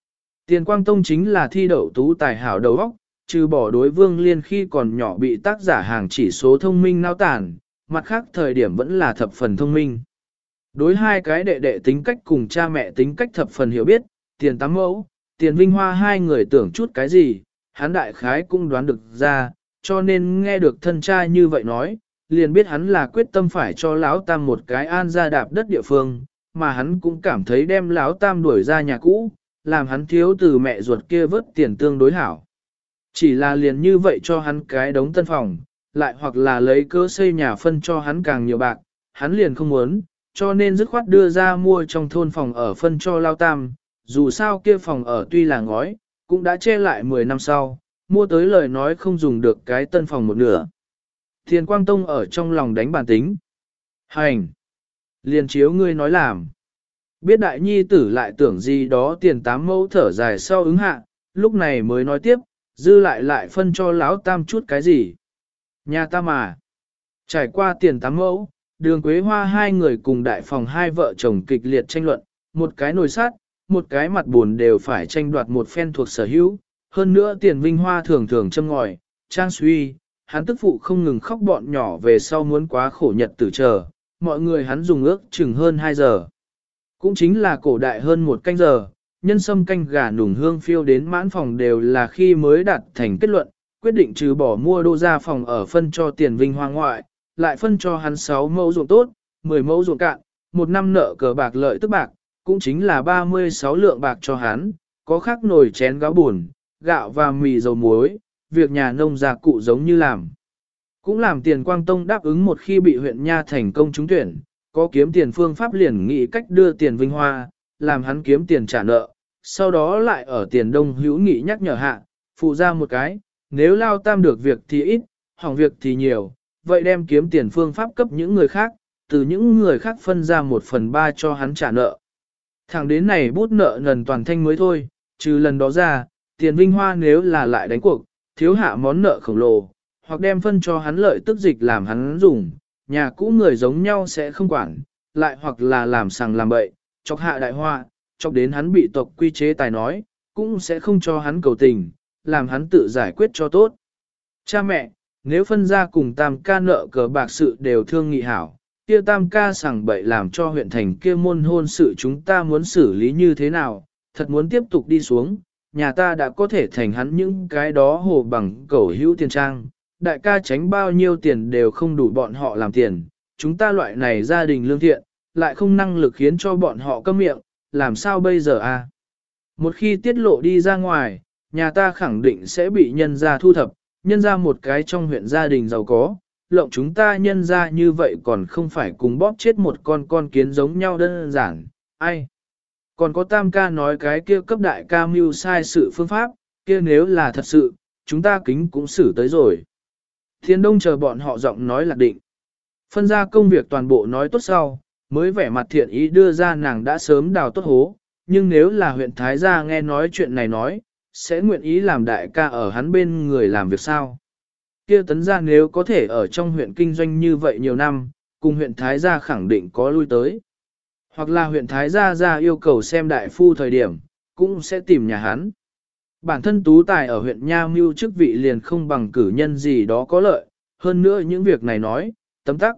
Tiền Quang Tông chính là thi đậu tú tài hảo đầu óc, trừ bỏ đối Vương Liên khi còn nhỏ bị tác giả hàng chỉ số thông minh nao tản, mặt khác thời điểm vẫn là thập phần thông minh. Đối hai cái đệ đệ tính cách cùng cha mẹ tính cách thập phần hiểu biết, Tiền Tám Mẫu, Tiền Vinh Hoa hai người tưởng chút cái gì, hắn đại khái cũng đoán được ra, cho nên nghe được thân cha như vậy nói, liền biết hắn là quyết tâm phải cho Lão Tam một cái an ra đạp đất địa phương, mà hắn cũng cảm thấy đem Lão Tam đuổi ra nhà cũ, làm hắn thiếu từ mẹ ruột kia vớt tiền tương đối hảo. Chỉ là liền như vậy cho hắn cái đống tân phòng, lại hoặc là lấy cớ xây nhà phân cho hắn càng nhiều bạc, hắn liền không muốn, cho nên dứt khoát đưa ra mua trong thôn phòng ở phân cho Lao Tam, dù sao kia phòng ở tuy là ngói, cũng đã che lại 10 năm sau, mua tới lời nói không dùng được cái tân phòng một nửa. Thiền Quang Tông ở trong lòng đánh bản tính. Hành! Liền chiếu ngươi nói làm. Biết đại nhi tử lại tưởng gì đó Tiền Tám Mẫu thở dài sau ứng hạ, lúc này mới nói tiếp, dư lại phân cho Lão Tam chút cái gì. Nhà ta mà. Trải qua Tiền Tám Mẫu, Đường Quế Hoa hai người cùng đại phòng hai vợ chồng kịch liệt tranh luận, một cái nồi sát, một cái mặt buồn đều phải tranh đoạt một phen thuộc sở hữu. Hơn nữa Tiền Vinh Hoa thường thường châm ngòi, trang suy, hắn tức phụ không ngừng khóc bọn nhỏ về sau muốn quá khổ nhật tử chờ, mọi người hắn dùng ước chừng hơn 2 giờ. Cũng chính là cổ đại hơn 1 canh giờ, nhân sâm canh gà nùng hương phiêu đến mãn phòng đều là khi mới đạt thành kết luận, quyết định trừ bỏ mua đô ra phòng ở phân cho Tiền Vinh Hoa ngoại, lại phân cho hắn 6 mẫu ruộng tốt, 10 mẫu ruộng cạn, một năm nợ cờ bạc lợi tức bạc, cũng chính là 36 lượng bạc cho hắn, có khác nồi chén gáo buồn, gạo và mì dầu muối, việc nhà nông gia cụ giống như làm. Cũng làm Tiền Quang Tông đáp ứng một khi bị huyện Nha thành công trúng tuyển, có kiếm tiền phương pháp liền nghĩ cách đưa Tiền Vinh Hoa, làm hắn kiếm tiền trả nợ, sau đó lại ở Tiền Đông hữu nghị nhắc nhở hạ, phụ ra một cái, nếu Lao Tam được việc thì ít, hỏng việc thì nhiều, vậy đem kiếm tiền phương pháp cấp những người khác, từ những người khác phân ra 1/3 cho hắn trả nợ. Thẳng đến này bút nợ nần toàn thanh mới thôi, trừ lần đó ra, Tiền Vinh Hoa nếu là lại đánh cuộc, thiếu hạ món nợ khổng lồ, hoặc đem phân cho hắn lợi tức dịch làm hắn dùng, nhà cũ người giống nhau sẽ không quản, lại hoặc là làm sằng làm bậy, chọc hạ đại hoa, chọc đến hắn bị tộc quy chế tài nói, cũng sẽ không cho hắn cầu tình, làm hắn tự giải quyết cho tốt. Cha mẹ, nếu phân ra cùng Tam ca nợ cờ bạc sự đều thương nghị hảo, kia Tam ca sằng bậy làm cho huyện thành kia môn hôn sự chúng ta muốn xử lý như thế nào, thật muốn tiếp tục đi xuống, nhà ta đã có thể thành hắn những cái đó hồ bằng cẩu hữu tiền trang, đại ca tránh bao nhiêu tiền đều không đủ bọn họ làm tiền, chúng ta loại này gia đình lương thiện, lại không năng lực khiến cho bọn họ câm miệng, làm sao bây giờ a? Một khi tiết lộ đi ra ngoài, nhà ta khẳng định sẽ bị nhân gia thu thập, nhân ra một cái trong huyện gia đình giàu có, lộng chúng ta nhân ra như vậy còn không phải cùng bóp chết một con kiến giống nhau đơn giản, ai? Còn có Tam ca nói cái kia cấp đại ca mưu sai sự phương pháp, kia nếu là thật sự, chúng ta kính cũng xử tới rồi. Thiên Đông chờ bọn họ giọng nói lạc định. Phân ra công việc toàn bộ nói tốt sau, mới vẻ mặt thiện ý đưa ra nàng đã sớm đào tốt hố, nhưng nếu là huyện Thái gia nghe nói chuyện này nói, sẽ nguyện ý làm đại ca ở hắn bên người làm việc sao. Kia Tấn gia nếu có thể ở trong huyện kinh doanh như vậy nhiều năm, cùng huyện Thái gia khẳng định có lui tới. Hoặc là huyện Thái gia ra yêu cầu xem đại phu thời điểm, cũng sẽ tìm nhà hắn. Bản thân tú tài ở huyện Nha Mưu chức vị liền không bằng cử nhân gì đó có lợi, hơn nữa những việc này nói, tấm tắc.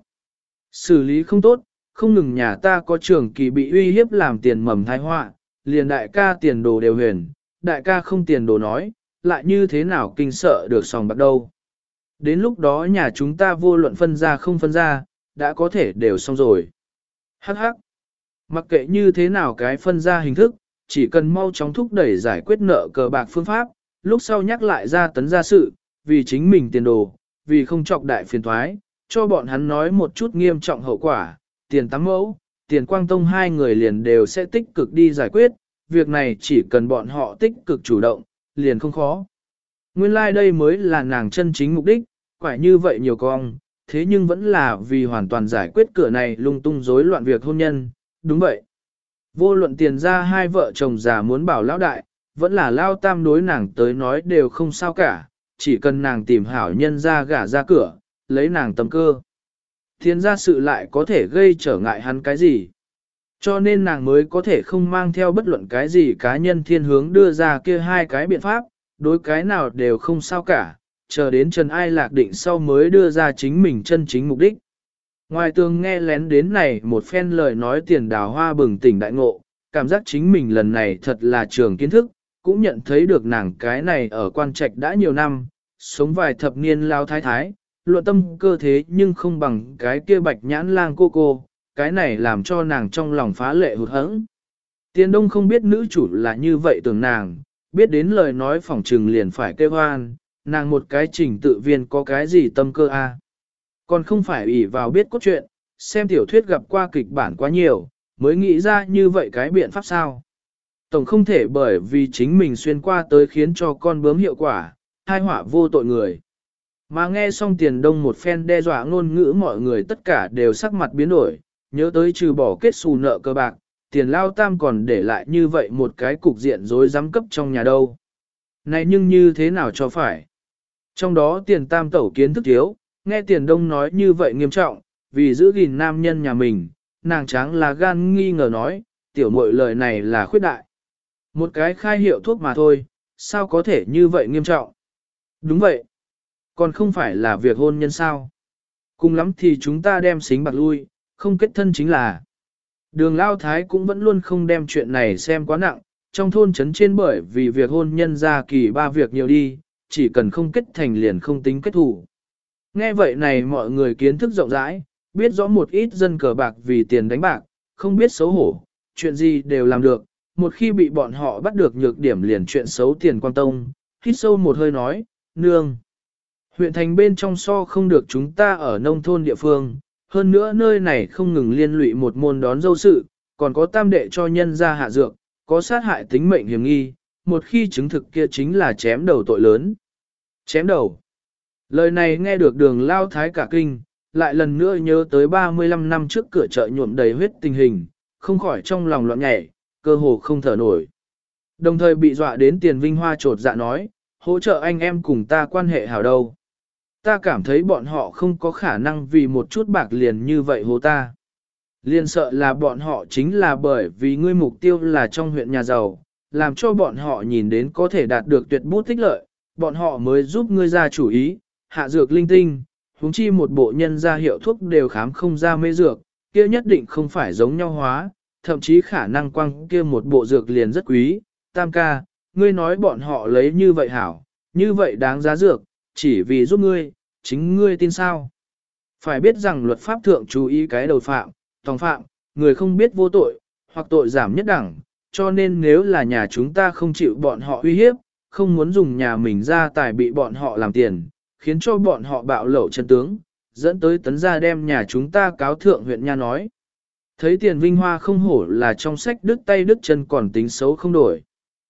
Xử lý không tốt, không ngừng nhà ta có trường kỳ bị uy hiếp làm tiền mầm tai họa, liền đại ca tiền đồ đều huyền, đại ca không tiền đồ nói, lại như thế nào kinh sợ được sòng bạc đâu. Đến lúc đó nhà chúng ta vô luận phân ra không phân ra, đã có thể đều xong rồi. Hắc hắc. Mặc kệ như thế nào cái phân ra hình thức, chỉ cần mau chóng thúc đẩy giải quyết nợ cờ bạc phương pháp, lúc sau nhắc lại ra Tấn gia sự, vì chính mình tiền đồ, vì không chọc đại phiền thoái, cho bọn hắn nói một chút nghiêm trọng hậu quả, Tiền Tám Mẫu, Tiền Quang Tông hai người liền đều sẽ tích cực đi giải quyết, việc này chỉ cần bọn họ tích cực chủ động, liền không khó. Nguyên lai like đây mới là nàng chân chính mục đích, quả như vậy nhiều con, thế nhưng vẫn là vì hoàn toàn giải quyết cửa này lung tung rối loạn việc hôn nhân, đúng vậy. Vô luận tiền ra hai vợ chồng già muốn bảo lão đại, vẫn là lao tam đối nàng tới nói đều không sao cả, chỉ cần nàng tìm hảo nhân ra gả ra cửa, lấy nàng tâm cơ. Thiên gia sự lại có thể gây trở ngại hắn cái gì? Cho nên nàng mới có thể không mang theo bất luận cái gì cá nhân thiên hướng đưa ra kia hai cái biện pháp, đối cái nào đều không sao cả, chờ đến Trần Ai Lạc định sau mới đưa ra chính mình chân chính mục đích. Ngoài tường nghe lén đến này một phen lời nói Tiền Đào Hoa bừng tỉnh đại ngộ, cảm giác chính mình lần này thật là trường kiến thức, cũng nhận thấy được nàng cái này ở quan trạch đã nhiều năm, sống vài thập niên lao thái thái, luận tâm cơ thế nhưng không bằng cái kia bạch nhãn lang cô, cái này làm cho nàng trong lòng phá lệ hụt hẫng. Tiền Đông không biết nữ chủ là như vậy tưởng nàng, biết đến lời nói phỏng trừng liền phải kêu hoan, nàng một cái trình tự viên có cái gì tâm cơ a? Còn không phải ủy vào biết cốt truyện, xem tiểu thuyết gặp qua kịch bản quá nhiều, mới nghĩ ra như vậy cái biện pháp sao. Tổng không thể bởi vì chính mình xuyên qua tới khiến cho con bướm hiệu quả, hai họa vô tội người. Mà nghe xong Tiền Đông một phen đe dọa ngôn ngữ mọi người tất cả đều sắc mặt biến đổi, nhớ tới trừ bỏ kết xù nợ cơ bạc, Tiền Lao Tam còn để lại như vậy một cái cục diện rối rắm cấp trong nhà đâu. Này nhưng như thế nào cho phải? Trong đó Tiền Tam tẩu kiến thức thiếu, nghe Tiền Đông nói như vậy nghiêm trọng, vì giữ gìn nam nhân nhà mình, nàng tráng là gan nghi ngờ nói, tiểu muội lời này là khuyết đại. Một cái khai hiệu thuốc mà thôi, sao có thể như vậy nghiêm trọng? Đúng vậy. Còn không phải là việc hôn nhân sao? Cùng lắm thì chúng ta đem xính bạc lui, không kết thân chính là. Đường Lao Thái cũng vẫn luôn không đem chuyện này xem quá nặng, trong thôn trấn trên bởi vì việc hôn nhân ra kỳ ba việc nhiều đi, chỉ cần không kết thành liền không tính kết thủ. Nghe vậy này mọi người kiến thức rộng rãi, biết rõ một ít dân cờ bạc vì tiền đánh bạc, không biết xấu hổ, chuyện gì đều làm được, một khi bị bọn họ bắt được nhược điểm liền chuyện xấu tiền quan tông, hít sâu một hơi nói, nương. Huyện thành bên trong so không được chúng ta ở nông thôn địa phương, hơn nữa nơi này không ngừng liên lụy một môn đón dâu sự, còn có tam đệ cho nhân ra hạ dược, có sát hại tính mệnh hiểm nghi, một khi chứng thực kia chính là chém đầu tội lớn. Chém đầu. Lời này nghe được Đường Lao Thái cả kinh, lại lần nữa nhớ tới 35 năm trước cửa chợ nhuộm đầy huyết tình hình, không khỏi trong lòng loạn nhảy, cơ hồ không thở nổi. Đồng thời bị dọa đến Tiền Vinh Hoa trột dạ nói, hỗ trợ anh em cùng ta quan hệ hảo đâu. Ta cảm thấy bọn họ không có khả năng vì một chút bạc liền như vậy hố ta. Liền sợ là bọn họ chính là bởi vì ngươi mục tiêu là trong huyện nhà giàu, làm cho bọn họ nhìn đến có thể đạt được tuyệt bút tích lợi, bọn họ mới giúp ngươi ra chủ ý, hạ dược linh tinh, huống chi một bộ nhân ra hiệu thuốc đều khám không ra mê dược, kia nhất định không phải giống nhau hóa, thậm chí khả năng quăng kia một bộ dược liền rất quý. Tam ca, ngươi nói bọn họ lấy như vậy hảo, như vậy đáng giá dược, chỉ vì giúp ngươi, chính ngươi tin sao? Phải biết rằng luật pháp thượng chú ý cái đầu phạm, tòng phạm, người không biết vô tội, hoặc tội giảm nhất đẳng, cho nên nếu là nhà chúng ta không chịu bọn họ uy hiếp, không muốn dùng nhà mình ra tài bị bọn họ làm tiền, khiến cho bọn họ bạo lẩu chân tướng, dẫn tới tấn gia đem nhà chúng ta cáo thượng huyện nha nói. Thấy Tiền Vinh Hoa không hổ là trong sách đứt tay đứt chân còn tính xấu không đổi.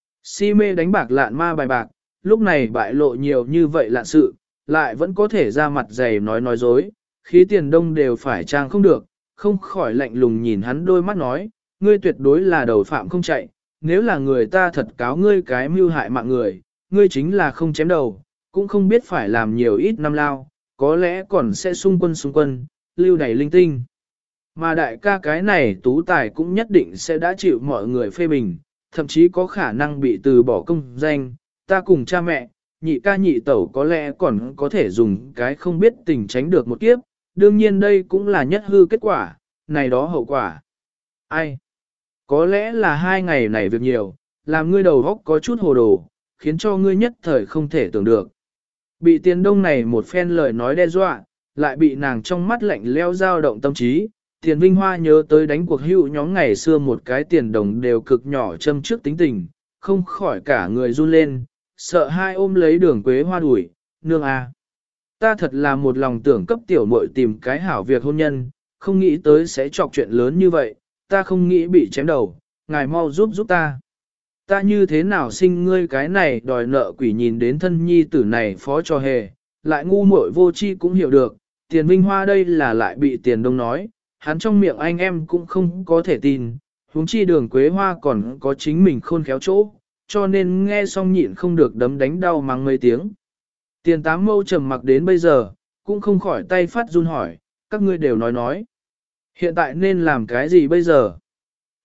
Si mê đánh bạc lạn ma bài bạc, lúc này bại lộ nhiều như vậy lạn sự, lại vẫn có thể ra mặt dày nói dối, khí Tiền Đông đều phải trang không được, không khỏi lạnh lùng nhìn hắn đôi mắt nói, ngươi tuyệt đối là đầu phạm không chạy, nếu là người ta thật cáo ngươi cái mưu hại mạng người, ngươi chính là không chém đầu, cũng không biết phải làm nhiều ít năm lao, có lẽ còn sẽ xung quân, lưu đầy linh tinh. Mà đại ca cái này tú tài cũng nhất định sẽ đã chịu mọi người phê bình, thậm chí có khả năng bị từ bỏ công danh, ta cùng cha mẹ, nhị ca nhị tẩu có lẽ còn có thể dùng cái không biết tình tránh được một kiếp, đương nhiên đây cũng là nhất hư kết quả, này đó hậu quả. Ai? Có lẽ là 2 ngày này việc nhiều, làm ngươi đầu óc có chút hồ đồ, khiến cho ngươi nhất thời không thể tưởng được. Bị Tiền Đông này một phen lời nói đe dọa, lại bị nàng trong mắt lạnh leo dao động tâm trí. Tiền Vinh Hoa nhớ tới đánh cuộc hữu nhóm ngày xưa một cái tiền đồng đều cực nhỏ châm trước tính tình, không khỏi cả người run lên, sợ hai ôm lấy Đường Quế Hoa đuổi, nương à. Ta thật là một lòng tưởng cấp tiểu muội tìm cái hảo việc hôn nhân, không nghĩ tới sẽ chọc chuyện lớn như vậy, ta không nghĩ bị chém đầu, ngài mau giúp ta. Ta như thế nào sinh ngươi cái này đòi nợ quỷ nhìn đến thân nhi tử này phó cho hề, lại ngu muội vô chi cũng hiểu được, Tiền Vinh Hoa đây là lại bị Tiền Đông nói, hắn trong miệng anh em cũng không có thể tin, huống chi Đường Quế Hoa còn có chính mình khôn khéo chỗ, cho nên nghe xong nhịn không được đấm đánh đau mắng mấy tiếng. Tiền Tám Mâu trầm mặc đến bây giờ, cũng không khỏi tay phát run hỏi, các ngươi đều nói. Hiện tại nên làm cái gì bây giờ?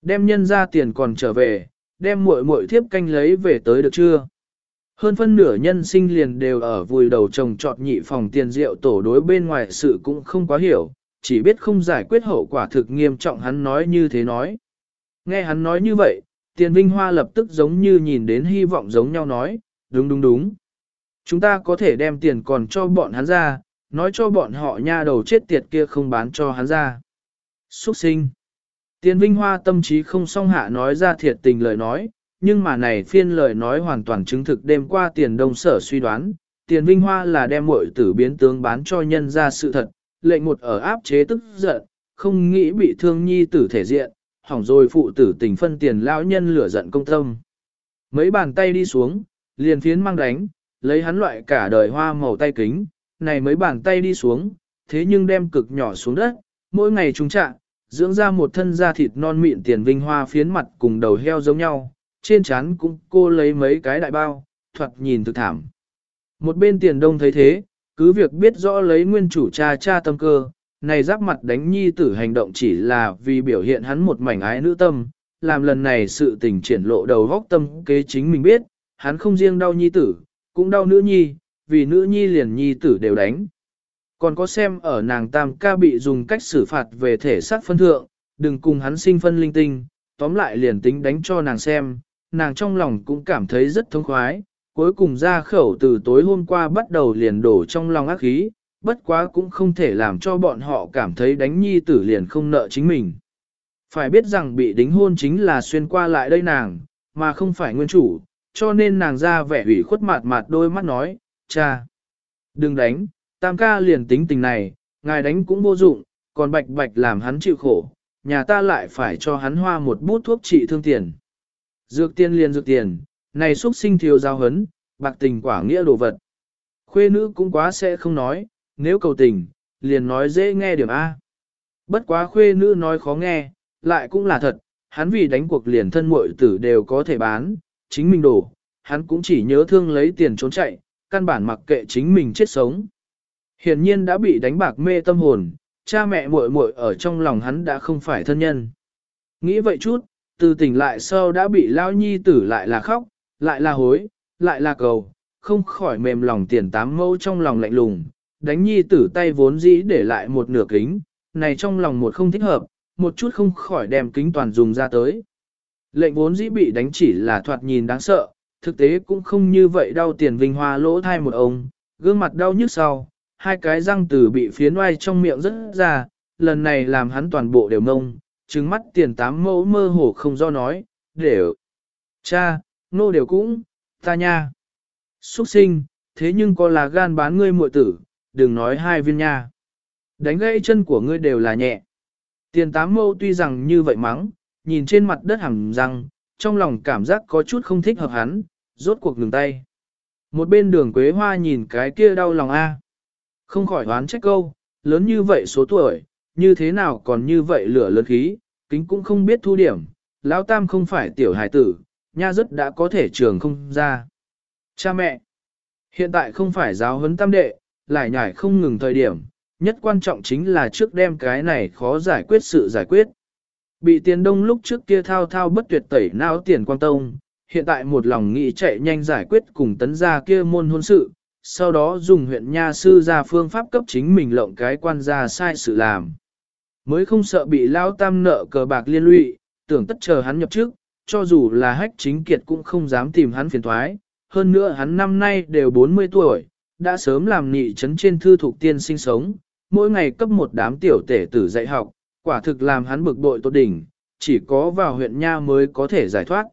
Đem nhân ra tiền còn trở về, đem muội muội thiếp canh lấy về tới được chưa? Hơn phân nửa nhân sinh liền đều ở vùi đầu trồng trọt nhị phòng tiền rượu tổ đối bên ngoài sự cũng không quá hiểu, chỉ biết không giải quyết hậu quả thực nghiêm trọng hắn nói như thế nói. Nghe hắn nói như vậy, Tiền Vinh Hoa lập tức giống như nhìn đến hy vọng giống nhau nói, đúng đúng đúng. Chúng ta có thể đem tiền còn cho bọn hắn ra, nói cho bọn họ nha đầu chết tiệt kia không bán cho hắn ra. Xuất sinh. Tiền Vinh Hoa tâm trí không song hạ nói ra thiệt tình lời nói, nhưng mà này phiên lời nói hoàn toàn chứng thực đêm qua Tiền Đông Sở suy đoán, Tiền Vinh Hoa là đem muội tử biến tướng bán cho nhân ra sự thật, lệnh một ở áp chế tức giận, không nghĩ bị thương nhi tử thể diện, hỏng rồi phụ tử tình phân tiền lão nhân lửa giận công tâm. Mấy bàn tay đi xuống, liền phiến mang đánh, lấy hắn loại cả đời hoa màu tay kính, này mấy bàn tay đi xuống, thế nhưng đem cực nhỏ xuống đất, mỗi ngày trúng trạng, dưỡng ra một thân da thịt non mịn. Tiền Vinh Hoa phiến mặt cùng đầu heo giống nhau, trên trán cũng cô lấy mấy cái đại bao, thoạt nhìn thực thảm. Một bên Tiền Đông thấy thế, cứ việc biết rõ lấy nguyên chủ cha tâm cơ, này giáp mặt đánh nhi tử hành động chỉ là vì biểu hiện hắn một mảnh ái nữ tâm, làm lần này sự tình triển lộ đầu góc tâm kế chính mình biết, hắn không riêng đau nhi tử, cũng đau nữ nhi, vì nữ nhi liền nhi tử đều đánh. Còn có xem ở nàng tam ca bị dùng cách xử phạt về thể xác phân thượng, đừng cùng hắn sinh phân linh tinh, tóm lại liền tính đánh cho nàng xem, nàng trong lòng cũng cảm thấy rất thông khoái, cuối cùng ra khẩu từ tối hôm qua bắt đầu liền đổ trong lòng ác khí, bất quá cũng không thể làm cho bọn họ cảm thấy đánh nhi tử liền không nợ chính mình. Phải biết rằng bị đính hôn chính là xuyên qua lại đây nàng, mà không phải nguyên chủ, cho nên nàng ra vẻ ủy khuất mạt mạt đôi mắt nói, cha, đừng đánh, tam ca liền tính tình này, ngài đánh cũng vô dụng, còn bạch bạch làm hắn chịu khổ, nhà ta lại phải cho hắn hoa một bút thuốc trị thương tiền. Dược tiền liền dược tiền, này xuất sinh thiếu giáo hấn, bạc tình quả nghĩa đồ vật. Khuê nữ cũng quá sẽ không nói, nếu cầu tình, liền nói dễ nghe điểm A. Bất quá khuê nữ nói khó nghe, lại cũng là thật, hắn vì đánh cuộc liền thân muội tử đều có thể bán, chính mình đổ, hắn cũng chỉ nhớ thương lấy tiền trốn chạy, căn bản mặc kệ chính mình chết sống. Hiển nhiên đã bị đánh bạc mê tâm hồn, cha mẹ muội muội ở trong lòng hắn đã không phải thân nhân. Nghĩ vậy chút, từ tỉnh lại sau đã bị lao nhi tử lại là khóc, lại là hối, lại là cầu, không khỏi mềm lòng. Tiền tám mâu trong lòng lạnh lùng, đánh nhi tử tay vốn dĩ để lại một nửa kính, này trong lòng một không thích hợp, một chút không khỏi đem kính toàn dùng ra tới. Lệnh vốn dĩ bị đánh chỉ là thoạt nhìn đáng sợ, thực tế cũng không như vậy đau. Tiền Vinh Hoa lỗ thai một ông, gương mặt đau nhức sau, hai cái răng từ bị phiến oai trong miệng rất ra, lần này làm hắn toàn bộ đều ngông, trừng mắt Tiền tám mẫu mơ hồ không do nói, đều. Cha, nô đều cũng, ta nha. Xuất sinh, thế nhưng có là gan bán ngươi muội tử, đừng nói hai viên nha. Đánh gãy chân của ngươi đều là nhẹ. Tiền tám mẫu tuy rằng như vậy mắng, nhìn trên mặt đất hàm răng, trong lòng cảm giác có chút không thích hợp hắn, rốt cuộc ngừng tay. Một bên Đường Quế Hoa nhìn cái kia đau lòng a, không khỏi đoán trách câu, lớn như vậy số tuổi, như thế nào còn như vậy lửa lớn khí, kính cũng không biết thu điểm, lão tam không phải tiểu hài tử, nha rất đã có thể trường không ra. Cha mẹ, hiện tại không phải giáo huấn tam đệ, lại nhảy không ngừng thời điểm, nhất quan trọng chính là trước đem cái này khó giải quyết sự giải quyết. Bị Tiền Đông lúc trước kia thao thao bất tuyệt tẩy não Tiền Quang Tông, hiện tại một lòng nghĩ chạy nhanh giải quyết cùng tấn gia kia môn hôn sự, sau đó dùng huyện nha sư ra phương pháp cấp chính mình lộng cái quan gia sai sự làm. Mới không sợ bị lao tam nợ cờ bạc liên lụy, tưởng tất chờ hắn nhập trước, cho dù là Hách Chính Kiệt cũng không dám tìm hắn phiền thoái, hơn nữa hắn năm nay đều 40 tuổi, đã sớm làm nhị trấn trên thư thuộc tiên sinh sống, mỗi ngày cấp một đám tiểu tể tử dạy học, quả thực làm hắn bực bội tột đỉnh, chỉ có vào huyện nha mới có thể giải thoát.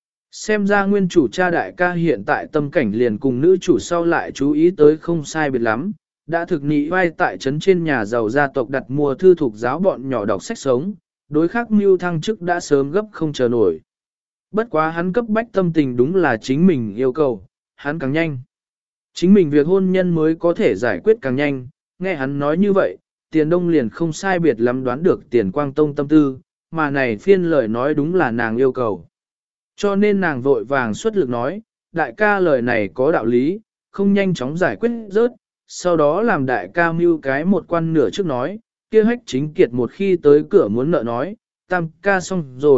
Xem ra nguyên chủ cha đại ca hiện tại tâm cảnh liền cùng nữ chủ sau lại chú ý tới không sai biệt lắm, đã thực nị vai tại trấn trên nhà giàu gia tộc đặt mua thư thuộc giáo bọn nhỏ đọc sách sống, đối khác mưu thăng chức đã sớm gấp không chờ nổi. Bất quá hắn cấp bách tâm tình đúng là chính mình yêu cầu, hắn càng nhanh. Chính mình việc hôn nhân mới có thể giải quyết càng nhanh, nghe hắn nói như vậy, Tiền Đông liền không sai biệt lắm đoán được Tiền Quang Tông tâm tư, mà này phiên lời nói đúng là nàng yêu cầu. Cho nên nàng vội vàng xuất lực nói, đại ca lời này có đạo lý, không nhanh chóng giải quyết rớt, sau đó làm đại ca mưu cái một quan nửa trước nói, kia Hách Chính Kiệt một khi tới cửa muốn nợ nói, tam ca xong rồi,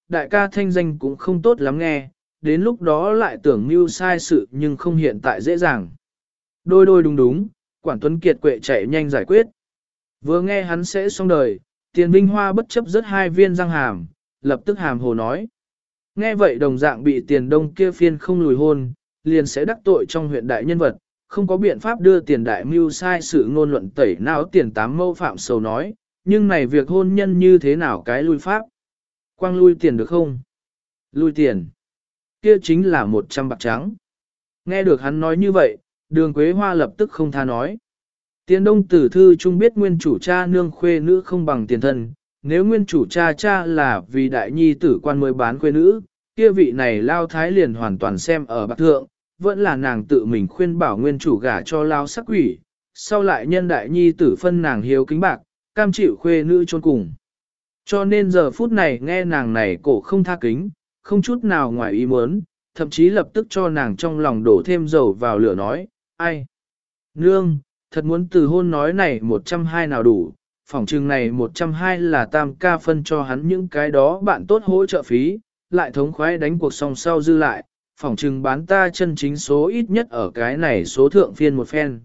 đại ca thanh danh cũng không tốt lắm nghe, đến lúc đó lại tưởng mưu sai sự nhưng không hiện tại dễ dàng. Đôi đôi đúng đúng, Quản Tuấn Kiệt quệ chạy nhanh giải quyết. Vừa nghe hắn sẽ xong đời, Tiền Vinh Hoa bất chấp rớt 2 viên răng hàm, lập tức hàm hồ nói. Nghe vậy đồng dạng bị Tiền Đông kia phiên không lùi hôn, liền sẽ đắc tội trong huyện đại nhân vật, không có biện pháp đưa Tiền Đại mưu sai sự ngôn luận tẩy não Tiền Tám mâu phạm sầu nói, nhưng này việc hôn nhân như thế nào cái lui pháp? Quang lui tiền được không? Lui tiền. Kia chính là 100 bạc trắng. Nghe được hắn nói như vậy, Đường Quế Hoa lập tức không tha nói. Tiền Đông tử thư trung biết nguyên chủ cha nương khuê nữ không bằng tiền thân, nếu nguyên chủ cha là vì đại nhi tử quan mới bán khuê nữ, kia vị này lao thái liền hoàn toàn xem ở bạc thượng, vẫn là nàng tự mình khuyên bảo nguyên chủ gả cho lao sắc quỷ, sau lại nhân đại nhi tử phân nàng hiếu kính bạc, cam chịu khuê nữ chôn cùng. Cho nên giờ phút này nghe nàng này cổ không tha kính, không chút nào ngoài ý muốn, thậm chí lập tức cho nàng trong lòng đổ thêm dầu vào lửa nói, ai? Nương, thật muốn từ hôn nói này 120 nào đủ, phỏng chừng này 120 là tam ca phân cho hắn những cái đó bạn tốt hỗ trợ phí, lại thống khoái đánh cuộc song sau dư lại, phỏng chừng bán ta chân chính số ít nhất ở cái này số thượng phiên một phen.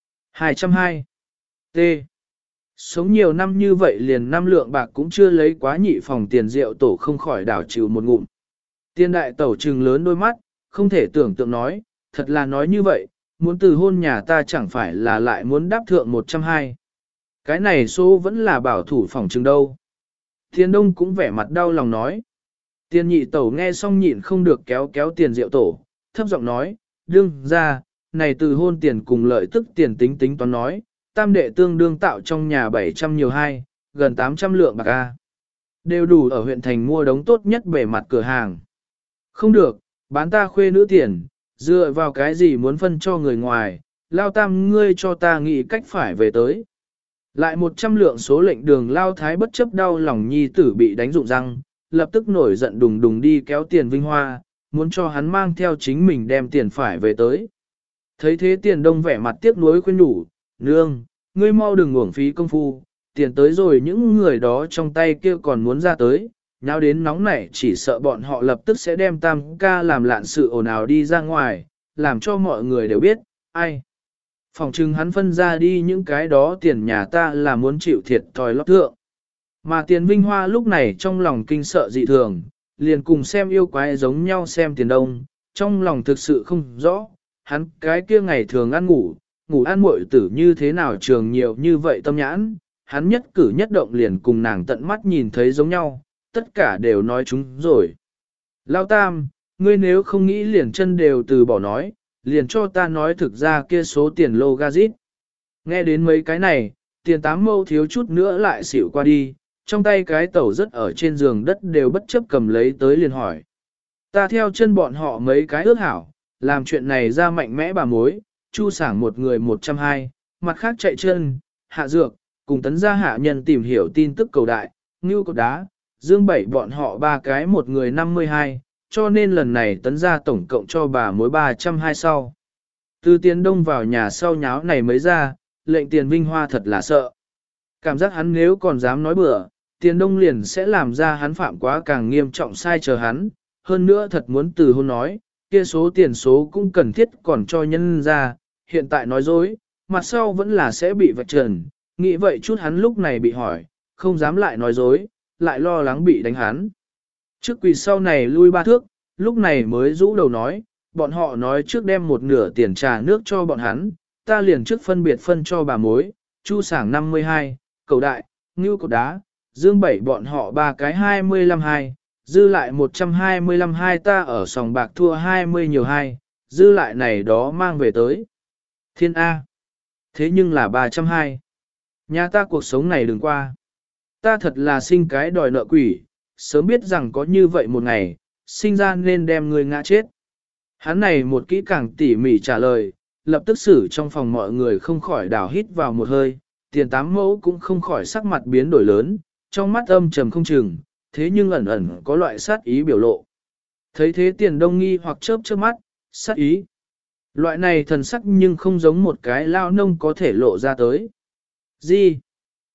220. T. Sống nhiều năm như vậy liền 5 lượng bạc cũng chưa lấy quá nhị phòng tiền rượu tổ không khỏi đảo chịu một ngụm. Tiên đại tẩu trừng lớn đôi mắt, không thể tưởng tượng nói, thật là nói như vậy, muốn từ hôn nhà ta chẳng phải là lại muốn đáp thượng 120. Cái này số vẫn là bảo thủ phòng trừng đâu. Thiên Đông cũng vẻ mặt đau lòng nói. Tiên nhị tẩu nghe xong nhịn không được kéo kéo tiền rượu tổ, thấp giọng nói, đương ra, này từ hôn tiền cùng lợi tức tiền tính tính toán nói, tam đệ tương đương tạo trong nhà 700 nhiều hai, gần 800 lượng bạc A. Đều đủ ở huyện thành mua đống tốt nhất bề mặt cửa hàng. Không được, bán ta khuê nữ tiền, dựa vào cái gì muốn phân cho người ngoài, lao tam ngươi cho ta nghĩ cách phải về tới. Lại 100 lượng số lệnh đường lao thái bất chấp đau lòng nhi tử bị đánh rụng răng, lập tức nổi giận đùng đùng đi kéo Tiền Vinh Hoa, muốn cho hắn mang theo chính mình đem tiền phải về tới. Thấy thế Tiền Đông vẻ mặt tiếc nuối khuyên nhủ, nương, ngươi mau đừng uổng phí công phu, tiền tới rồi những người đó trong tay kia còn muốn ra tới, nháo đến nóng nảy chỉ sợ bọn họ lập tức sẽ đem tam ca làm lạn sự ồn ào đi ra ngoài, làm cho mọi người đều biết, ai. Phòng trừng hắn phân ra đi những cái đó tiền nhà ta là muốn chịu thiệt thòi lót thượng. Mà Tiền Vinh Hoa lúc này trong lòng kinh sợ dị thường, liền cùng xem yêu quái giống nhau xem Tiền Đông, trong lòng thực sự không rõ, hắn cái kia ngày thường ăn ngủ ăn muội tử như thế nào trường nhiều như vậy tâm nhãn, hắn nhất cử nhất động liền cùng nàng tận mắt nhìn thấy giống nhau, tất cả đều nói chúng rồi. Lao Tam, ngươi nếu không nghĩ liền chân đều từ bỏ nói, liền cho ta nói thực ra kia số tiền lô gazit. Nghe đến mấy cái này, Tiền Tám mâu thiếu chút nữa lại xỉu qua đi, trong tay cái tẩu rất ở trên giường đất đều bất chấp cầm lấy tới liền hỏi. Ta theo chân bọn họ mấy cái ước hảo, làm chuyện này ra mạnh mẽ bà mối, Chu Sảng một người 120, mặt khác chạy chân, hạ dược, cùng tấn gia hạ nhân tìm hiểu tin tức cầu đại, ngưu cột đá, dương bảy bọn họ ba cái một người 52, cho nên lần này tấn gia tổng cộng cho bà mối 320 sau. Từ Tiền Đông vào nhà sau nháo này mới ra, lệnh Tiền Vinh Hoa thật là sợ. Cảm giác hắn nếu còn dám nói bừa, Tiền Đông liền sẽ làm ra hắn phạm quá càng nghiêm trọng sai chờ hắn, hơn nữa thật muốn từ hôn nói, kia số tiền số cũng cần thiết còn cho nhân ra, hiện tại nói dối, mặt sau vẫn là sẽ bị vạch trần, nghĩ vậy chút hắn lúc này bị hỏi, không dám lại nói dối, lại lo lắng bị đánh hắn. Trước quỳ sau này lui 3 thước, lúc này mới rũ đầu nói, bọn họ nói trước đem một nửa tiền trà nước cho bọn hắn, ta liền trước phân biệt phân cho bà mối, Chu Sảng 52, Cầu Đại, Ngưu Cột Đá, Dương Bảy bọn họ ba cái 25 hai, dư lại 125 hai ta ở sòng bạc thua 20 nhiều hai, dư lại này đó mang về tới. Thiên A. Thế nhưng là 320. Nhà ta cuộc sống này đừng qua. Ta thật là sinh cái đòi nợ quỷ, sớm biết rằng có như vậy một ngày, sinh ra nên đem người ngã chết. Hắn này một kỹ càng tỉ mỉ trả lời, lập tức xử trong phòng mọi người không khỏi đảo hít vào một hơi, Tiền Tám mẫu cũng không khỏi sắc mặt biến đổi lớn, trong mắt âm trầm không chừng, thế nhưng ẩn ẩn có loại sát ý biểu lộ. Thấy thế Tiền Đông nghi hoặc chớp chớp mắt, sát ý. Loại này thần sắc nhưng không giống một cái lao nông có thể lộ ra tới. Gì?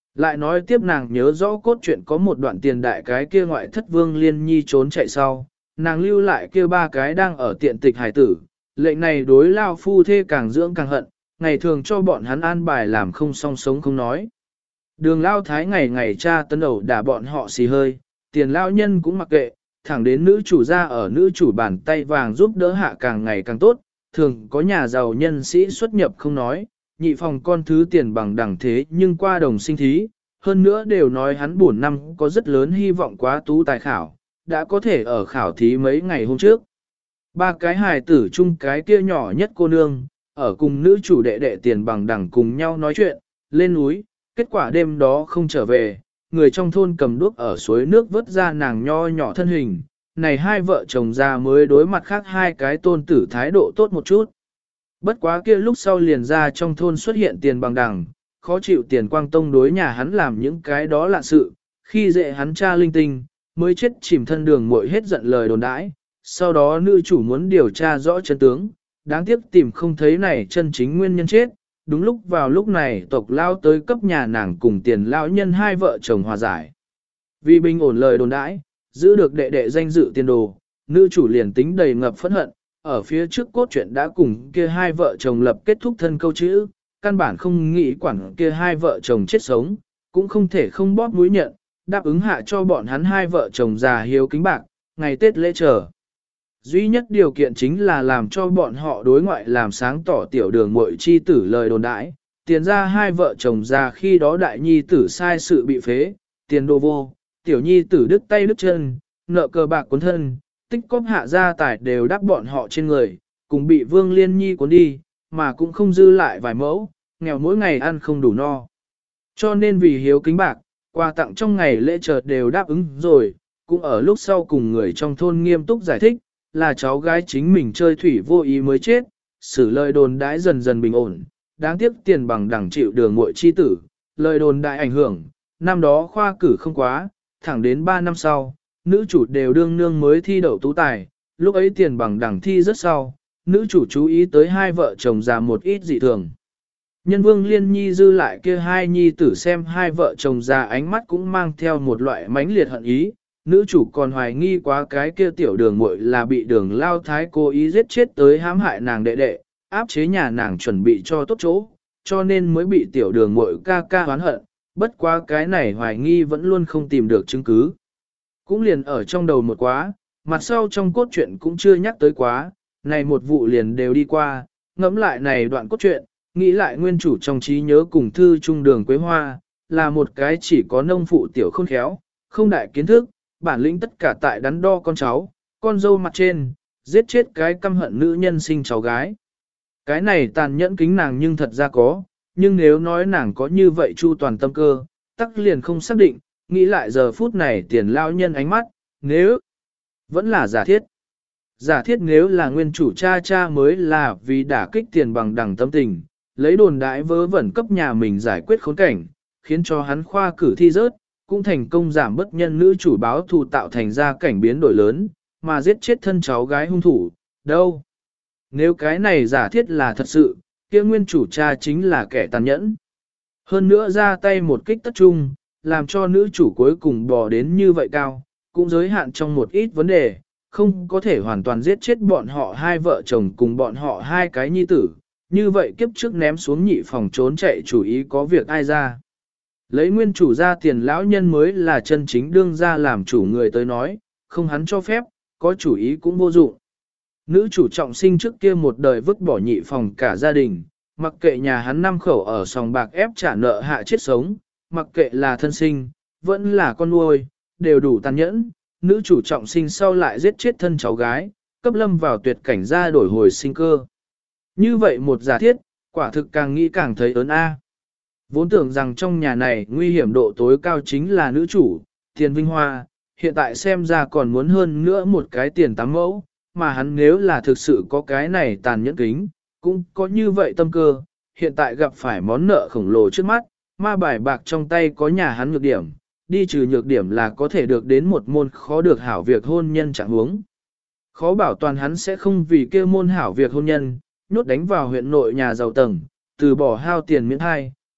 Lại nói tiếp nàng nhớ rõ cốt truyện có một đoạn tiền đại cái kia ngoại thất Vương Liên Nhi trốn chạy sau, nàng lưu lại kia ba cái đang ở tiện tịch hải tử, lệnh này đối lao phu thê càng dưỡng càng hận, ngày thường cho bọn hắn an bài làm không song sống không nói. Đường lao thái ngày ngày cha tấn ẩu đả bọn họ xì hơi, tiền lao nhân cũng mặc kệ, thẳng đến nữ chủ ra ở nữ chủ bàn tay vàng giúp đỡ hạ càng ngày càng tốt, thường có nhà giàu nhân sĩ xuất nhập không nói, nhị phòng con thứ tiền bằng đẳng thế nhưng qua đồng sinh thí, hơn nữa đều nói hắn buồn năm có rất lớn hy vọng quá tú tài khảo, đã có thể ở khảo thí mấy ngày hôm trước. Ba cái hài tử chung cái kia nhỏ nhất cô nương, ở cùng nữ chủ đệ đệ tiền bằng đẳng cùng nhau nói chuyện, lên núi, kết quả đêm đó không trở về, người trong thôn cầm đuốc ở suối nước vớt ra nàng nho nhỏ thân hình, này hai vợ chồng già mới đối mặt khác hai cái tôn tử thái độ tốt một chút. Bất quá kia lúc sau liền ra trong thôn xuất hiện tiền bằng đẳng, khó chịu tiền quang tông đối nhà hắn làm những cái đó lạ sự, khi dễ hắn cha linh tinh, mới chết chìm thân đường muội hết giận lời đồn đãi. Sau đó nữ chủ muốn điều tra rõ chân tướng, đáng tiếc tìm không thấy này chân chính nguyên nhân chết. Đúng lúc vào lúc này tộc lao tới cấp nhà nàng cùng tiền lão nhân hai vợ chồng hòa giải. Vì bình ổn lời đồn đãi, giữ được đệ đệ danh dự tiền đồ, nữ chủ liền tính đầy ngập phẫn hận, ở phía trước cốt truyện đã cùng kia hai vợ chồng lập kết thúc thân câu chữ, căn bản không nghĩ quản kia hai vợ chồng chết sống, cũng không thể không bóp mũi nhận, đáp ứng hạ cho bọn hắn hai vợ chồng già hiếu kính bạc, ngày Tết lễ chờ. Duy nhất điều kiện chính là làm cho bọn họ đối ngoại làm sáng tỏ tiểu đường muội chi tử lời đồn đãi, tiền ra hai vợ chồng già khi đó đại nhi tử sai sự bị phế, tiền đồ vô, tiểu nhi tử đứt tay đứt chân, nợ cờ bạc cuốn thân, tích cóp hạ gia tài đều đắp bọn họ trên người, cùng bị Vương Liên Nhi cuốn đi, mà cũng không dư lại vài mẫu, nghèo mỗi ngày ăn không đủ no. Cho nên vì hiếu kính bạc, quà tặng trong ngày lễ chợt đều đáp ứng rồi, cũng ở lúc sau cùng người trong thôn nghiêm túc giải thích, là cháu gái chính mình chơi thủy vô ý mới chết, xử lời đồn đãi dần dần bình ổn, đáng tiếc tiền bằng đẳng chịu đường muội chi tử, lời đồn đại ảnh hưởng, năm đó khoa cử không quá, thẳng đến 3 năm sau, nữ chủ đều đương nương mới thi đậu tú tài, lúc ấy tiền bằng đẳng thi rất sau, nữ chủ chú ý tới hai vợ chồng già một ít dị thường. Nhân Vương Liên Nhi dư lại kia hai nhi tử xem hai vợ chồng già ánh mắt cũng mang theo một loại mãnh liệt hận ý, nữ chủ còn hoài nghi quá cái kia tiểu đường muội là bị đường lao thái cố ý giết chết tới hãm hại nàng đệ đệ, áp chế nhà nàng chuẩn bị cho tốt chỗ, cho nên mới bị tiểu đường muội ca ca oán hận, bất quá cái này hoài nghi vẫn luôn không tìm được chứng cứ. Cũng liền ở trong đầu một quá, mặt sau trong cốt truyện cũng chưa nhắc tới quá, này một vụ liền đều đi qua, ngẫm lại này đoạn cốt truyện, nghĩ lại nguyên chủ trong trí nhớ cùng thư trung đường Quế Hoa, là một cái chỉ có nông phụ tiểu khôn khéo, không đại kiến thức, bản lĩnh tất cả tại đắn đo con cháu, con dâu mặt trên, giết chết cái căm hận nữ nhân sinh cháu gái. Cái này tàn nhẫn kính nàng nhưng thật ra có, nhưng nếu nói nàng có như vậy chu toàn tâm cơ, tắc liền không xác định, nghĩ lại giờ phút này tiền lao nhân ánh mắt, nếu vẫn là giả thiết. Giả thiết nếu là nguyên chủ cha mới là vì đả kích tiền bằng đẳng tâm tình, lấy đồn đãi vớ vẩn cấp nhà mình giải quyết khốn cảnh, khiến cho hắn khoa cử thi rớt, cũng thành công giảm bất nhân nữ chủ báo thù tạo thành ra cảnh biến đổi lớn, mà giết chết thân cháu gái hung thủ, đâu. Nếu cái này giả thiết là thật sự, kia nguyên chủ cha chính là kẻ tàn nhẫn. Hơn nữa ra tay một kích tất trung, làm cho nữ chủ cuối cùng bò đến như vậy cao, cũng giới hạn trong một ít vấn đề, không có thể hoàn toàn giết chết bọn họ hai vợ chồng cùng bọn họ hai cái nhi tử, như vậy kiếp trước ném xuống nhị phòng trốn chạy chủ ý có việc ai ra. Lấy nguyên chủ ra tiền lão nhân mới là chân chính đương ra làm chủ người tới nói, không hắn cho phép, có chủ ý cũng vô dụng. Nữ chủ trọng sinh trước kia một đời vứt bỏ nhị phòng cả gia đình, mặc kệ nhà hắn 5 khẩu ở sòng bạc ép trả nợ hạ chết sống, mặc kệ là thân sinh, vẫn là con nuôi, đều đủ tàn nhẫn. Nữ chủ trọng sinh sau lại giết chết thân cháu gái, cấp lâm vào tuyệt cảnh ra đổi hồi sinh cơ. Như vậy một giả thiết, quả thực càng nghĩ càng thấy ớn a. Vốn tưởng rằng trong nhà này nguy hiểm độ tối cao chính là nữ chủ, Tiền Vinh Hoa, hiện tại xem ra còn muốn hơn nữa một cái tiền 8 mẫu, mà hắn nếu là thực sự có cái này tàn nhẫn kính, cũng có như vậy tâm cơ, hiện tại gặp phải món nợ khổng lồ trước mắt, ma bài bạc trong tay có nhà hắn nhược điểm, đi trừ nhược điểm là có thể được đến một môn khó được hảo việc hôn nhân trạng huống. Khó bảo toàn hắn sẽ không vì kêu môn hảo việc hôn nhân, nhốt đánh vào huyện nội nhà giàu tầng, từ bỏ hao tiền miễn hai,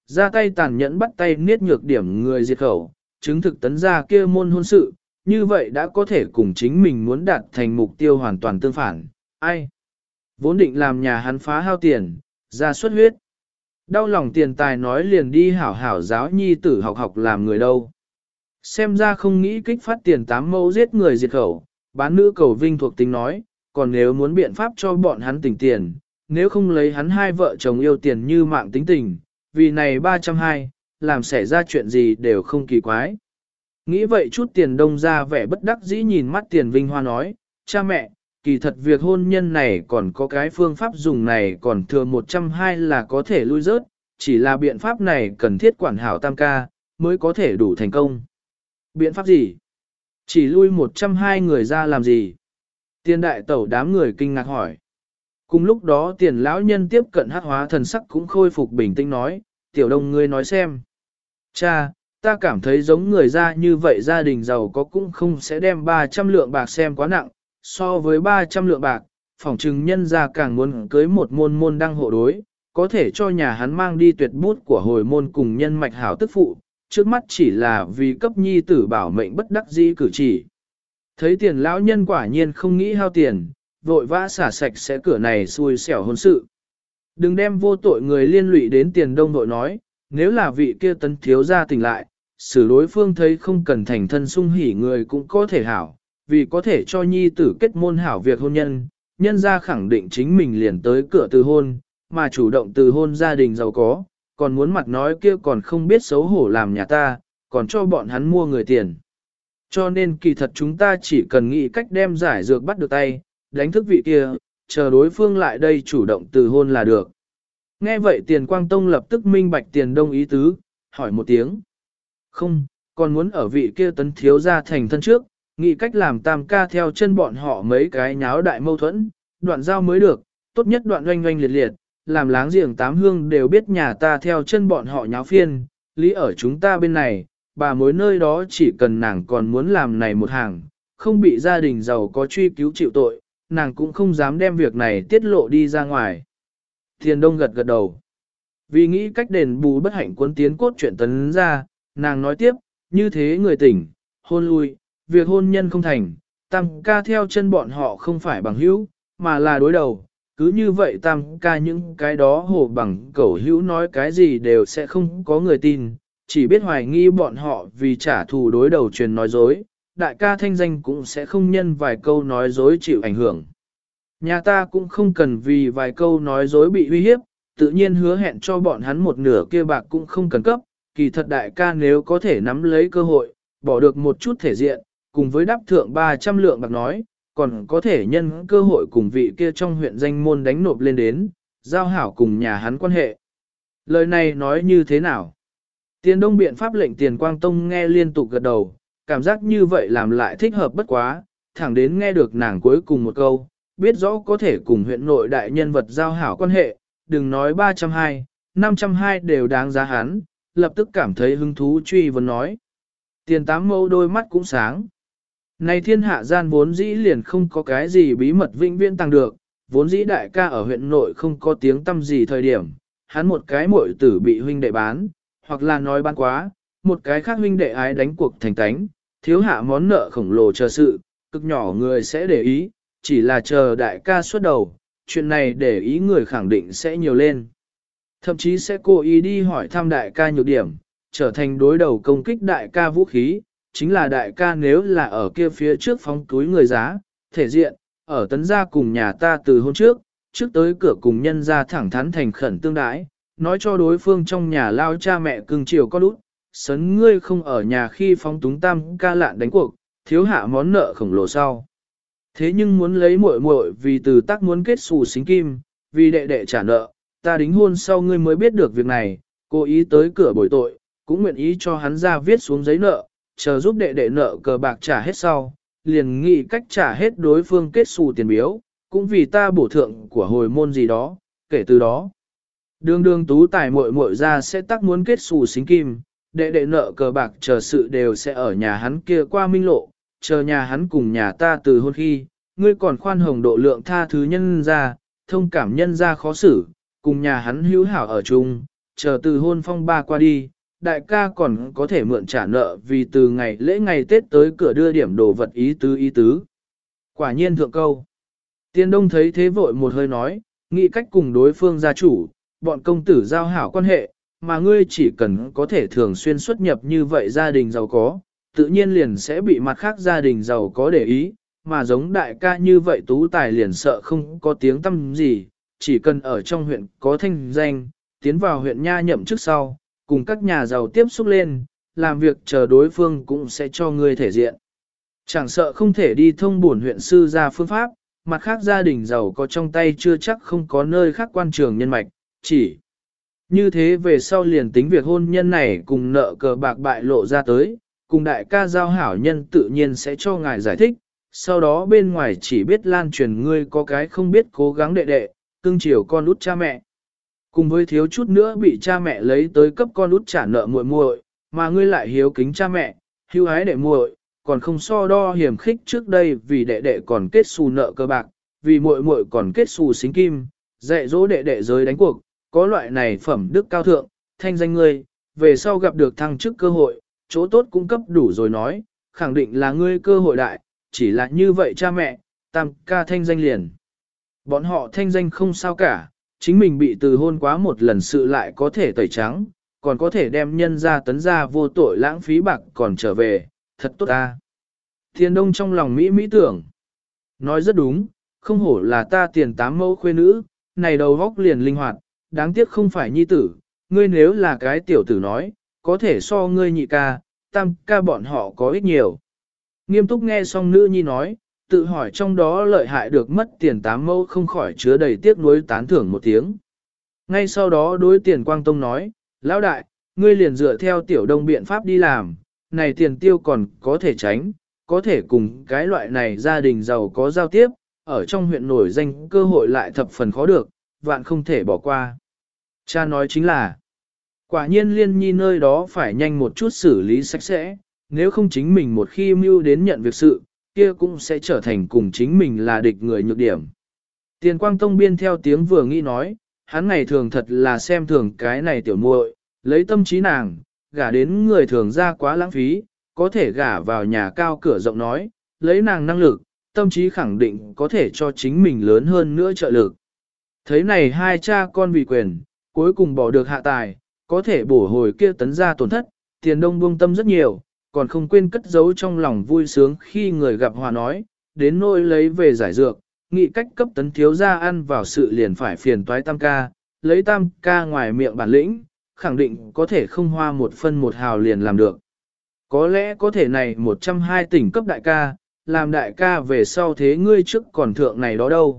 ra tay tàn nhẫn bắt tay niết nhược điểm người diệt khẩu, chứng thực tấn gia kia môn hôn sự, như vậy đã có thể cùng chính mình muốn đạt thành mục tiêu hoàn toàn tương phản. Ai? Vốn định làm nhà hắn phá hao tiền, ra xuất huyết. Đau lòng tiền tài nói liền đi hảo hảo giáo nhi tử học học làm người đâu. Xem ra không nghĩ kích phát tiền 8 mẫu giết người diệt khẩu, bán nữ cầu vinh thuộc tính nói, còn nếu muốn biện pháp cho bọn hắn tỉnh tiền, nếu không lấy hắn hai vợ chồng yêu tiền như mạng tính tình, vì này 320, làm xảy ra chuyện gì đều không kỳ quái. Nghĩ vậy chút tiền đông ra vẻ bất đắc dĩ nhìn mắt tiền vinh hoa nói, cha mẹ, kỳ thật việc hôn nhân này còn có cái phương pháp dùng này còn thừa 120 là có thể lui rớt, chỉ là biện pháp này cần thiết quản hảo tam ca, mới có thể đủ thành công. Biện pháp gì? Chỉ lui 120 người ra làm gì? Tiền đại tẩu đám người kinh ngạc hỏi. Cùng lúc đó tiền lão nhân tiếp cận hắc hóa thần sắc cũng khôi phục bình tĩnh nói, tiểu đông ngươi nói xem. Cha, ta cảm thấy giống người ra như vậy gia đình giàu có cũng không sẽ đem 300 lượng bạc xem quá nặng, so với 300 lượng bạc, phỏng chừng nhân ra càng muốn cưới một môn môn đăng hộ đối, có thể cho nhà hắn mang đi tuyệt bút của hồi môn cùng nhân mạch hảo tức phụ, trước mắt chỉ là vì cấp nhi tử bảo mệnh bất đắc dĩ cử chỉ. Thấy tiền lão nhân quả nhiên không nghĩ hao tiền, vội vã xả sạch sẽ cửa này xui xẻo hôn sự. Đừng đem vô tội người liên lụy đến tiền đông đội nói, nếu là vị kia tấn thiếu gia tỉnh lại, xử đối phương thấy không cần thành thân sung hỉ người cũng có thể hảo, vì có thể cho nhi tử kết môn hảo việc hôn nhân, nhân gia khẳng định chính mình liền tới cửa từ hôn, mà chủ động từ hôn gia đình giàu có, còn muốn mặt nói kia còn không biết xấu hổ làm nhà ta, còn cho bọn hắn mua người tiền. Cho nên kỳ thật chúng ta chỉ cần nghĩ cách đem giải dược bắt được tay, đánh thức vị kia, chờ đối phương lại đây chủ động từ hôn là được. Nghe vậy tiền quang tông lập tức minh bạch tiền đông ý tứ, hỏi một tiếng. Không, còn muốn ở vị kia tấn thiếu gia thành thân trước, nghĩ cách làm tam ca theo chân bọn họ mấy cái nháo đại mâu thuẫn, đoạn giao mới được, tốt nhất đoạn oanh oanh liệt liệt, làm láng giềng tám hương đều biết nhà ta theo chân bọn họ nháo phiên, lý ở chúng ta bên này, bà mối nơi đó chỉ cần nàng còn muốn làm này một hàng, không bị gia đình giàu có truy cứu chịu tội, nàng cũng không dám đem việc này tiết lộ đi ra ngoài. Thiền Đông gật gật đầu. Vì nghĩ cách đền bù bất hạnh cuốn tiến cốt chuyện tấn ra, nàng nói tiếp, như thế người tỉnh, hôn lui, việc hôn nhân không thành, tam ca theo chân bọn họ không phải bằng hữu, mà là đối đầu. Cứ như vậy tam ca những cái đó hồ bằng cẩu hữu nói cái gì đều sẽ không có người tin, chỉ biết hoài nghi bọn họ vì trả thù đối đầu truyền nói dối, đại ca thanh danh cũng sẽ không nhân vài câu nói dối chịu ảnh hưởng. Nhà ta cũng không cần vì vài câu nói dối bị uy hiếp, tự nhiên hứa hẹn cho bọn hắn một nửa kia bạc cũng không cần cấp, kỳ thật đại ca nếu có thể nắm lấy cơ hội, bỏ được một chút thể diện, cùng với đáp thượng 300 lượng bạc nói, còn có thể nhân cơ hội cùng vị kia trong huyện danh môn đánh nộp lên đến, giao hảo cùng nhà hắn quan hệ. Lời này nói như thế nào? Tiền đông biện pháp lệnh tiền quang tông nghe liên tục gật đầu, cảm giác như vậy làm lại thích hợp bất quá, thẳng đến nghe được nàng cuối cùng một câu, biết rõ có thể cùng huyện nội đại nhân vật giao hảo quan hệ, đừng nói 320, 520 đều đáng giá hắn, lập tức cảm thấy hứng thú truy vấn nói. Tiền tám mẫu đôi mắt cũng sáng. Này thiên hạ gian vốn dĩ liền không có cái gì bí mật vĩnh viễn tăng được, vốn dĩ đại ca ở huyện nội không có tiếng tâm gì thời điểm, hắn một cái muội tử bị huynh đệ bán, hoặc là nói bán quá, một cái khác huynh đệ ái đánh cuộc thành tánh, thiếu hạ món nợ khổng lồ chờ sự, cực nhỏ người sẽ để ý, chỉ là chờ đại ca xuất đầu, chuyện này để ý người khẳng định sẽ nhiều lên. Thậm chí sẽ cố ý đi hỏi thăm đại ca nhược điểm, trở thành đối đầu công kích đại ca vũ khí, chính là đại ca nếu là ở kia phía trước phóng túi người giá, thể diện, ở tấn gia cùng nhà ta từ hôm trước tới cửa cùng nhân gia thẳng thắn thành khẩn tương đái, nói cho đối phương trong nhà lao cha mẹ cưng chiều con út, sấn ngươi không ở nhà khi phóng túng tam ca lạn đánh cuộc, thiếu hạ món nợ khổng lồ sau. Thế nhưng muốn lấy muội muội vì từ tác muốn kết xù xính kim, vì đệ đệ trả nợ, ta đính hôn sau ngươi mới biết được việc này, cố ý tới cửa bồi tội, cũng nguyện ý cho hắn ra viết xuống giấy nợ, chờ giúp đệ đệ nợ cờ bạc trả hết sau, liền nghĩ cách trả hết đối phương kết xù tiền biếu, cũng vì ta bổ thượng của hồi môn gì đó, kể từ đó. Đường tú tài muội muội ra sẽ tác muốn kết xù xính kim, đệ đệ nợ cờ bạc chờ sự đều sẽ ở nhà hắn kia qua minh lộ, chờ nhà hắn cùng nhà ta từ hôn khi, ngươi còn khoan hồng độ lượng tha thứ nhân ra, thông cảm nhân ra khó xử, cùng nhà hắn hữu hảo ở chung, chờ từ hôn phong ba qua đi, đại ca còn có thể mượn trả nợ vì từ ngày lễ ngày Tết tới cửa đưa điểm đồ vật ý tứ. Quả nhiên thượng câu. Tiền Đông thấy thế vội một hơi nói, nghĩ cách cùng đối phương gia chủ, bọn công tử giao hảo quan hệ, mà ngươi chỉ cần có thể thường xuyên xuất nhập như vậy gia đình giàu có, tự nhiên liền sẽ bị mặt khác gia đình giàu có để ý, mà giống đại ca như vậy tú tài liền sợ không có tiếng tăm gì, chỉ cần ở trong huyện có thanh danh, tiến vào huyện nha nhậm chức sau, cùng các nhà giàu tiếp xúc lên, làm việc chờ đối phương cũng sẽ cho ngươi thể diện. Chẳng sợ không thể đi thông bổn huyện sư ra phương pháp, mặt khác gia đình giàu có trong tay chưa chắc không có nơi khác quan trường nhân mạch, chỉ như thế về sau liền tính việc hôn nhân này cùng nợ cờ bạc bại lộ ra tới, cùng đại ca giao hảo nhân tự nhiên sẽ cho ngài giải thích, sau đó bên ngoài chỉ biết lan truyền ngươi có cái không biết cố gắng đệ đệ, cưng chiều con út cha mẹ. Cùng với thiếu chút nữa bị cha mẹ lấy tới cấp con út trả nợ muội muội, mà ngươi lại hiếu kính cha mẹ, hiếu ái đệ muội, còn không so đo hiểm khích trước đây vì đệ đệ còn kết xù nợ cơ bạc, vì muội muội còn kết xù xính kim, dạy dỗ đệ đệ giới đánh cuộc, có loại này phẩm đức cao thượng, thanh danh ngươi, về sau gặp được thăng chức cơ hội, chỗ tốt cung cấp đủ rồi nói, khẳng định là ngươi cơ hội đại, chỉ là như vậy cha mẹ, tam ca thanh danh liền. Bọn họ thanh danh không sao cả, chính mình bị từ hôn quá một lần sự lại có thể tẩy trắng, còn có thể đem nhân ra tấn ra vô tội lãng phí bạc còn trở về, thật tốt ta. Thiên Đông trong lòng Mỹ tưởng, nói rất đúng, không hổ là ta tiền 8 mẫu khuê nữ, này đầu góc liền linh hoạt, đáng tiếc không phải nhi tử, ngươi nếu là cái tiểu tử nói, có thể so ngươi nhị ca, tam ca bọn họ có ít nhiều. Nghiêm túc nghe xong nữ nhi nói, tự hỏi trong đó lợi hại được mất tiền 8 mẫu không khỏi chứa đầy tiếc nuối tán thưởng một tiếng. Ngay sau đó đối tiền Quang Tông nói, lão đại, ngươi liền dựa theo tiểu đông biện pháp đi làm, này tiền tiêu còn có thể tránh, có thể cùng cái loại này gia đình giàu có giao tiếp, ở trong huyện nổi danh cơ hội lại thập phần khó được, vạn không thể bỏ qua. Cha nói chính là, quả nhiên Liên Nhi nơi đó phải nhanh một chút xử lý sạch sẽ, nếu không chính mình một khi mưu đến nhận việc sự, kia cũng sẽ trở thành cùng chính mình là địch người nhược điểm. Tiền Quang Tông biên theo tiếng vừa nghĩ nói, hắn ngày thường thật là xem thường cái này tiểu muội, lấy tâm trí nàng, gả đến người thường ra quá lãng phí, có thể gả vào nhà cao cửa rộng nói, lấy nàng năng lực, tâm trí khẳng định có thể cho chính mình lớn hơn nữa trợ lực. Thấy này hai cha con vì quyền, cuối cùng bỏ được hạ tài, có thể bổ hồi kia tấn ra tổn thất, Tiền Đông buông tâm rất nhiều, còn không quên cất giấu trong lòng vui sướng khi người gặp hòa nói, đến nỗi lấy về giải dược, nghị cách cấp tấn thiếu gia ăn vào sự liền phải phiền toái tam ca, lấy tam ca ngoài miệng bản lĩnh, khẳng định có thể không hoa một phân một hào liền làm được. Có lẽ có thể này 120 tỉnh cấp đại ca, làm đại ca về sau thế ngươi trước còn thượng này đó đâu.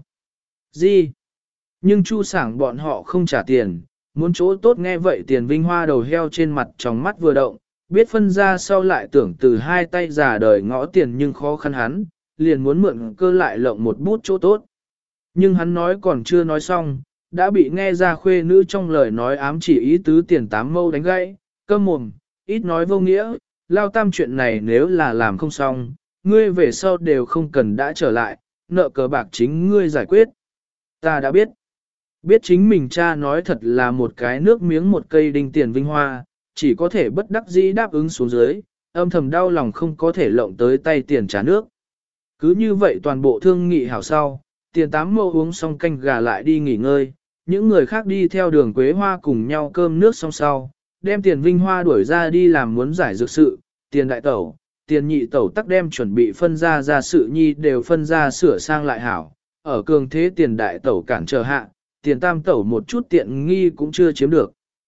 Gì? Nhưng Chu Sảng bọn họ không trả tiền, muốn chỗ tốt nghe vậy Tiền Vinh Hoa đầu heo trên mặt trong mắt vừa động, biết phân ra sau lại tưởng từ hai tay giả đời ngõ tiền nhưng khó khăn hắn, liền muốn mượn cơ lại lộng một bút chỗ tốt. Nhưng hắn nói còn chưa nói xong, đã bị nghe ra khuê nữ trong lời nói ám chỉ ý tứ tiền 8 mâu đánh gãy, câm mồm, ít nói vô nghĩa, lao tam chuyện này nếu là làm không xong, ngươi về sau đều không cần đã trở lại, nợ cờ bạc chính ngươi giải quyết. Ta đã biết. Biết chính mình cha nói thật là một cái nước miếng một cây đinh Tiền Vinh Hoa, chỉ có thể bất đắc dĩ đáp ứng xuống dưới, âm thầm đau lòng không có thể lộng tới tay tiền trả nước. Cứ như vậy toàn bộ thương nghị hảo sau, Tiền 8 mâu uống xong canh gà lại đi nghỉ ngơi, những người khác đi theo đường Quế Hoa cùng nhau cơm nước xong sau, đem Tiền Vinh Hoa đuổi ra đi làm muốn giải dược sự, Tiền đại tẩu, Tiền nhị tẩu tắc đem chuẩn bị phân ra sự nhi đều phân ra sửa sang lại hảo, ở cường thế Tiền đại tẩu cản trở hạ, Tiền tam tẩu một chút tiện nghi cũng chưa chiếm được.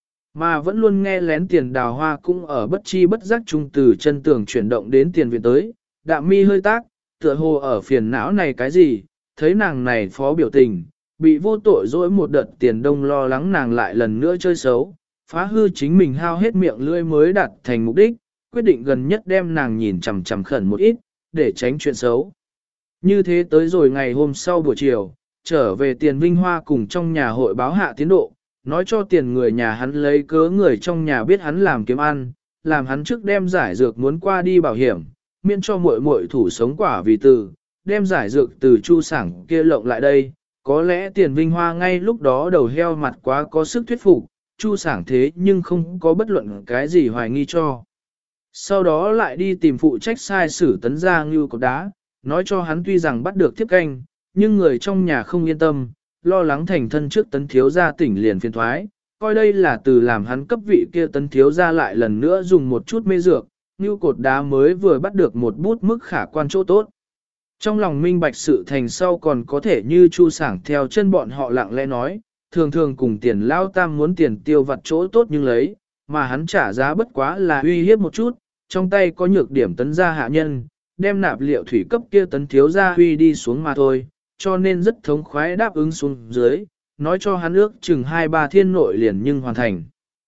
Mà vẫn luôn nghe lén Tiền đào hoa cũng ở bất chi bất giác trung từ chân tường chuyển động đến tiền viện tới, đạm mi hơi tác, tựa hồ ở phiền não này cái gì, thấy nàng này phó biểu tình, bị vô tội dỗi một đợt Tiền Đông lo lắng nàng lại lần nữa chơi xấu, phá hư chính mình hao hết miệng lưỡi mới đạt thành mục đích, quyết định gần nhất đem nàng nhìn chằm chằm khẩn một ít, để tránh chuyện xấu. Như thế tới rồi ngày hôm sau buổi chiều, trở về Tiền Vinh Hoa cùng trong nhà hội báo hạ tiến độ, nói cho tiền người nhà hắn lấy cớ người trong nhà biết hắn làm kiếm ăn, làm hắn trước đem giải dược muốn qua đi bảo hiểm, miễn cho muội muội thủ sống quả vì từ, đem giải dược từ Chu Sảng kia lộng lại đây. Có lẽ Tiền Vinh Hoa ngay lúc đó đầu heo mặt quá có sức thuyết phục, Chu Sảng thế nhưng không có bất luận cái gì hoài nghi cho. Sau đó lại đi tìm phụ trách sai sử Tấn gia Ngưu Cột Đá, nói cho hắn tuy rằng bắt được thiếp canh, nhưng người trong nhà không yên tâm, lo lắng thành thân trước Tấn thiếu gia tỉnh liền phiền thoái, coi đây là từ làm hắn cấp vị kia Tấn thiếu gia lại lần nữa dùng một chút mê dược, Ngưu Cột Đá mới vừa bắt được một bút mức khả quan chỗ tốt. Trong lòng minh bạch sự thành sau còn có thể như Chu Sảng theo chân bọn họ lặng lẽ nói, thường thường cùng tiền lao tam muốn tiền tiêu vặt chỗ tốt nhưng lấy, mà hắn trả giá bất quá là uy hiếp một chút, trong tay có nhược điểm Tấn gia hạ nhân, đem nạp liệu thủy cấp kia Tấn thiếu gia huy đi xuống mà thôi, cho nên rất thống khoái đáp ứng xuống dưới, nói cho hắn ước chừng 2-3 thiên nội liền nhưng hoàn thành.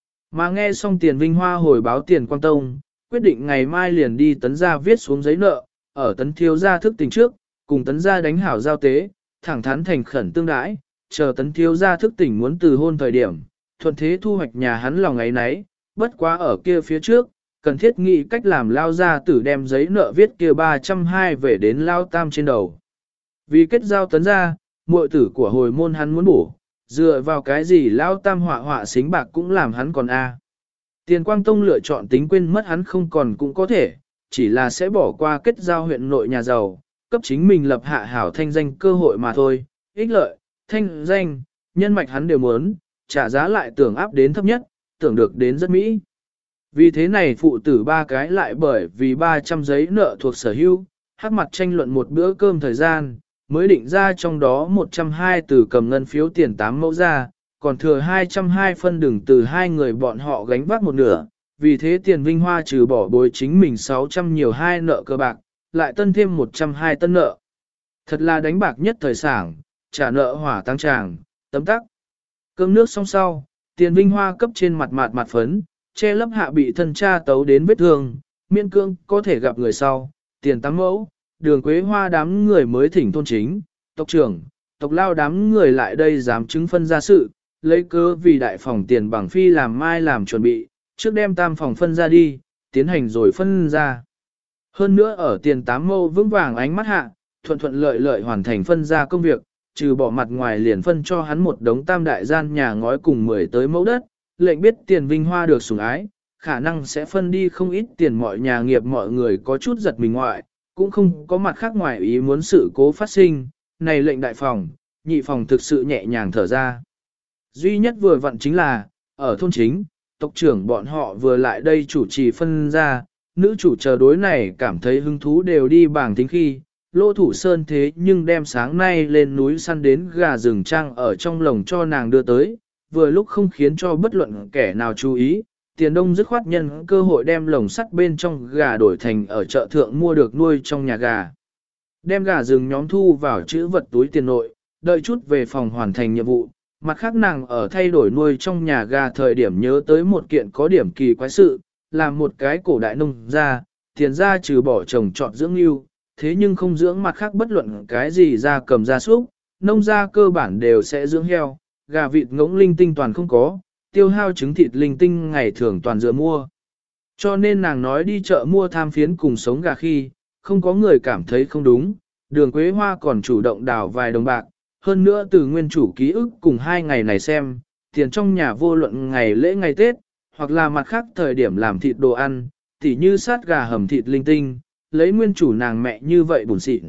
Mà nghe xong Tiền Vinh Hoa hồi báo Tiền Quang Tông, quyết định ngày mai liền đi Tấn gia viết xuống giấy nợ, ở Tấn thiếu gia thức tỉnh trước, cùng Tấn gia đánh hảo giao tế, thẳng thắn thành khẩn tương đãi, chờ Tấn thiếu gia thức tỉnh muốn từ hôn thời điểm, thuận thế thu hoạch nhà hắn lòng ấy nấy, bất quá ở kia phía trước, cần thiết nghĩ cách làm lao gia tử đem giấy nợ viết kia 320 về đến lao tam trên đầu. Vì kết giao Tấn gia, muội tử của hồi môn hắn muốn bổ, dựa vào cái gì lao tam họa xính bạc cũng làm hắn còn a. Tiền Quang Tông lựa chọn tính quên mất hắn không còn cũng có thể, chỉ là sẽ bỏ qua kết giao huyện nội nhà giàu, cấp chính mình lập hạ hảo thanh danh cơ hội mà thôi, ích lợi, thanh danh, nhân mạch hắn đều muốn, trả giá lại tưởng áp đến thấp nhất, tưởng được đến rất mỹ. Vì thế này phụ tử ba cái lại bởi vì 300 giấy nợ thuộc sở hữu, hắc mặt tranh luận một bữa cơm thời gian, mới định ra trong đó 120 từ cầm ngân phiếu tiền 8 mẫu ra, còn thừa 220 phân đừng từ hai người bọn họ gánh vác một nửa. Vì thế Tiền Vinh Hoa trừ bỏ bồi chính mình 600 nhiều hai nợ cơ bạc, lại tân thêm 120 tân nợ. Thật là đánh bạc nhất thời sảng, trả nợ hỏa tăng tràng, tấm tắc. Cơm nước xong sau, Tiền Vinh Hoa cấp trên mặt phấn, che lấp hạ bị thân cha tấu đến vết thương, miễn cương có thể gặp người sau, Tiền Tám Mẫu, Đường Quế Hoa đám người mới thỉnh thôn chính, tộc trưởng, tộc lao đám người lại đây dám chứng phân ra sự, lấy cớ vì đại phòng Tiền Bằng Phi làm mai làm chuẩn bị, trước đem tam phòng phân ra đi, tiến hành rồi phân ra. Hơn nữa ở Tiền Tám Mẫu vững vàng ánh mắt hạ, thuận lợi hoàn thành phân ra công việc, trừ bỏ mặt ngoài liền phân cho hắn một đống tam đại gian nhà ngói cùng 10 tới mẫu đất, lệnh biết Tiền Vinh Hoa được sủng ái, khả năng sẽ phân đi không ít tiền mọi nhà nghiệp mọi người có chút giật mình ngoại, cũng không có mặt khác ngoài ý muốn sự cố phát sinh, này lệnh đại phòng, nhị phòng thực sự nhẹ nhàng thở ra. Duy nhất vừa vặn chính là, ở thôn chính, tộc trưởng bọn họ vừa lại đây chủ trì phân ra, nữ chủ chờ đối này cảm thấy hứng thú đều đi bảng tính khi, Lô Thủ Sơn thế nhưng đem sáng nay lên núi săn đến gà rừng trăng ở trong lồng cho nàng đưa tới, vừa lúc không khiến cho bất luận kẻ nào chú ý, Tiền Đông dứt khoát nhân cơ hội đem lồng sắt bên trong gà đổi thành ở chợ thượng mua được nuôi trong nhà gà. Đem gà rừng nhóm thu vào chữ vật túi tiền nội, đợi chút về phòng hoàn thành nhiệm vụ, mặt khác nàng ở thay đổi nuôi trong nhà gà thời điểm nhớ tới một kiện có điểm kỳ quái sự, làm một cái cổ đại nông gia, tiền gia trừ bỏ trồng trọt dưỡng lưu, thế nhưng không dưỡng mặt khác bất luận cái gì ra cầm gia súc, nông gia cơ bản đều sẽ dưỡng heo, gà vịt ngỗng linh tinh toàn không có, tiêu hao trứng thịt linh tinh ngày thường toàn dựa mua. Cho nên nàng nói đi chợ mua tham phiến cùng sống gà khi, không có người cảm thấy không đúng, Đường Quế Hoa còn chủ động đào vài đồng bạc, hơn nữa từ nguyên chủ ký ức cùng 2 ngày này xem, tiền trong nhà vô luận ngày lễ ngày Tết, hoặc là mặt khác thời điểm làm thịt đồ ăn, tỉ như sát gà hầm thịt linh tinh, lấy nguyên chủ nàng mẹ như vậy buồn xịn.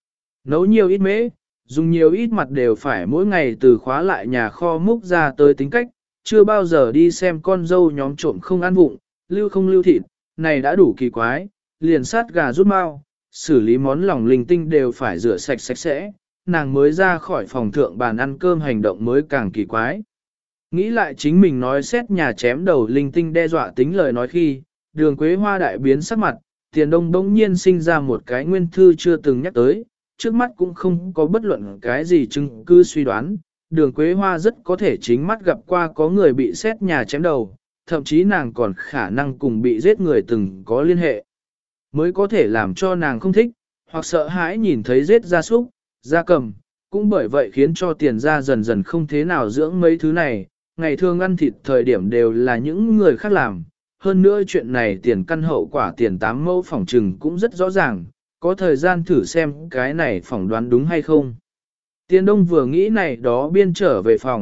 Nấu nhiều ít mễ, dùng nhiều ít mặt đều phải mỗi ngày từ khóa lại nhà kho múc ra tới tính cách, chưa bao giờ đi xem con dâu nhóm trộm không ăn vụng, lưu không lưu thịt, này đã đủ kỳ quái, liền sát gà rút mau, xử lý món lòng linh tinh đều phải rửa sạch sạch sẽ, nàng mới ra khỏi phòng thượng bàn ăn cơm hành động mới càng kỳ quái. Nghĩ lại chính mình nói xét nhà chém đầu linh tinh đe dọa tính lời nói khi, Đường Quế Hoa đại biến sắc mặt, Tiền Đông bỗng nhiên sinh ra một cái nguyên thư chưa từng nhắc tới, trước mắt cũng không có bất luận cái gì chứng cứ suy đoán, Đường Quế Hoa rất có thể chính mắt gặp qua có người bị xét nhà chém đầu, thậm chí nàng còn khả năng cùng bị giết người từng có liên hệ. Mới có thể làm cho nàng không thích, hoặc sợ hãi nhìn thấy giết gia súc, gia cầm, cũng bởi vậy khiến cho Tiền gia dần dần không thế nào dưỡng mấy thứ này, ngày thường ăn thịt thời điểm đều là những người khác làm. Hơn nữa chuyện này tiền căn hậu quả Tiền Tám Mẫu phỏng trừng cũng rất rõ ràng, có thời gian thử xem cái này phỏng đoán đúng hay không. Tiền Đông vừa nghĩ này đó biên trở về phòng,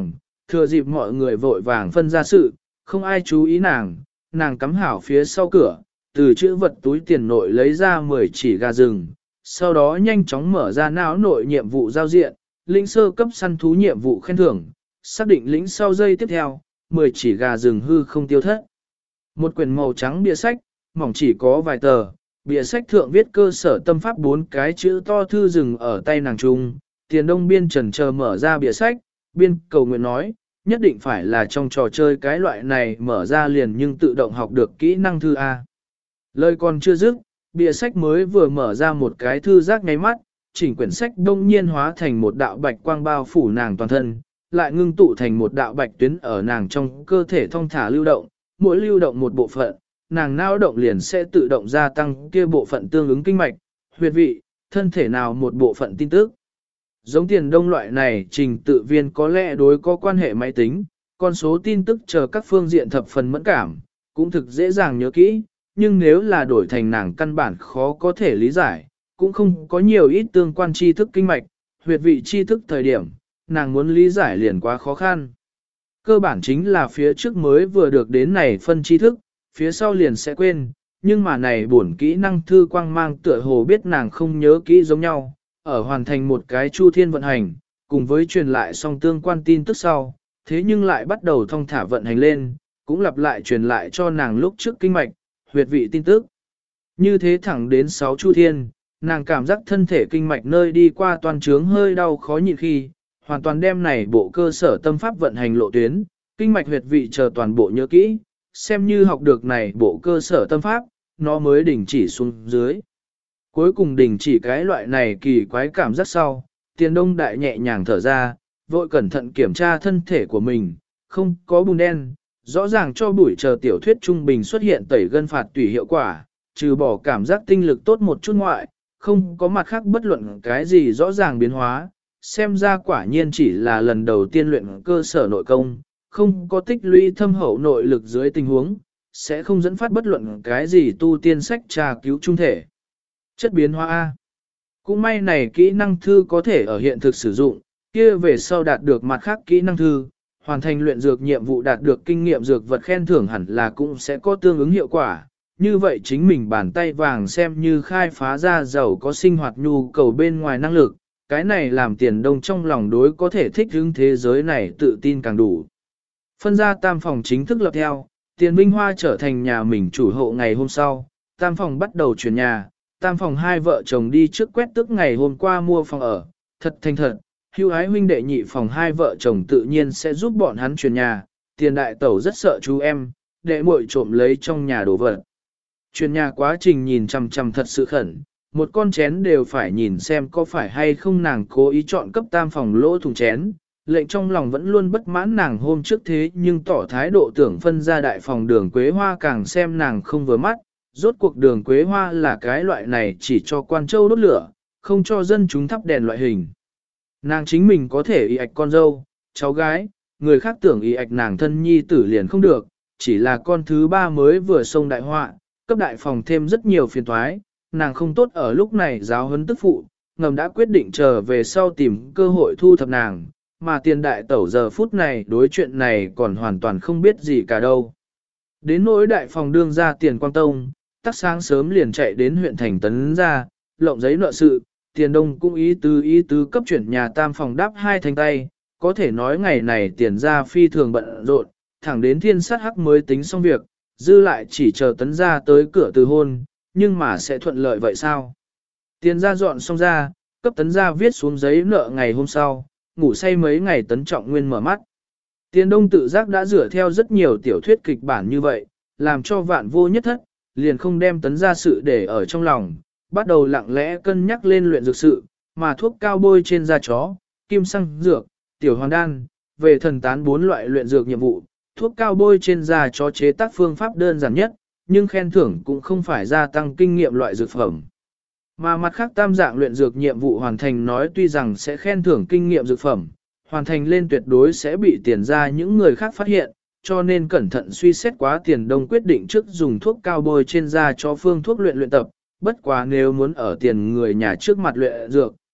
thừa dịp mọi người vội vàng phân ra sự, không ai chú ý nàng cắm hảo phía sau cửa, từ chữ vật túi tiền nội lấy ra 10 chỉ gà rừng, sau đó nhanh chóng mở ra não nội nhiệm vụ giao diện, lĩnh sơ cấp săn thú nhiệm vụ khen thưởng, xác định lĩnh sau giây tiếp theo, 10 chỉ gà rừng hư không tiêu thất. Một quyển màu trắng bìa sách, mỏng chỉ có vài tờ, bìa sách thượng viết cơ sở tâm pháp 4 cái chữ to thư rừng ở tay nàng trung, Tiền Đông biên trần chờ mở ra bìa sách, biên cầu nguyện nói, nhất định phải là trong trò chơi cái loại này mở ra liền nhưng tự động học được kỹ năng thư A. Lời còn chưa dứt, bìa sách mới vừa mở ra một cái thư giác nháy mắt, chỉnh quyển sách đông nhiên hóa thành một đạo bạch quang bao phủ nàng toàn thân, lại ngưng tụ thành một đạo bạch tuyến ở nàng trong cơ thể thong thả lưu động, mỗi lưu động một bộ phận, nàng não động liền sẽ tự động gia tăng kia bộ phận tương ứng kinh mạch, huyệt vị, thân thể nào một bộ phận tin tức. Giống Tiền Đông loại này trình tự viên có lẽ đối có quan hệ máy tính, con số tin tức chờ các phương diện thập phần mẫn cảm, cũng thực dễ dàng nhớ kỹ, nhưng nếu là đổi thành nàng căn bản khó có thể lý giải, cũng không có nhiều ít tương quan tri thức kinh mạch, huyệt vị tri thức thời điểm, nàng muốn lý giải liền quá khó khăn. Cơ bản chính là phía trước mới vừa được đến này phân tri thức, phía sau liền sẽ quên, nhưng mà này bổn kỹ năng thư quang mang tựa hồ biết nàng không nhớ kỹ giống nhau, ở hoàn thành một cái chu thiên vận hành, cùng với truyền lại song tương quan tin tức sau, thế nhưng lại bắt đầu thong thả vận hành lên, cũng lặp lại truyền lại cho nàng lúc trước kinh mạch, huyệt vị tin tức. Như thế thẳng đến 6 chu thiên, nàng cảm giác thân thể kinh mạch nơi đi qua toàn trướng hơi đau khó nhịn khi, hoàn toàn đem này bộ cơ sở tâm pháp vận hành lộ tuyến, kinh mạch huyệt vị chờ toàn bộ nhớ kỹ, xem như học được này bộ cơ sở tâm pháp, nó mới đình chỉ xuống dưới. Cuối cùng đình chỉ cái loại này kỳ quái cảm giác sau, Tiền Đông đại nhẹ nhàng thở ra, vội cẩn thận kiểm tra thân thể của mình, không có bùn đen, rõ ràng cho buổi chờ tiểu thuyết trung bình xuất hiện tẩy gân phạt tủy hiệu quả, trừ bỏ cảm giác tinh lực tốt một chút ngoại, không có mặt khác bất luận cái gì rõ ràng biến hóa, xem ra quả nhiên chỉ là lần đầu tiên luyện cơ sở nội công, không có tích lũy thâm hậu nội lực dưới tình huống, sẽ không dẫn phát bất luận cái gì tu tiên sách trà cứu trung thể. Chất biến hóa A. Cũng may này kỹ năng thư có thể ở hiện thực sử dụng, kia về sau đạt được mặt khác kỹ năng thư, hoàn thành luyện dược nhiệm vụ đạt được kinh nghiệm dược vật khen thưởng hẳn là cũng sẽ có tương ứng hiệu quả. Như vậy chính mình bàn tay vàng xem như khai phá ra giàu có sinh hoạt nhu cầu bên ngoài năng lực, cái này làm Tiền Đông trong lòng đối có thể thích ứng thế giới này tự tin càng đủ. Phân ra tam phòng chính thức lập theo, Tiền Vinh Hoa trở thành nhà mình chủ hộ ngày hôm sau, tam phòng bắt đầu chuyển nhà, tam phòng hai vợ chồng đi trước quét tước ngày hôm qua mua phòng ở, thật thành thật, hưu ái huynh đệ nhị phòng hai vợ chồng tự nhiên sẽ giúp bọn hắn chuyển nhà, Tiền đại tẩu rất sợ chú em, đệ muội trộm lấy trong nhà đồ vật. Chuyển nhà quá trình nhìn chằm chằm thật sự khẩn, một con chén đều phải nhìn xem có phải hay không nàng cố ý chọn cấp tam phòng lỗ thùng chén, lệnh trong lòng vẫn luôn bất mãn nàng hôm trước thế nhưng tỏ thái độ tưởng phân ra đại phòng Đường Quế Hoa càng xem nàng không vừa mắt, rốt cuộc Đường Quế Hoa là cái loại này chỉ cho quan châu đốt lửa, không cho dân chúng thắp đèn loại hình. Nàng chính mình có thể y ạch con dâu, cháu gái, người khác tưởng y ạch nàng thân nhi tử liền không được, chỉ là con thứ ba mới vừa xông đại họa, cấp đại phòng thêm rất nhiều phiền toái, nàng không tốt ở lúc này giáo huấn tức phụ, ngầm đã quyết định trở về sau tìm cơ hội thu thập nàng, mà Tiền đại tẩu giờ phút này đối chuyện này còn hoàn toàn không biết gì cả đâu. Đến nỗi đại phòng đương ra Tiền Quang Tông, tắc sáng sớm liền chạy đến huyện thành tấn ra, lộng giấy nợ sự, Tiền Đông cũng ý tứ cấp chuyển nhà tam phòng đáp hai thành tay, có thể nói ngày này Tiền ra phi thường bận rộn, thẳng đến thiên sát hắc mới tính xong việc, dư lại chỉ chờ tấn ra tới cửa từ hôn, nhưng mà sẽ thuận lợi vậy sao? Tiền ra dọn xong ra, cấp tấn ra viết xuống giấy nợ ngày hôm sau, ngủ say mấy ngày Tấn Trọng Nguyên mở mắt. Tiền Đông tự giác đã rửa theo rất nhiều tiểu thuyết kịch bản như vậy, làm cho vạn vô nhất thất, liền không đem Tấn ra sự để ở trong lòng, bắt đầu lặng lẽ cân nhắc lên luyện dược sự, mà thuốc cao bôi trên da chó, kim xăng dược, tiểu hoàn đan, về thần tán 4 loại luyện dược nhiệm vụ, thuốc cao bôi trên da chó chế tác phương pháp đơn giản nhất, nhưng khen thưởng cũng không phải gia tăng kinh nghiệm loại dược phẩm. Mà mặt khác tam dạng luyện dược nhiệm vụ hoàn thành nói tuy rằng sẽ khen thưởng kinh nghiệm dược phẩm, hoàn thành lên tuyệt đối sẽ bị Tiền ra những người khác phát hiện, cho nên cẩn thận suy xét quá Tiền Đông quyết định trước dùng thuốc cao bôi trên da cho phương thuốc luyện tập, bất quá nếu muốn ở Tiền người nhà trước mặt luyện dược,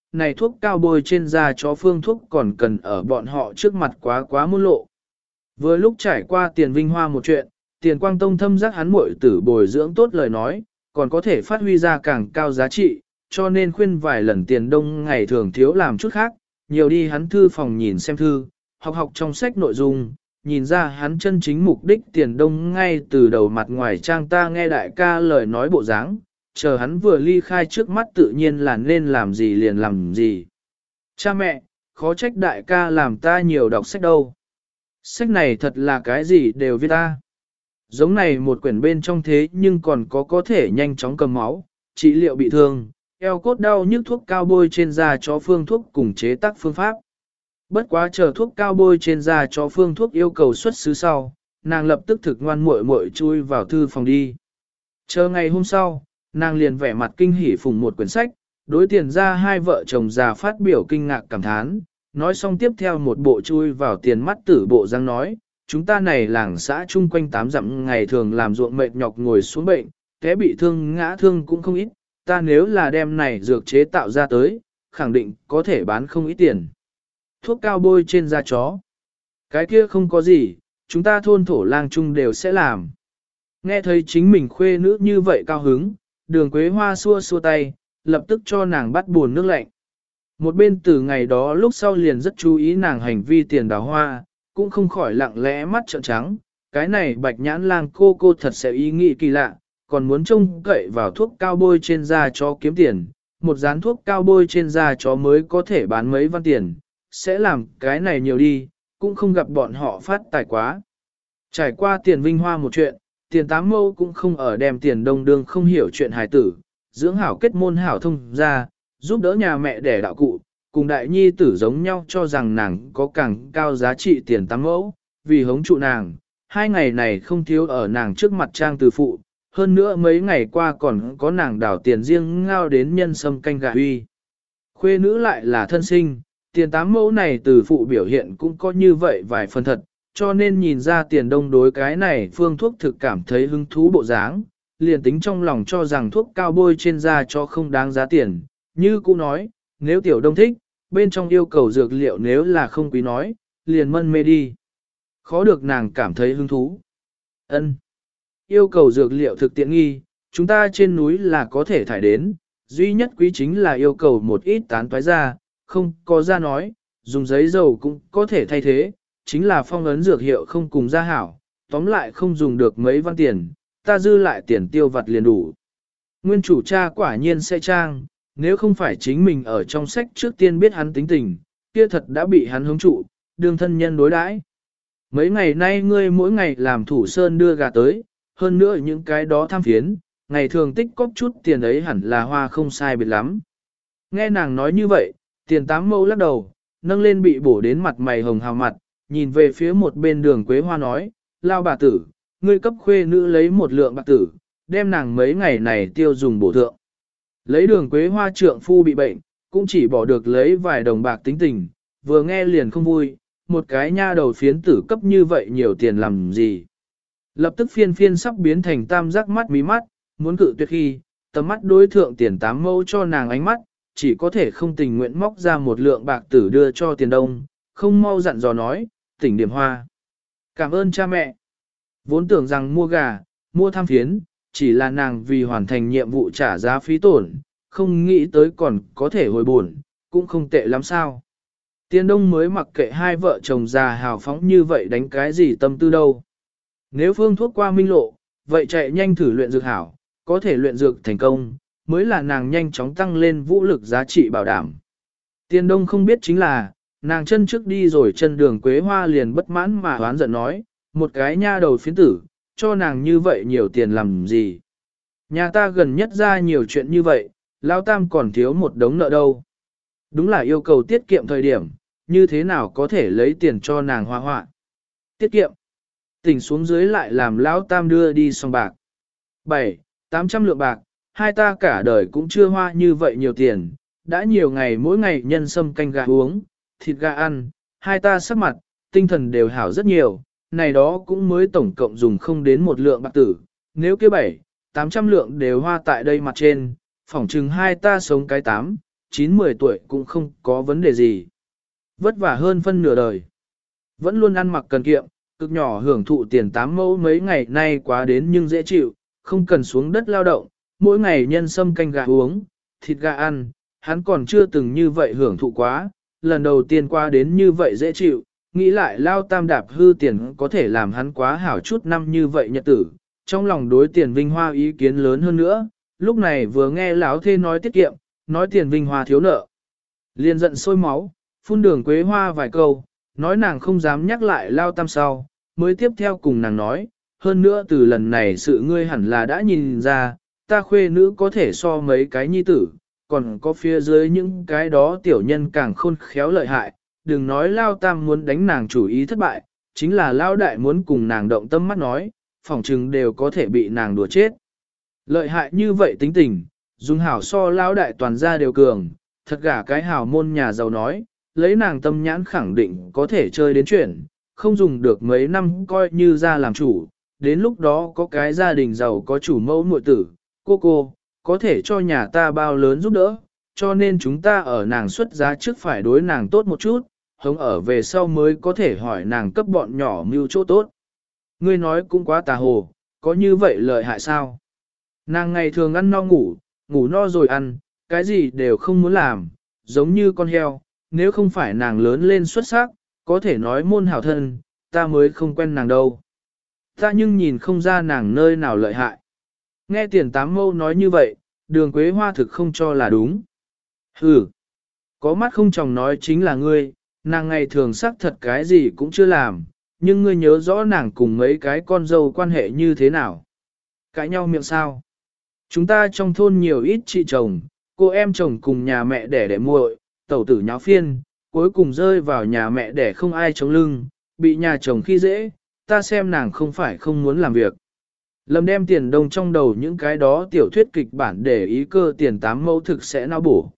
này thuốc cao bôi trên da chó phương thuốc còn cần ở bọn họ trước mặt quá môn lộ. Vừa lúc trải qua Tiền Vinh Hoa một chuyện, Tiền Quang Tông thâm giác hắn muội tử bồi dưỡng tốt lời nói, còn có thể phát huy ra càng cao giá trị, cho nên khuyên vài lần Tiền Đông ngày thường thiếu làm chút khác, nhiều đi hắn thư phòng nhìn xem thư, học trong sách nội dung, nhìn ra hắn chân chính mục đích. Tiền Đông ngay từ đầu mặt ngoài trang ta nghe đại ca lời nói bộ dáng, chờ hắn vừa ly khai trước mắt tự nhiên là nên làm gì liền làm gì. Cha mẹ, khó trách đại ca làm ta nhiều đọc sách đâu. Sách này thật là cái gì đều viết ta. Giống này một quyển bên trong thế nhưng còn có thể nhanh chóng cầm máu, trị liệu bị thương, eo cốt đau nhức thuốc cao bôi trên da chó phương thuốc cùng chế tác phương pháp. Bất quá chờ thuốc cao bôi trên da chó phương thuốc yêu cầu xuất xứ sau, nàng lập tức thực ngoan muội muội chui vào thư phòng đi. Chờ ngày hôm sau, nàng liền vẻ mặt kinh hỉ phùng một quyển sách, đối Tiền ra hai vợ chồng già phát biểu kinh ngạc cảm thán, nói xong tiếp theo một bộ chui vào Tiền mắt tử bộ răng nói, chúng ta này làng xã chung quanh 8 dặm ngày thường làm ruộng mệt nhọc ngồi xuống bệnh, té bị thương ngã thương cũng không ít, ta nếu là đem này dược chế tạo ra tới, khẳng định có thể bán không ít tiền. Thuốc cao bôi trên da chó. Cái kia không có gì, chúng ta thôn thổ lang chung đều sẽ làm. Nghe thấy chính mình khuê nữ như vậy cao hứng, Đường Quế Hoa xua xua tay, lập tức cho nàng bắt buồn nước lạnh. Một bên từ ngày đó lúc sau liền rất chú ý nàng hành vi Tiền Đào Hoa, cũng không khỏi lặng lẽ mắt trợn trắng. Cái này bạch nhãn lang cô thật sẽ ý nghĩ kỳ lạ, còn muốn trông cậy vào thuốc cao bôi trên da chó kiếm tiền. Một dán thuốc cao bôi trên da chó mới có thể bán mấy văn tiền, sẽ làm cái này nhiều đi, cũng không gặp bọn họ phát tài quá. Trải qua Tiền Vinh Hoa một chuyện, Tiền Tám Mâu cũng không ở đem Tiền Đông Đương không hiểu chuyện hài tử, dưỡng hảo kết môn hảo thông ra, giúp đỡ nhà mẹ đẻ đạo cụ, cùng đại nhi tử giống nhau cho rằng nàng có càng cao giá trị Tiền Tám Mẫu, vì hống trụ nàng, 2 ngày này không thiếu ở nàng trước mặt trang từ phụ, hơn nữa mấy ngày qua còn có nàng đảo tiền riêng ngao đến nhân sâm canh gà huy. Khuê nữ lại là thân sinh, Tiền Tám Mẫu này từ phụ biểu hiện cũng có như vậy vài phần thật, cho nên nhìn ra Tiền Đông đối cái này phương thuốc thực cảm thấy hứng thú bộ dáng, liền tính trong lòng cho rằng thuốc cao bôi trên da cho không đáng giá tiền, như cũ nói, nếu Tiểu Đông thích, bên trong yêu cầu dược liệu nếu là không quý nói, liền mân mê đi. Khó được nàng cảm thấy hứng thú. Ân, yêu cầu dược liệu thực tiện nghi, chúng ta trên núi là có thể thải đến, duy nhất quý chính là yêu cầu một ít tán toái ra, không có ra nói, dùng giấy dầu cũng có thể thay thế, chính là phong ấn dược hiệu không cùng ra hảo, tóm lại không dùng được mấy văn tiền, ta dư lại tiền tiêu vặt liền đủ. Nguyên chủ cha quả nhiên sẽ trang, nếu không phải chính mình ở trong sách trước tiên biết hắn tính tình, kia thật đã bị hắn hứng trụ, đương thân nhân đối đãi. Mấy ngày nay ngươi mỗi ngày làm thủ sơn đưa gà tới, hơn nữa những cái đó tham phiến, ngày thường tích cóp chút tiền ấy hẳn là hoa không sai biệt lắm. Nghe nàng nói như vậy, Tiền Tám Mẫu lắc đầu, nâng lên bị bổ đến mặt mày hồng hào mặt, nhìn về phía một bên Đường Quế Hoa nói, lao bà tử, ngươi cấp khuê nữ lấy 1 lượng bạc tử, đem nàng mấy ngày này tiêu dùng bổ thượng. Lấy Đường Quế Hoa trượng phu bị bệnh, cũng chỉ bỏ được lấy vài đồng bạc tính tình, vừa nghe liền không vui, một cái nha đầu phiến tử cấp như vậy nhiều tiền làm gì. Lập tức phiên sắp biến thành tam giác mắt mí mắt, muốn cự tuyệt khi, tầm mắt đối thượng Tiền Tám Mẫu cho nàng ánh mắt, chỉ có thể không tình nguyện móc ra 1 lượng bạc tử đưa cho Tiền Đông, không mau dặn dò nói, tỉnh điểm hoa. Cảm ơn cha mẹ. Vốn tưởng rằng mua gà, mua tham phiến, chỉ là nàng vì hoàn thành nhiệm vụ trả giá phí tổn, không nghĩ tới còn có thể hồi bổn, cũng không tệ lắm sao. Tiền Đông mới mặc kệ hai vợ chồng già hào phóng như vậy đánh cái gì tâm tư đâu. Nếu phương thuốc qua minh lộ, vậy chạy nhanh thử luyện dược hảo, có thể luyện dược thành công, mới là nàng nhanh chóng tăng lên vũ lực giá trị bảo đảm. Tiền Đông không biết chính là, nàng chân trước đi rồi chân Đường Quế Hoa liền bất mãn mà oán giận nói, một cái nha đầu phiến tử, cho nàng như vậy nhiều tiền làm gì. Nhà ta gần nhất ra nhiều chuyện như vậy, Lão Tam còn thiếu một đống nợ đâu. Đúng là yêu cầu tiết kiệm thời điểm, như thế nào có thể lấy tiền cho nàng hoa họa. Tiết kiệm. Tỉnh xuống dưới lại làm Lão Tam đưa đi xong bạc. 700-800 lượng bạc, hai ta cả đời cũng chưa hoa như vậy nhiều tiền, đã nhiều ngày mỗi ngày nhân sâm canh gà uống, thịt gà ăn, hai ta sắc mặt, tinh thần đều hảo rất nhiều, này đó cũng mới tổng cộng dùng không đến 1 lượng bạc tử, nếu kia 700-800 lượng đều hoa tại đây mặt trên, phỏng chừng hai ta sống cái 8, 9-10 tuổi cũng không có vấn đề gì. Vất vả hơn phân nửa đời. Vẫn luôn ăn mặc cần kiệm, cực nhỏ hưởng thụ tiền 8 mẫu mấy ngày nay quá đến nhưng dễ chịu, không cần xuống đất lao động, mỗi ngày nhân sâm canh gà uống, thịt gà ăn, hắn còn chưa từng như vậy hưởng thụ quá, lần đầu tiên qua đến như vậy dễ chịu, nghĩ lại lao tam đạp hư tiền có thể làm hắn quá hảo chút năm như vậy nhật tử, trong lòng đối tiền Vinh Hoa ý kiến lớn hơn nữa, lúc này vừa nghe lão thê nói tiết kiệm, nói tiền Vinh Hoa thiếu nợ, liền giận sôi máu, phun đường Quế Hoa vài câu, nói nàng không dám nhắc lại lao tam sau, mới tiếp theo cùng nàng nói, hơn nữa từ lần này sự ngươi hẳn là đã nhìn ra, ta khuê nữ có thể so mấy cái nhi tử, còn có phía dưới những cái đó tiểu nhân càng khôn khéo lợi hại, đừng nói lao tam muốn đánh nàng chủ ý thất bại, chính là lao đại muốn cùng nàng động tâm mắt nói, phỏng chừng đều có thể bị nàng đùa chết. Lợi hại như vậy tính tình, dùng hảo so lao đại toàn gia đều cường, thật gả cái hảo môn nhà giàu nói, lấy nàng tâm nhãn khẳng định có thể chơi đến chuyện, không dùng được mấy năm coi như ra làm chủ, đến lúc đó có cái gia đình giàu có chủ mẫu muội tử, cô, có thể cho nhà ta bao lớn giúp đỡ, cho nên chúng ta ở nàng xuất giá trước phải đối nàng tốt một chút, hống ở về sau mới có thể hỏi nàng cấp bọn nhỏ mưu chỗ tốt. Ngươi nói cũng quá tà hồ, có như vậy lợi hại sao? Nàng ngày thường ăn no ngủ, ngủ no rồi ăn, cái gì đều không muốn làm, giống như con heo, nếu không phải nàng lớn lên xuất sắc, có thể nói môn hảo thân, ta mới không quen nàng đâu. Ta nhưng nhìn không ra nàng nơi nào lợi hại. Nghe tiền tám mâu nói như vậy, đường Quế Hoa thực không cho là đúng. Có mắt không chồng nói chính là ngươi, nàng ngày thường sắc thật cái gì cũng chưa làm, nhưng ngươi nhớ rõ nàng cùng mấy cái con dâu quan hệ như thế nào. Cãi nhau miệng sao? Chúng ta trong thôn nhiều ít chị chồng, cô em chồng cùng nhà mẹ đẻ đẻ muội, tẩu tử nháo phiên, cuối cùng rơi vào nhà mẹ đẻ không ai chống lưng, bị nhà chồng khi dễ, ta xem nàng không phải không muốn làm việc. Lâm đem tiền đông trong đầu những cái đó tiểu thuyết kịch bản để ý cơ tiền tám mẫu thực sẽ não bổ,